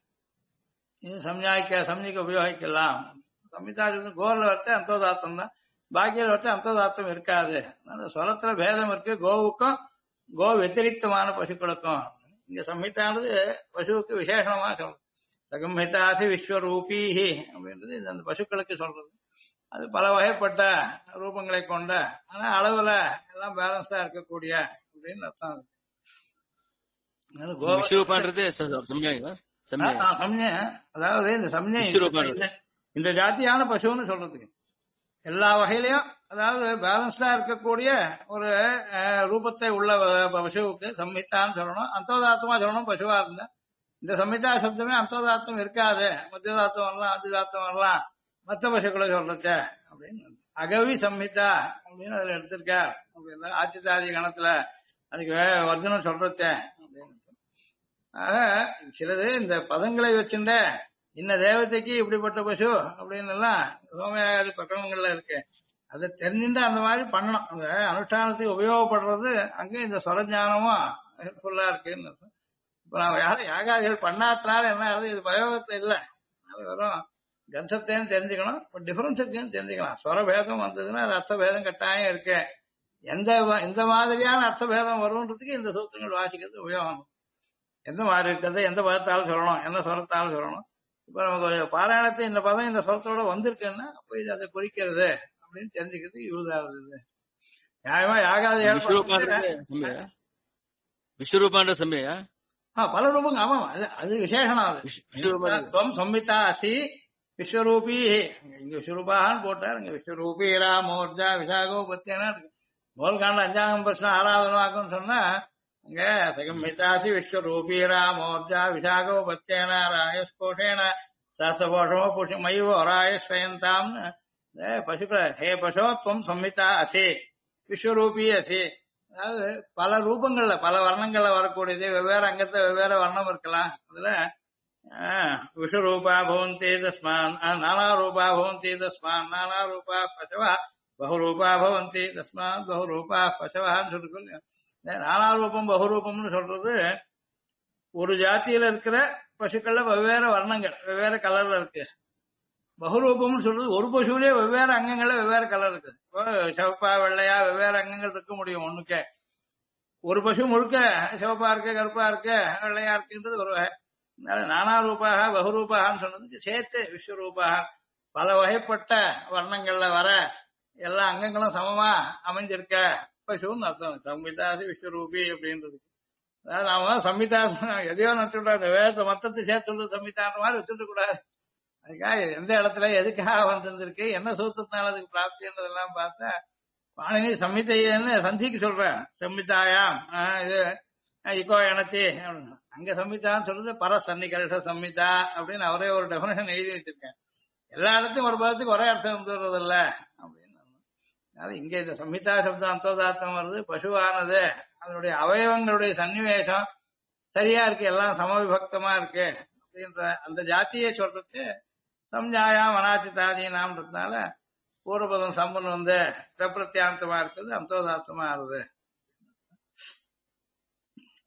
இது சம்ஞைக்கு உபயோகிக்கலாம். சம்ஹிதா சப்தம் கோர்ல வச்சு அந்தோதாத்தம் தான், பாக்கியில வச்சு அந்தோதாத்தம் இருக்காது. அந்த ஸ்வரத்துல பேதம் இருக்கு கோவுக்கும் கோ வத்திரிக்தமான பசுக்களுக்கும். இங்க சம்ஹிதானது பசுவுக்கு விசேஷமா சொல்றது. சகம்ஹிதாசி விஸ்வரூபீஹி அப்படின்றது இது அந்த பசுக்களுக்கு சொல்றது. அது பல வகைப்பட்ட ரூபங்களை கொண்ட ஆனா அளவுல எல்லாம் பேலன்ஸா இருக்கக்கூடிய அப்படின்னு அர்த்தம். விஸ்வரூபான்றது சம்ஞைங்களா? சம்ஞை அதாவது இந்த சம்ஞை இந்த ஜாத்தியான பசுன்னு சொல்றதுக்கு எல்லா வகையிலையும் அதாவது பேலன்ஸ்டா இருக்கக்கூடிய ஒரு ரூபத்தை உள்ள பசுவுக்கு சம்ஹிதான்னு சொல்லணும். அந்தோதாத்தமா சொல்லணும் பசுவா இருந்தா. இந்த சம்ஹிதா சப்தமே அந்தோதாத்தம் இருக்காது, மத்தியதாத்தம் வரலாம், அதிதாத்தம் வரலாம், மற்ற பசுக்களை சொல்றச்ச அப்படின்னு. அகவி சம்ஹிதா அப்படின்னு அதுல எடுத்திருக்கார் அப்படின்னா ஆச்சிதாதி கணத்துல அதுக்கு வர்ஜனம் சொல்றச்ச அப்படின்னு. ஆக சிலது இந்த பதங்களை வச்சுட்ட இன்ன தேவதைக்கு இப்படிப்பட்ட பசு அப்படின்னு எல்லாம் சோமயாதி பிரகடனங்கள்ல இருக்கு. அதை தெரிஞ்சுட்டு அந்த மாதிரி பண்ணணும். அந்த அனுஷ்டானத்துக்கு உபயோகப்படுறது அங்க இந்த சொரஞானமும் ஹெல்ப்ஃபுல்லா இருக்குன்னு. இப்ப நான் யாரும் யாகாதிகள் பண்ணாதனால என்ன ஆகுது, இது பிரயோகத்தை இல்லை, அது வெறும் கந்தத்தையும் தெரிஞ்சுக்கணும், இப்போ டிஃபரன்ஸ் இருக்குன்னு தெரிஞ்சுக்கலாம். ஸ்வரபேதம் வந்ததுன்னா அது அர்த்தபேதம் கட்டாயம் இருக்கு. எந்த மாதிரியான அர்த்தபேதம் வரும்ன்றதுக்கு இந்த சூத்திரங்கள் வாசிக்கிறது உபயோகம். எந்த மாதிரி இருக்கிறது, எந்த பதத்தாலும் சொல்லணும், எந்த ஸ்வரத்தாலும் சொல்லணும். இப்ப நமக்கு பாராயணத்தை இந்த பதம் இந்த ஸ்வரத்தோட வந்திருக்குன்னா அப்ப இது அதை குறிக்கிறது அப்படின்னு தெரிஞ்சுக்கிறது யூஸ் ஆகுது. நியாயமா யாகாது விஸ்வரூபான்ற சமயா பல ரூபங்க. ஆமா, அது விசேஷம். அது சம்மிதா அசி விஸ்வரூபி. இங்க விஸ்வரூபான்னு போட்டார், இங்க விஸ்வரூபி ராமோர்ஜா விசாகோ பத்தியனா இருக்கு. முதல் காண்ட 5ஆம் பிரச்சனை 6வது வாக்குன்னு சொன்னா அங்க சகம்ஹிதாசி விஸ்வரூபி ராமோர்ஜா விசாகோ பத்தியனா ராயஸ்கோஷேன சாசபோஷமோ புஷ மயுவோ ராயஸ்வயந்தாம்னு பசுக்களை ஹே பசோ துவம் சம்ஹிதா அசி விஸ்வரூபி அசி. அதாவது பல ரூபங்கள்ல பல வர்ணங்கள்ல வரக்கூடியது, வெவ்வேறு அங்கத்தை வெவ்வேறு வர்ணம் இருக்கலாம். அதுல விஸ்வரூபா பவந்தி தஸ்மான் நானா ரூபா பவந்தி தஸ்மான் நானா ரூபா பசவா பகுரூபா பவந்தி தஸ்மான் பகுரூபா பசவான்னு சொல்லிக்கொள்ள. நானா ரூபம் பகுரூபம்னு சொல்றது ஒரு ஜாத்தியில இருக்கிற பசுக்கள்ல வெவ்வேறு வர்ணங்கள் வெவ்வேறு கலர்ல இருக்கு. பகுரூபம்னு சொல்றது ஒரு பசுவிலேயே வெவ்வேறு அங்கங்கள்ல வெவ்வேறு கலர் இருக்குது. சிவப்பா வெள்ளையா வெவ்வேறு அங்கங்கள் இருக்க முடியும் ஒண்ணுக்கே. ஒரு பசு முழுக்க சிவப்பா இருக்கு, கருப்பா இருக்கு, வெள்ளையா இருக்குன்றது ஒரு வகை. நானா ரூபாக பகுரூபாகன்னு சொன்னதுக்கு சேர்த்து விஸ்வரூபாக பல வகைப்பட்ட வர்ணங்கள்ல வர எல்லா அங்கங்களும் சமமா அமைஞ்சிருக்க பசுன்னு அர்த்தம். சம்ஹிதாசி விஸ்வரூபி அப்படின்றது. அதாவது நாம சம்ஹிதா எதையோ நட்டுவிட அந்த வேதத்தை மொத்தத்தை சேர்த்து சம்ஹிதான்ற மாதிரி வச்சுட்டு கூடாது. அதுக்காக எந்த இடத்துல எதுக்காக வந்திருக்கு, என்ன சூத்திரத்தினால அதுக்கு பிராப்தின்றதெல்லாம் பார்த்தா பாணினி சம்ஹிதைன்னு சந்திக்கு சொல்றேன். சம்ஹிதாயாம் இது இக்கோ எனச்சி அப்படின்னு. அங்க சம்ஹிதான்னு சொல்றது பர சன்னிகர்ஷ சம்ஹிதா அப்படின்னு அவரே ஒரு டெபினேஷன் எழுதி வச்சிருக்கேன். எல்லா இடத்தையும் ஒரு பதத்துக்கு ஒரே அர்த்தம் வந்துடுறது இல்ல அப்படின்னு. அதனால இங்க இந்த சம்ஹிதா சப்தம் அந்தோதாத்தம் வருது. பசுவானது அதனுடைய அவயவங்களுடைய சன்னிவேஷம் சரியா இருக்கு, எல்லாம் சமவிபக்தமா இருக்கு அப்படின்ற அந்த ஜாத்தியை சொல்றது சம்ஞாயாம் அனாச்சிதாதீனாம்ன்றதுனால பூர்வபதம் சம்பன் வந்து பிரத்யாந்தமா இருக்குது, அந்தோதாத்தமா ஆகுது.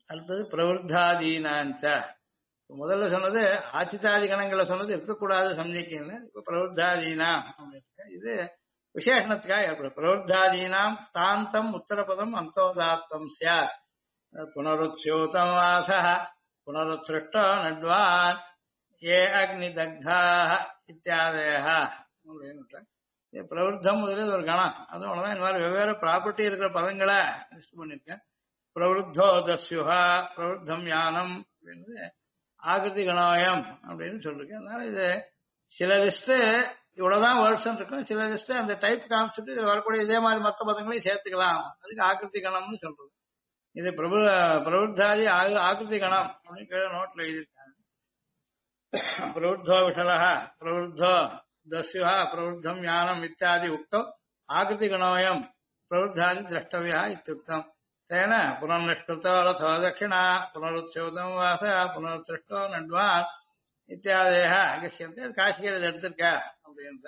அடுத்தது பிரவருத்தாதீனாஞ்ச. முதல்ல சொன்னது ஆச்சிதாதி கணங்களை சொன்னது இருக்கக்கூடாது சம்ஜைக்குன்னு. இப்ப பிரவருத்தாதீனாம் அப்படின்னு இது விசேஷணத்துக்காக ஏற்படும். பிரவருத்தாதீனாம் ஸ்தாந்தம் உத்தரபதம் அந்தோதாத்தம் சியாத் புனருத்ஸ்யூதம் வாசः புனருத்ஸ்ருஷ்டோ நட்வான் ஏ அக்னி தக்தாः இத்தியாதயः அப்படின்னு. பிரவருத்தம் முதலில் ஒரு கணம். அதனாலதான் இந்த மாதிரி வெவ்வேறு ப்ராப்பர்ட்டி இருக்கிற பதங்களை லிஸ்ட் பண்ணிருக்கேன். பிரவருத்தோ தஸ்யுஹா பிரவருத்தம் ஞானம் அப்படின்னு ஆகிருதி கணாயம் அப்படின்னு சொல்லிருக்கேன். அதனால இது சில லிஸ்ட் இவ்வளவுதான் வேர்ட்ஸ் இருக்கும், சில லிஸ்ட் அந்த டைப் காமிச்சிட்டு இது வரக்கூடிய இதே மாதிரி மற்ற பதங்களையும் சேர்த்துக்கலாம். அதுக்கு ஆகிருதி கணம்னு சொல்றது. இது பிரவருத்தாதி ஆகிருதி கணம் அப்படின்னு கீழே நோட்ல எழுதியிருக்காங்க. பிரவருத்தோ விஷலः பிரவருத்தோ दस्युः प्रवृद्धं ज्ञानम् इत्यादि उक्तौ आकृतिगणोऽयं प्रवृद्धादि द्रष्टव्यः इत्युक्तम्. तेन पुनर्निष्कृतो रथो दक्षिणा पुनरुत्स्यूतं वास पुनरुत्सृष्टो नड्वान् இத்தியாதேக அகசியத்தை காசிகையில் எடுத்திருக்க அப்படின்ற.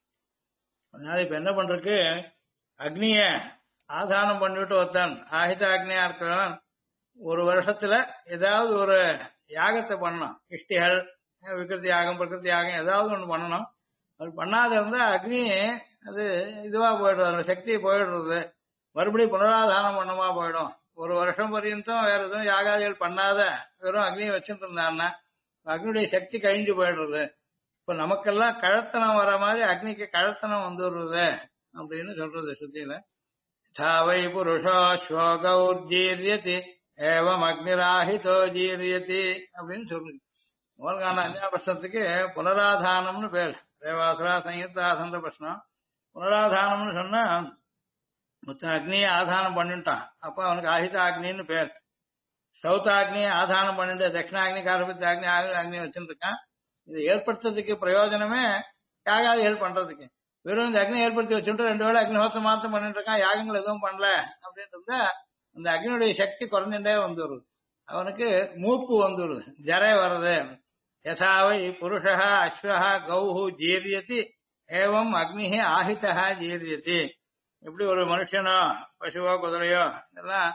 அதனால இப்ப என்ன பண்றதுக்கு, அக்னிய ஆதானம் பண்ணிவிட்டு ஒருத்தன் ஆஹித அக்னியா இருக்கிறவன் ஒரு வருஷத்துல ஏதாவது ஒரு யாகத்தை பண்ணணும். இஷ்டிகள் விகிருதி யாகம் பிரகிருதி யாகம் ஏதாவது ஒண்ணு பண்ணணும். அது பண்ணாத இருந்தா அக்னி அது இதுவா போயிடுறது, அந்த சக்தி போயிடுறது, மறுபடியும் புனராதானம் பண்ணமா போயிடும். ஒரு வருஷம் பர்யந்தம் வேற எதுவும் யாகாதிகள் பண்ணாத வெறும் அக்னியை வச்சுட்டு இருந்தான்னா அக்னியுடைய சக்தி கழிஞ்சு போயிடுறது. இப்ப நமக்கெல்லாம் கழத்தனம் வர மாதிரி அக்னிக்கு கழத்தனம் வந்துடுறது அப்படின்னு சொல்றது சுத்தியில. தாவை புருஷோ ஸ்வகௌர்ஜீரியதி ஏவம் அக்னிராஹிதோ ஜீரியதி அப்படின்னு சொல்லுது. முதல்கான அஞ்சாபட்சத்துக்கு புனராதானம்னு பேர். தேவாசுரா சங்கீதாசந்த பிரஷ்னம். புனராதானம்னு சொன்னா மொத்தம் அக்னியை ஆதானம் பண்ணிட்டான், அப்ப அவனுக்கு ஆஹித அக்னின்னு பேர். சௌதாக்னியை ஆதானம் பண்ணிட்டு தட்சிணாக்னி கார்பத்தாக்னி அக்னி வச்சுட்டு இருக்கான். இது ஏற்படுத்துறதுக்கு பிரயோஜனமே யாகாதிகள் பண்றதுக்கு. வெறும் இந்த அக்னி ஏற்படுத்தி வச்சுட்டு 2 வேளை அக்னிஹோத்திரம் மாத்திரம் பண்ணிட்டு இருக்கான், யாகங்கள் எதுவும் பண்ணல அப்படின்றத அந்த அக்னியுடைய சக்தி குறைஞ்சுட்டே வந்துடுது. அவனுக்கு மூப்பு வந்துடுது, ஜரை வருது. யசாவை புருஷா அஸ்வஹ கௌஹு ஜீரியதி ஏவம் அக்னிஹி ஆஹிதா ஜீரியதி. எப்படி ஒரு மனுஷனோ பசுவோ குதிரையோ இதெல்லாம்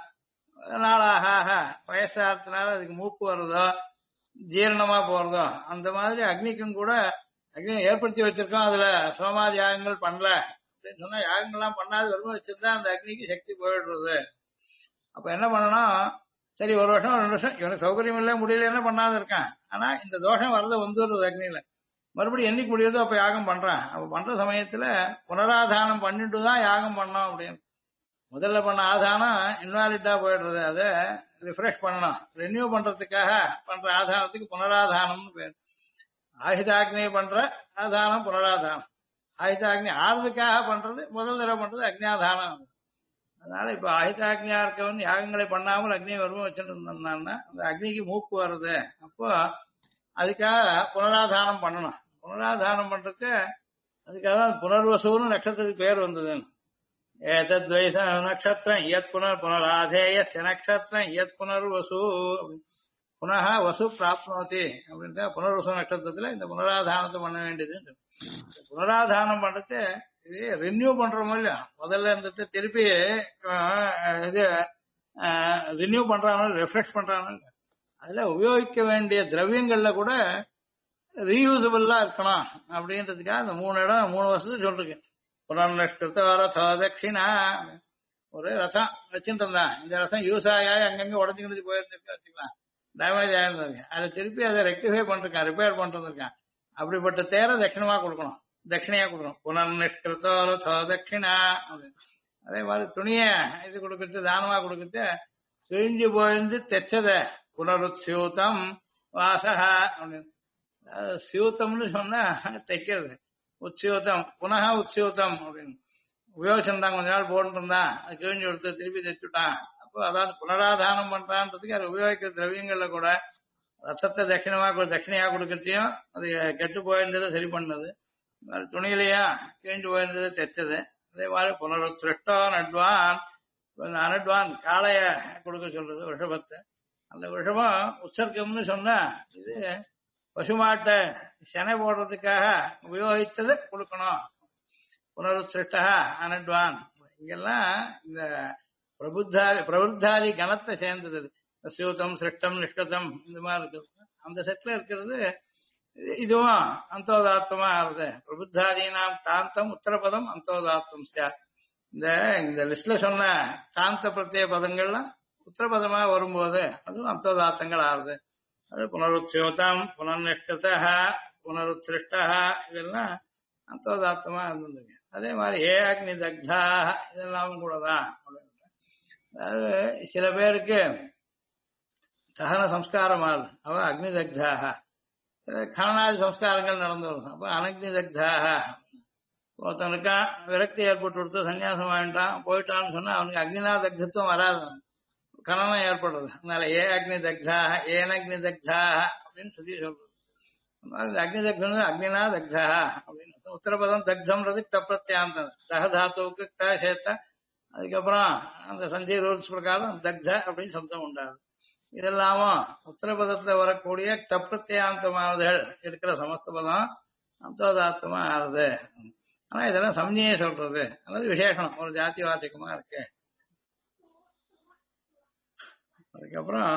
நாளாக வயசாகிறதுனால அதுக்கு மூப்பு வருதோ ஜீரணமா போறதோ, அந்த மாதிரி அக்னிக்கும் கூட அக்னியை ஏற்படுத்தி வச்சிருக்கோம், அதுல சோமாதி யாகங்கள் பண்ணல அப்படின்னு சொன்னா யாகங்கள்லாம் பண்ணாது வெறும் வச்சிருந்தா அந்த அக்னிக்கு சக்தி போயிடுறது. அப்ப என்ன பண்ணணும், சரி ஒரு வருஷம் 2 வருஷம் இவனுக்கு சௌகரியம் இல்லை முடியல என்ன பண்ணாத இருக்கான். ஆனா இந்த தோஷம் வரத வந்துடுறது அக்னியில. மறுபடியும் என்னைக்கு முடியுதோ அப்ப யாகம் பண்றான். அப்ப பண்ற சமயத்துல புனராதானம் பண்ணிட்டு தான் யாகம் பண்ணோம் அப்படின்னு. முதல்ல பண்ண ஆதானம் இன்வாலிட்டா போயிடுறது, அதை ரிஃப்ரெஷ் பண்ணணும். ரெனியூ பண்றதுக்காக பண்ற ஆதானத்துக்கு புனராதானம்னு பேர். ஆஹிதாக்னி பண்ற ஆதானம் புனராதானம். ஆஹிதாக்னி ஆறுறதுக்காக பண்றது முதல் தடவை பண்றது அக்னியாதானம். அதனால இப்ப ஆஹிதாக்னியா இருக்கவன் யாகங்களை பண்ணாமல் அக்னியை வருவம் வச்சுட்டு இருந்தான்னா அந்த அக்னிக்கு மூப்பு வருது. அப்போ அதுக்காக புனராதானம் பண்ணணும். புனராதானம் பண்றதுக்கு அதுக்காக புனர்வசூன்னு நட்சத்திரத்துக்கு பேர் வந்தது. ஏதத்வைச நட்சத்திரம் இயத் புனராதேய நட்சத்திரம் இயத் புனர்வசு புனக வசு பிராப்னோதி அப்படின்ட்டு புனர்வசு நட்சத்திரத்துல இந்த புனராதானத்தை பண்ண வேண்டியது. புனராதானம் பண்றது இது ரினியூ பண்றோமோ இல்லையா, முதல்ல இருந்தது திருப்பி இது ரினியூ பண்றாங்க, ரெஃப்ரெஷ் பண்றாங்க. அதுல உபயோகிக்க வேண்டிய திரவியங்கள்ல கூட ரீயூசபிளா இருக்கணும் அப்படின்றதுக்காக அந்த 3 இடம் 3 வருஷத்துக்கு சொல்றேன். புனர்நிஷ்கிருத ரதோ தட்சிணா. ஒரு ரசம் வச்சுட்டு இருந்தான், இந்த ரசம் யூஸ் ஆகி அங்கங்க உடஞ்சுக்கிட்டு போயிருந்துருக்கு வச்சுக்கலாம், டேமேஜ் ஆயிருந்திருக்கு. அதை திருப்பி அதை ரெக்டிஃபை பண்ணிருக்கான், ரிப்பேர் பண்ணிருக்கான். அப்படிப்பட்ட தேரை தட்சிணமா கொடுக்கணும், தட்சிணையா கொடுக்கணும். புனர்நிஷ்கிருதோ ரதோ தட்சிணா அப்படின்னு. அதே மாதிரி துணிய இது கொடுக்கறது தானமா கொடுக்கறது கிழிஞ்சு போயிருந்து தைச்சத புனருத்ஸ்யூதம் வாசக அப்படின்னு. சியூத்தம்னு சொன்னா தைக்கிறது, உத்ஸ்யூதம் புனக உத்ஸ்யூதம் அப்படின்னு. உபயோகிச்சிருந்தான், கொஞ்ச நாள் போட்டு இருந்தான், அது கிழிஞ்சு கொடுத்து திருப்பி தைச்சுட்டான். அப்போ அதாவது புனராதானம் பண்றான்றதுக்கு அது உபயோகிக்கிற திரவியங்கள்ல கூட ரசத்தை தட்சிணையா கொடுக்கறதையும் அது கெட்டு போயிருந்ததை சரி பண்ணது, துணியிலையும் கிழிஞ்சு போயிருந்ததை தைச்சது. அதே மாதிரி புனருத்ஸ்ருஷ்டோ நட்வான், அனட்வான் காளைய கொடுக்க சொல்றது விஷபத்தை. அந்த விஷபம் உற்சர்க்கம்னு சொன்னா இது பசுமாட்டை செனை போடுறதுக்காக உபயோகிச்சதை கொடுக்கணும். புனருத்ஸ்ருஷ்டா அனட்வான். இங்கெல்லாம் இந்த பிரவருத்தாதி கணத்தை சேர்ந்தது. சியூதம் சிருஷ்டம் நிஷ்கதம் இந்த மாதிரி இருக்குது. அந்த செட்ல இருக்கிறது இதுவும் அந்தோதாத்தமா ஆகுது. பிரபுத்தாதீனாம் காந்தம் உத்தரபதம் அந்தோதாத்தம் சார். இந்த இந்த லிஸ்ட்ல சொன்ன காந்த பிரத்யேக பதங்கள்லாம் உத்தரபதமா வரும்போது அதுவும் அந்தோதாத்தங்கள் ஆகுது. அது புனருத்யோதம் புனர்நிஷ்கத புனருத்ருஷ்ட இதெல்லாம் அந்தோதாத்தமா இருந்ததுங்க. அதே மாதிரி ஏ அக்னி தக்தா இதெல்லாம் கூட தான். அதாவது சில பேருக்கு தகன சம்ஸ்காரம் ஆகுது, அவ அக்னி தக்தாக. கணனாதி சம்ஸ்காரங்கள் நடந்து வரும், அப்ப அனக்னி தக்தாக. ஒருத்தனுக்கா விரக்தி ஏற்பட்டு கொடுத்து சன்னியாசம் வாங்கிட்டான் போயிட்டான்னு சொன்னா அவனுக்கு அக்னினா தக்தத்துவம் வராது, கணனம் ஏற்படுறது. அதனால ஏ அக்னி தக்தாக ஏனக்னி தக்தாக அப்படின்னு சொல்லி சொல்றது. அக்னி தக்தம் அக்னினா தக்தா அப்படின்னு. உத்தரபதம் தக்தம்ன்றது தப்பிரத்தியாந்தம், தக தாத்துவுக்கு த சேர்த்த அதுக்கப்புறம் அந்த சந்தி ரூல்ஸ் பிரகாரம் தக்த அப்படின்னு சப்தம் உண்டாது. இதெல்லாமும் உத்தரபதத்துல வரக்கூடிய தப்பிரத்தியாந்தமானதுகள் இருக்கிற சமஸ்த பதம் அந்தோதாத்தமா ஆறுது. ஆனா இதெல்லாம் சம்ஞையே சொல்றது, அதாவது விசேஷம் ஒரு ஜாதி வாத்தியமா இருக்கு. அதுக்கப்புறம்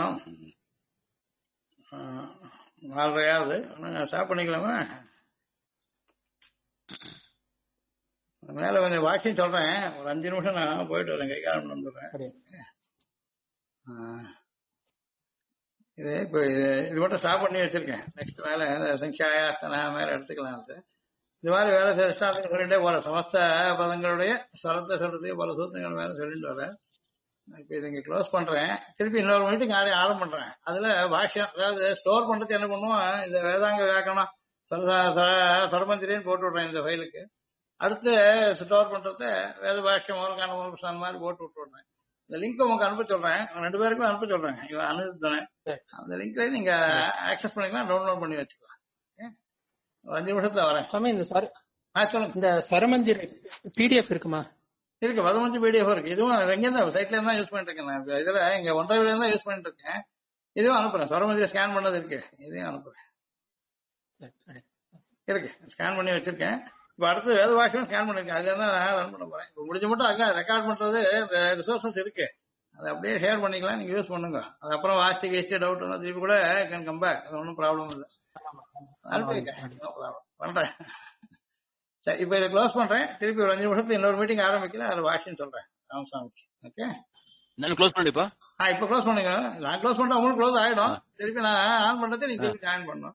4:30 ஸ்டாப் பண்ணிக்கலாமா? மேல கொஞ்சம் வாக்கியம் சொல்றேன், ஒரு 5 நிமிஷம் நான் போயிட்டு வரேன், கை காலம் வந்துடுறேன். இது இப்போ இது மட்டும் ஸ்டாப் பண்ணி வச்சிருக்கேன். நெக்ஸ்ட் மேல சங்கியாஸ்தனா மேல எடுத்துக்கலாம். இது மாதிரி வேலை சொல்லிட்டே போற சமஸ்த பதங்களுடைய ஸ்வரத்தை சொல்றதுக்கு பல சூத்திரங்கள் மேல சொல்லிட்டு வரேன். இப்போ இதை இங்க க்ளோஸ் பண்றேன், திருப்பி இன்னொரு மீட்டிங் ஆரம்பம் பண்றேன். அதுல பாஷ்யம், அதாவது ஸ்டோர் பண்றது என்ன பண்ணுவோம், இந்த வேதாங்க வியாக்கரணம் சரமந்திரின்னு போட்டு விடுறேன் இந்த ஃபைலுக்கு. அடுத்து ஸ்டோர் பண்றத வேத பாஷ்யம் மூலக்கான மூலசான் மாதிரி போட்டு விட்டுறேன். இந்த லிங்க் உங்களுக்கு அனுப்ப சொல்றேன், 2 பேருக்கும் அனுப்ப சொல்றேன். இவன் அனுப்பித்தானே, அந்த லிங்க்ல நீங்க ஆக்சஸ் பண்ணிக்கலாம், டவுன்லோட் பண்ணி வச்சுக்கலாம். 5 நிமிஷத்துல வரேன். சொல்லுங்க. இந்த சரமந்திரி பிடிஎஃப் இருக்குமா? இருக்கு, 15 பிடிஎஃப் இருக்கு. இதுவும் எங்க சைட்ல இருந்தா யூஸ் பண்ணிட்டு இருக்கேன் நான். இதுல இங்க 1.5 தான் யூஸ் பண்ணிட்டு இருக்கேன். இதுவும் அனுப்புறேன், சரமந்திரி ஸ்கேன் பண்ணது இருக்கு, இதையும் அனுப்புறேன். இருக்கு, ஸ்கேன் பண்ணி வச்சிருக்கேன். இப்ப அடுத்து வேத வாக்கியம் ஸ்கேன் பண்ணிருக்கேன், அதுல தான் நான் ரன் பண்ண போறேன். இப்ப முடிஞ்ச மட்டும் அங்க ரெக்கார்ட் பண்றது ரிசோர்சஸ் இருக்கு, அதை அப்படியே ஷேர் பண்ணிக்கலாம், நீங்க யூஸ் பண்ணுங்க. அது அப்புறம் வாட்சி கேஸ்ட் டவுட் வந்தா திருப்பி கூட கேன் கம் பேக், அது ஒன்றும் ப்ராப்ளம் இல்லை. பண்றேன். சரி, இப்ப இதை க்ளோஸ் பண்றேன். திருப்பி ஒரு 5 நிமிஷத்துல இன்னொரு மீட்டிங் ஆரம்பிக்கிறேன், அது வாட்சின்னு சொல்றேன் ராமசாமிக்கு. ஓகே, நான் க்ளோஸ் பண்ணிப்பா. இப்ப க்ளோஸ் பண்ணுங்க. நான் க்ளோஸ் பண்ணிட்டா உங்களுக்கு க்ளோஸ் ஆயிடும். திருப்பி நான் ஆன் பண்றது நீங்க திருப்பி ஜாயின் பண்ணணும்.